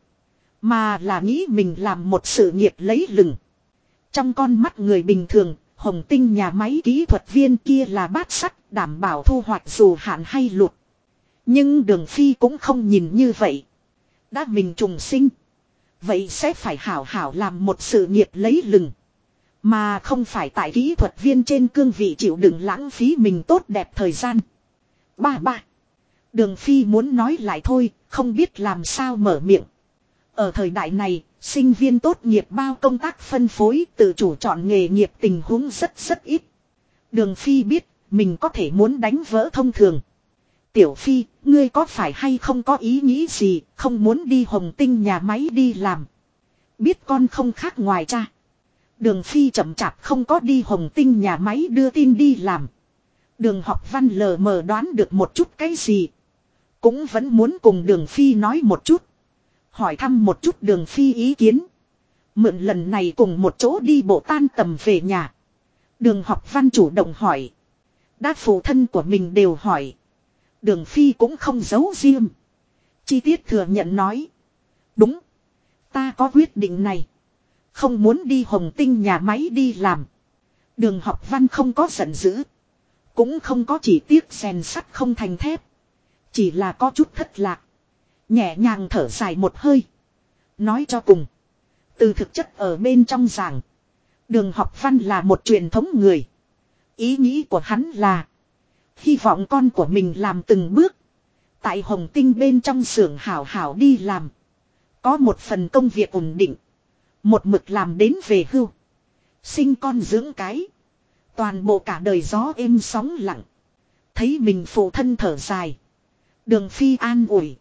Mà là nghĩ mình làm một sự nghiệp lấy lừng. Trong con mắt người bình thường, Hồng Tinh nhà máy kỹ thuật viên kia là bát sắt, đảm bảo thu hoạch dù hạn hay lụt. Nhưng Đường Phi cũng không nhìn như vậy. Đã mình trùng sinh. Vậy sẽ phải hảo hảo làm một sự nghiệp lấy lừng. Mà không phải tại kỹ thuật viên trên cương vị chịu đựng lãng phí mình tốt đẹp thời gian. Ba. Đường Phi muốn nói lại thôi, không biết làm sao mở miệng. Ở thời đại này, sinh viên tốt nghiệp bao công tác phân phối tự chủ chọn nghề nghiệp tình huống rất ít. Đường Phi biết, mình có thể muốn đánh vỡ thông thường. Tiểu Phi, ngươi có phải hay không có ý nghĩ gì, không muốn đi Hồng Tinh nhà máy đi làm. Biết con không khác ngoài cha. Đường Phi chậm chạp không có đi Hồng Tinh nhà máy đưa tin đi làm. Đường Học Văn lờ mờ đoán được một chút cái gì. Cũng vẫn muốn cùng Đường Phi nói một chút. Hỏi thăm một chút Đường Phi ý kiến. Mượn lần này cùng một chỗ đi bộ tan tầm về nhà. Đường Học Văn chủ động hỏi. Đã phụ thân của mình đều hỏi. Đường Phi cũng không giấu riêng. Chi tiết thừa nhận nói. Đúng. Ta có quyết định này. Không muốn đi Hồng Tinh nhà máy đi làm. Đường Học Văn không có giận dữ. Cũng không có chỉ tiếc rèn sắt không thành thép. Chỉ là có chút thất lạc. Nhẹ nhàng thở dài một hơi. Nói cho cùng. Từ thực chất ở bên trong giảng. Đường Học Văn là một truyền thống người. Ý nghĩ của hắn là. Hy vọng con của mình làm từng bước. Tại Hồng Tinh bên trong xưởng hảo hảo đi làm. Có một phần công việc ổn định. Một mực làm đến về hưu. Sinh con dưỡng cái. Toàn bộ cả đời gió êm sóng lặng. Thấy mình phụ thân thở dài. Đường Phi an ủi.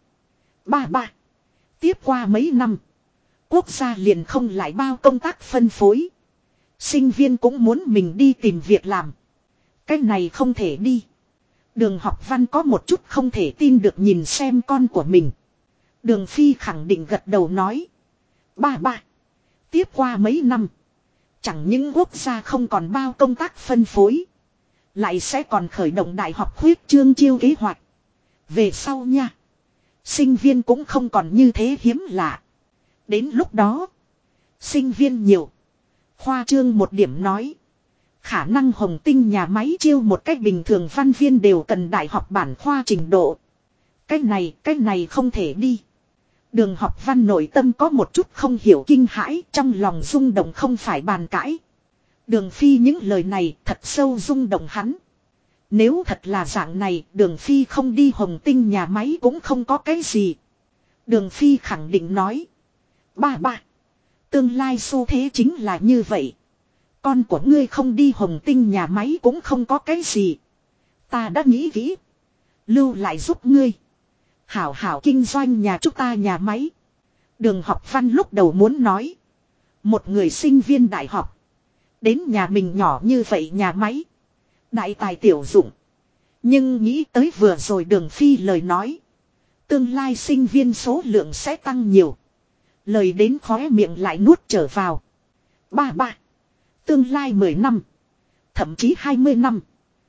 Ba. Tiếp qua mấy năm. Quốc gia liền không lại bao công tác phân phối. Sinh viên cũng muốn mình đi tìm việc làm. Cái này không thể đi. Đường Học Văn có một chút không thể tin được nhìn xem con của mình. Đường Phi khẳng định gật đầu nói. Ba. Tiếp qua mấy năm. Chẳng những quốc gia không còn bao công tác phân phối. Lại sẽ còn khởi động đại học khuyết trương chiêu kế hoạch. Về sau nha. Sinh viên cũng không còn như thế hiếm lạ. Đến lúc đó. Sinh viên nhiều. Khoa trương một điểm nói. Khả năng Hồng Tinh nhà máy chiêu một cách bình thường văn viên đều cần đại học bản khoa trình độ. Cái này không thể đi. Đường Học Văn nội tâm có một chút không hiểu kinh hãi, trong lòng rung động không phải bàn cãi. Đường Phi những lời này thật sâu rung động hắn. Nếu thật là dạng này, Đường Phi không đi Hồng Tinh nhà máy cũng không có cái gì. Đường Phi khẳng định nói. Ba. Tương lai xu thế chính là như vậy. Con của ngươi không đi Hồng Tinh nhà máy cũng không có cái gì. Ta đã nghĩ kỹ. Lưu lại giúp ngươi. Hảo hảo kinh doanh nhà chúng ta nhà máy. Đường Học Văn lúc đầu muốn nói. Một người sinh viên đại học. Đến nhà mình nhỏ như vậy nhà máy. Đại tài tiểu dụng. Nhưng nghĩ tới vừa rồi Đường Phi lời nói. Tương lai sinh viên số lượng sẽ tăng nhiều. Lời đến khóe miệng lại nuốt trở vào. Ba. Tương lai 10 năm. Thậm chí 20 năm.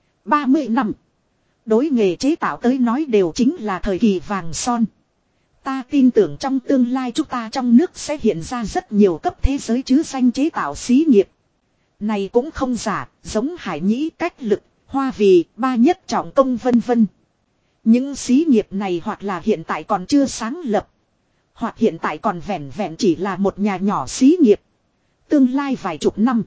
30 năm. Đối nghề chế tạo tới nói đều chính là thời kỳ vàng son. Ta tin tưởng trong tương lai chúng ta trong nước sẽ hiện ra rất nhiều cấp thế giới chứ danh chế tạo xí nghiệp. Này cũng không giả, giống Hải Nhĩ, Cách Lực, Hoa Vì, Ba Nhất Trọng Công vân vân. Những xí nghiệp này hoặc là hiện tại còn chưa sáng lập. Hoặc hiện tại còn vẹn vẹn chỉ là một nhà nhỏ xí nghiệp. Tương lai vài chục năm.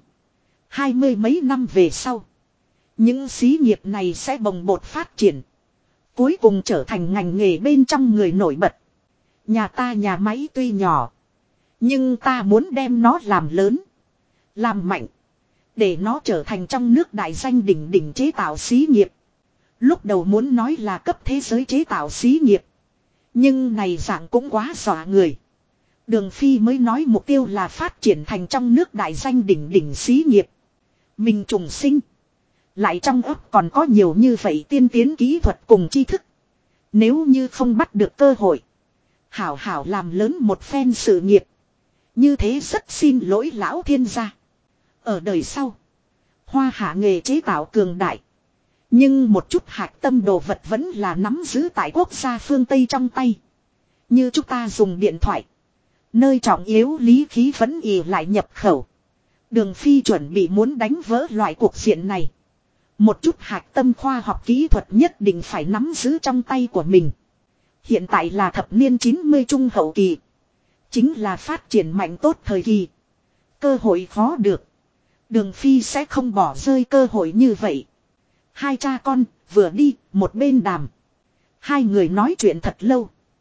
20 mấy năm về sau. Những xí nghiệp này sẽ bồng bột phát triển. Cuối cùng trở thành ngành nghề bên trong người nổi bật. Nhà ta nhà máy tuy nhỏ. Nhưng ta muốn đem nó làm lớn. Làm mạnh. Để nó trở thành trong nước đại danh đỉnh đỉnh chế tạo xí nghiệp. Lúc đầu muốn nói là cấp thế giới chế tạo xí nghiệp. Nhưng này dạng cũng quá dọa người. Đường Phi mới nói mục tiêu là phát triển thành trong nước đại danh đỉnh đỉnh xí nghiệp. Mình trùng sinh. Lại trong ấp còn có nhiều như vậy tiên tiến kỹ thuật cùng tri thức. Nếu như không bắt được cơ hội. Hảo hảo làm lớn một phen sự nghiệp. Như thế rất xin lỗi lão thiên gia. Ở đời sau. Hoa hạ nghề chế tạo cường đại. Nhưng một chút hạt tâm đồ vật vẫn là nắm giữ tại quốc gia phương Tây trong tay. Như chúng ta dùng điện thoại. Nơi trọng yếu lý khí vẫn ỉ lại nhập khẩu. Đường Phi chuẩn bị muốn đánh vỡ loại cuộc diện này. Một chút hạt tâm khoa học kỹ thuật nhất định phải nắm giữ trong tay của mình. Hiện tại là thập niên 90 trung hậu kỳ. Chính là phát triển mạnh tốt thời kỳ. Cơ hội khó được. Đường Phi sẽ không bỏ rơi cơ hội như vậy. Hai cha con vừa đi một bên đàm. Hai người nói chuyện thật lâu.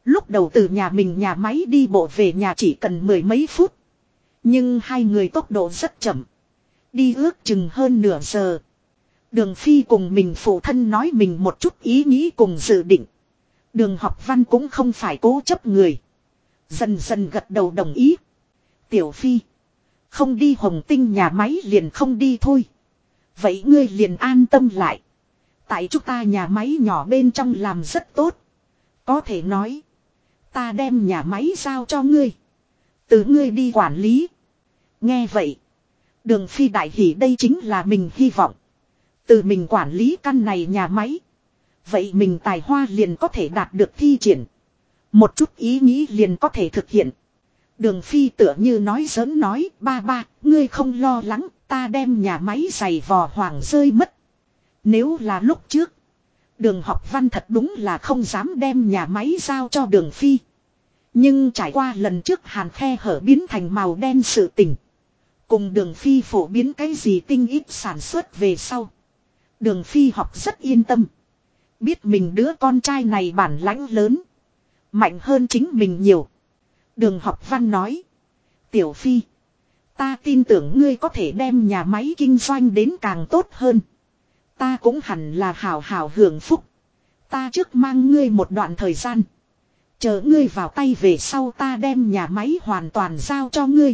Lúc đầu từ nhà mình nhà máy đi bộ về nhà chỉ cần mười mấy phút. Nhưng hai người tốc độ rất chậm. Đi ước chừng hơn nửa giờ. Đường Phi cùng mình phụ thân nói mình một chút ý nghĩ cùng dự định. Đường Học Văn cũng không phải cố chấp người. Dần dần gật đầu đồng ý. Tiểu Phi. Không đi Hồng Tinh nhà máy liền không đi thôi. Vậy ngươi liền an tâm lại. Tại chúng ta nhà máy nhỏ bên trong làm rất tốt. Có thể nói. Ta đem nhà máy giao cho ngươi. Từ ngươi đi quản lý. Nghe vậy. Đường Phi đại hỉ, đây chính là mình hy vọng. Từ mình quản lý căn này nhà máy. Vậy mình tài hoa liền có thể đạt được thi triển. Một chút ý nghĩ liền có thể thực hiện. Đường Phi tựa như nói giỡn nói, ba, ngươi không lo lắng, ta đem nhà máy giày vò hoàng rơi mất. Nếu là lúc trước, Đường Học Văn thật đúng là không dám đem nhà máy giao cho Đường Phi. Nhưng trải qua lần trước hàn khe hở biến thành màu đen sự tình. Cùng Đường Phi phổ biến cái gì tinh ít sản xuất về sau. Đường Phi học rất yên tâm. Biết mình đứa con trai này bản lãnh lớn. Mạnh hơn chính mình nhiều. Đường Học Văn nói. Tiểu Phi. Ta tin tưởng ngươi có thể đem nhà máy kinh doanh đến càng tốt hơn. Ta cũng hẳn là hào hào hưởng phúc. Ta trước mang ngươi một đoạn thời gian. Chờ ngươi vào tay về sau ta đem nhà máy hoàn toàn giao cho ngươi.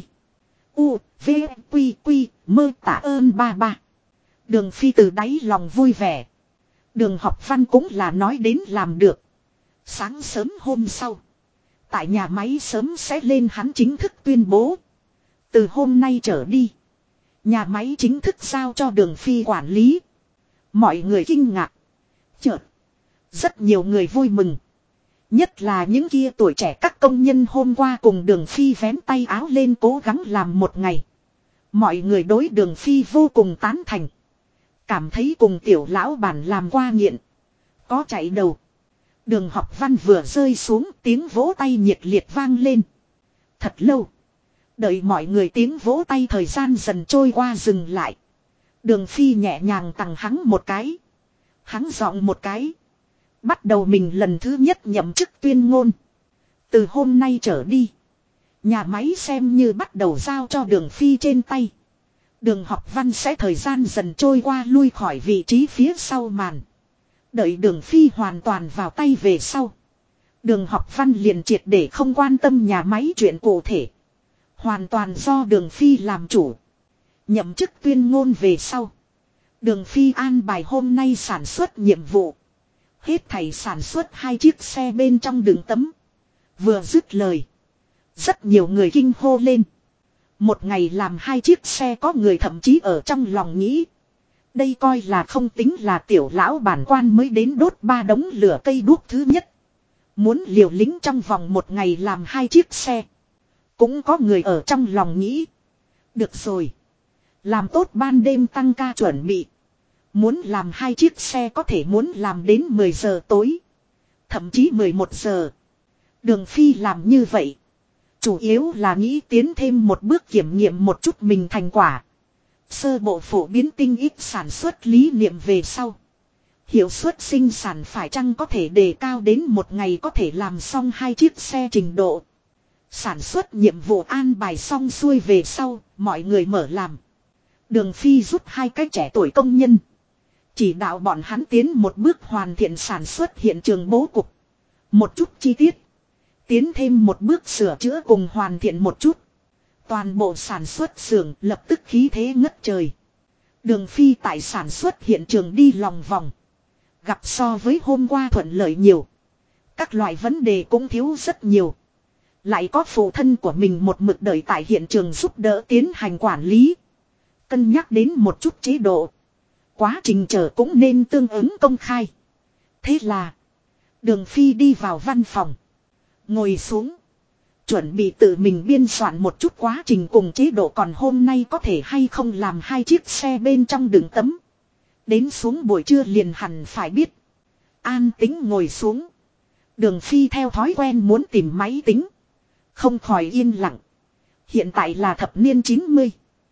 U, V, Quy, Quy, mơ tạ ơn ba. Đường Phi từ đáy lòng vui vẻ. Đường Học Văn cũng là nói đến làm được. Sáng sớm hôm sau. Tại nhà máy sớm sẽ lên hắn chính thức tuyên bố. Từ hôm nay trở đi. Nhà máy chính thức giao cho Đường Phi quản lý. Mọi người kinh ngạc. Chợt. Rất nhiều người vui mừng. Nhất là những kia tuổi trẻ các công nhân hôm qua cùng Đường Phi vén tay áo lên cố gắng làm một ngày. Mọi người đối Đường Phi vô cùng tán thành. Cảm thấy cùng tiểu lão bản làm qua nghiện. Có chạy đầu. Đường Học Văn vừa rơi xuống tiếng vỗ tay nhiệt liệt vang lên. Thật lâu. Đợi mọi người tiếng vỗ tay thời gian dần trôi qua dừng lại. Đường Phi nhẹ nhàng tằng hắng một cái. Hắng giọng một cái. Bắt đầu mình lần thứ nhất nhậm chức tuyên ngôn. Từ hôm nay trở đi. Nhà máy xem như bắt đầu giao cho Đường Phi trên tay. Đường Học Văn sẽ thời gian dần trôi qua lui khỏi vị trí phía sau màn. Đợi Đường Phi hoàn toàn vào tay về sau. Đường Học Văn liền triệt để không quan tâm nhà máy chuyện cụ thể. Hoàn toàn do Đường Phi làm chủ. Nhậm chức tuyên ngôn về sau. Đường Phi an bài hôm nay sản xuất nhiệm vụ. Hết thảy sản xuất 2 chiếc xe bên trong đường tấm. Vừa dứt lời. Rất nhiều người kinh hô lên. Một ngày làm 2 chiếc xe, có người thậm chí ở trong lòng nghĩ. Đây coi là không tính là tiểu lão bản quan mới đến đốt 3 đống lửa cây đuốc thứ nhất. Muốn liều lĩnh trong vòng một ngày làm 2 chiếc xe. Cũng có người ở trong lòng nghĩ. Được rồi. Làm tốt ban đêm tăng ca chuẩn bị. Muốn làm 2 chiếc xe có thể muốn làm đến 10 giờ tối. Thậm chí 11 giờ. Đường Phi làm như vậy. Chủ yếu là nghĩ tiến thêm một bước kiểm nghiệm một chút mình thành quả. Sơ bộ phổ biến tinh ít sản xuất lý niệm về sau. Hiệu suất sinh sản phải chăng có thể đề cao đến một ngày có thể làm xong 2 chiếc xe trình độ. Sản xuất nhiệm vụ an bài xong xuôi về sau, mọi người mở làm. Đường Phi giúp 2 cái trẻ tuổi công nhân. Chỉ đạo bọn hắn tiến một bước hoàn thiện sản xuất hiện trường bố cục. Một chút chi tiết. Tiến thêm một bước sửa chữa cùng hoàn thiện một chút. Toàn bộ sản xuất xưởng lập tức khí thế ngất trời. Đường Phi tại sản xuất hiện trường đi lòng vòng. Gặp so với hôm qua thuận lợi nhiều. Các loại vấn đề cũng thiếu rất nhiều. Lại có phụ thân của mình một mực đợi tại hiện trường giúp đỡ tiến hành quản lý. Cân nhắc đến một chút chế độ. Quá trình chờ cũng nên tương ứng công khai. Thế là Đường Phi đi vào văn phòng. Ngồi xuống. Chuẩn bị tự mình biên soạn một chút quá trình cùng chế độ, còn hôm nay có thể hay không làm 2 chiếc xe bên trong đường tấm. Đến xuống buổi trưa liền hẳn phải biết. An tính ngồi xuống. Đường Phi theo thói quen muốn tìm máy tính. Không khỏi yên lặng. Hiện tại là thập niên 90.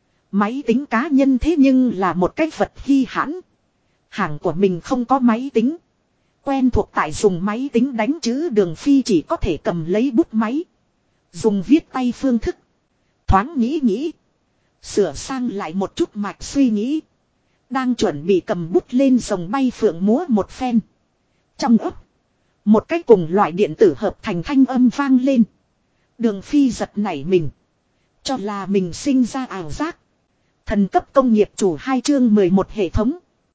Máy tính cá nhân thế nhưng là một cái vật hy hãn. Hàng của mình không có máy tính. Quen thuộc tại dùng máy tính đánh chữ Đường Phi chỉ có thể cầm lấy bút máy. Dùng viết tay phương thức. Thoáng nghĩ. Sửa sang lại một chút mạch suy nghĩ. Đang chuẩn bị cầm bút lên rồng bay phượng múa một phen. Trong ấp. Một cái cùng loại điện tử hợp thành thanh âm vang lên. Đường Phi giật nảy mình. Cho là mình sinh ra ảo giác. Thần cấp công nghiệp chủ 2 chương 11 hệ thống.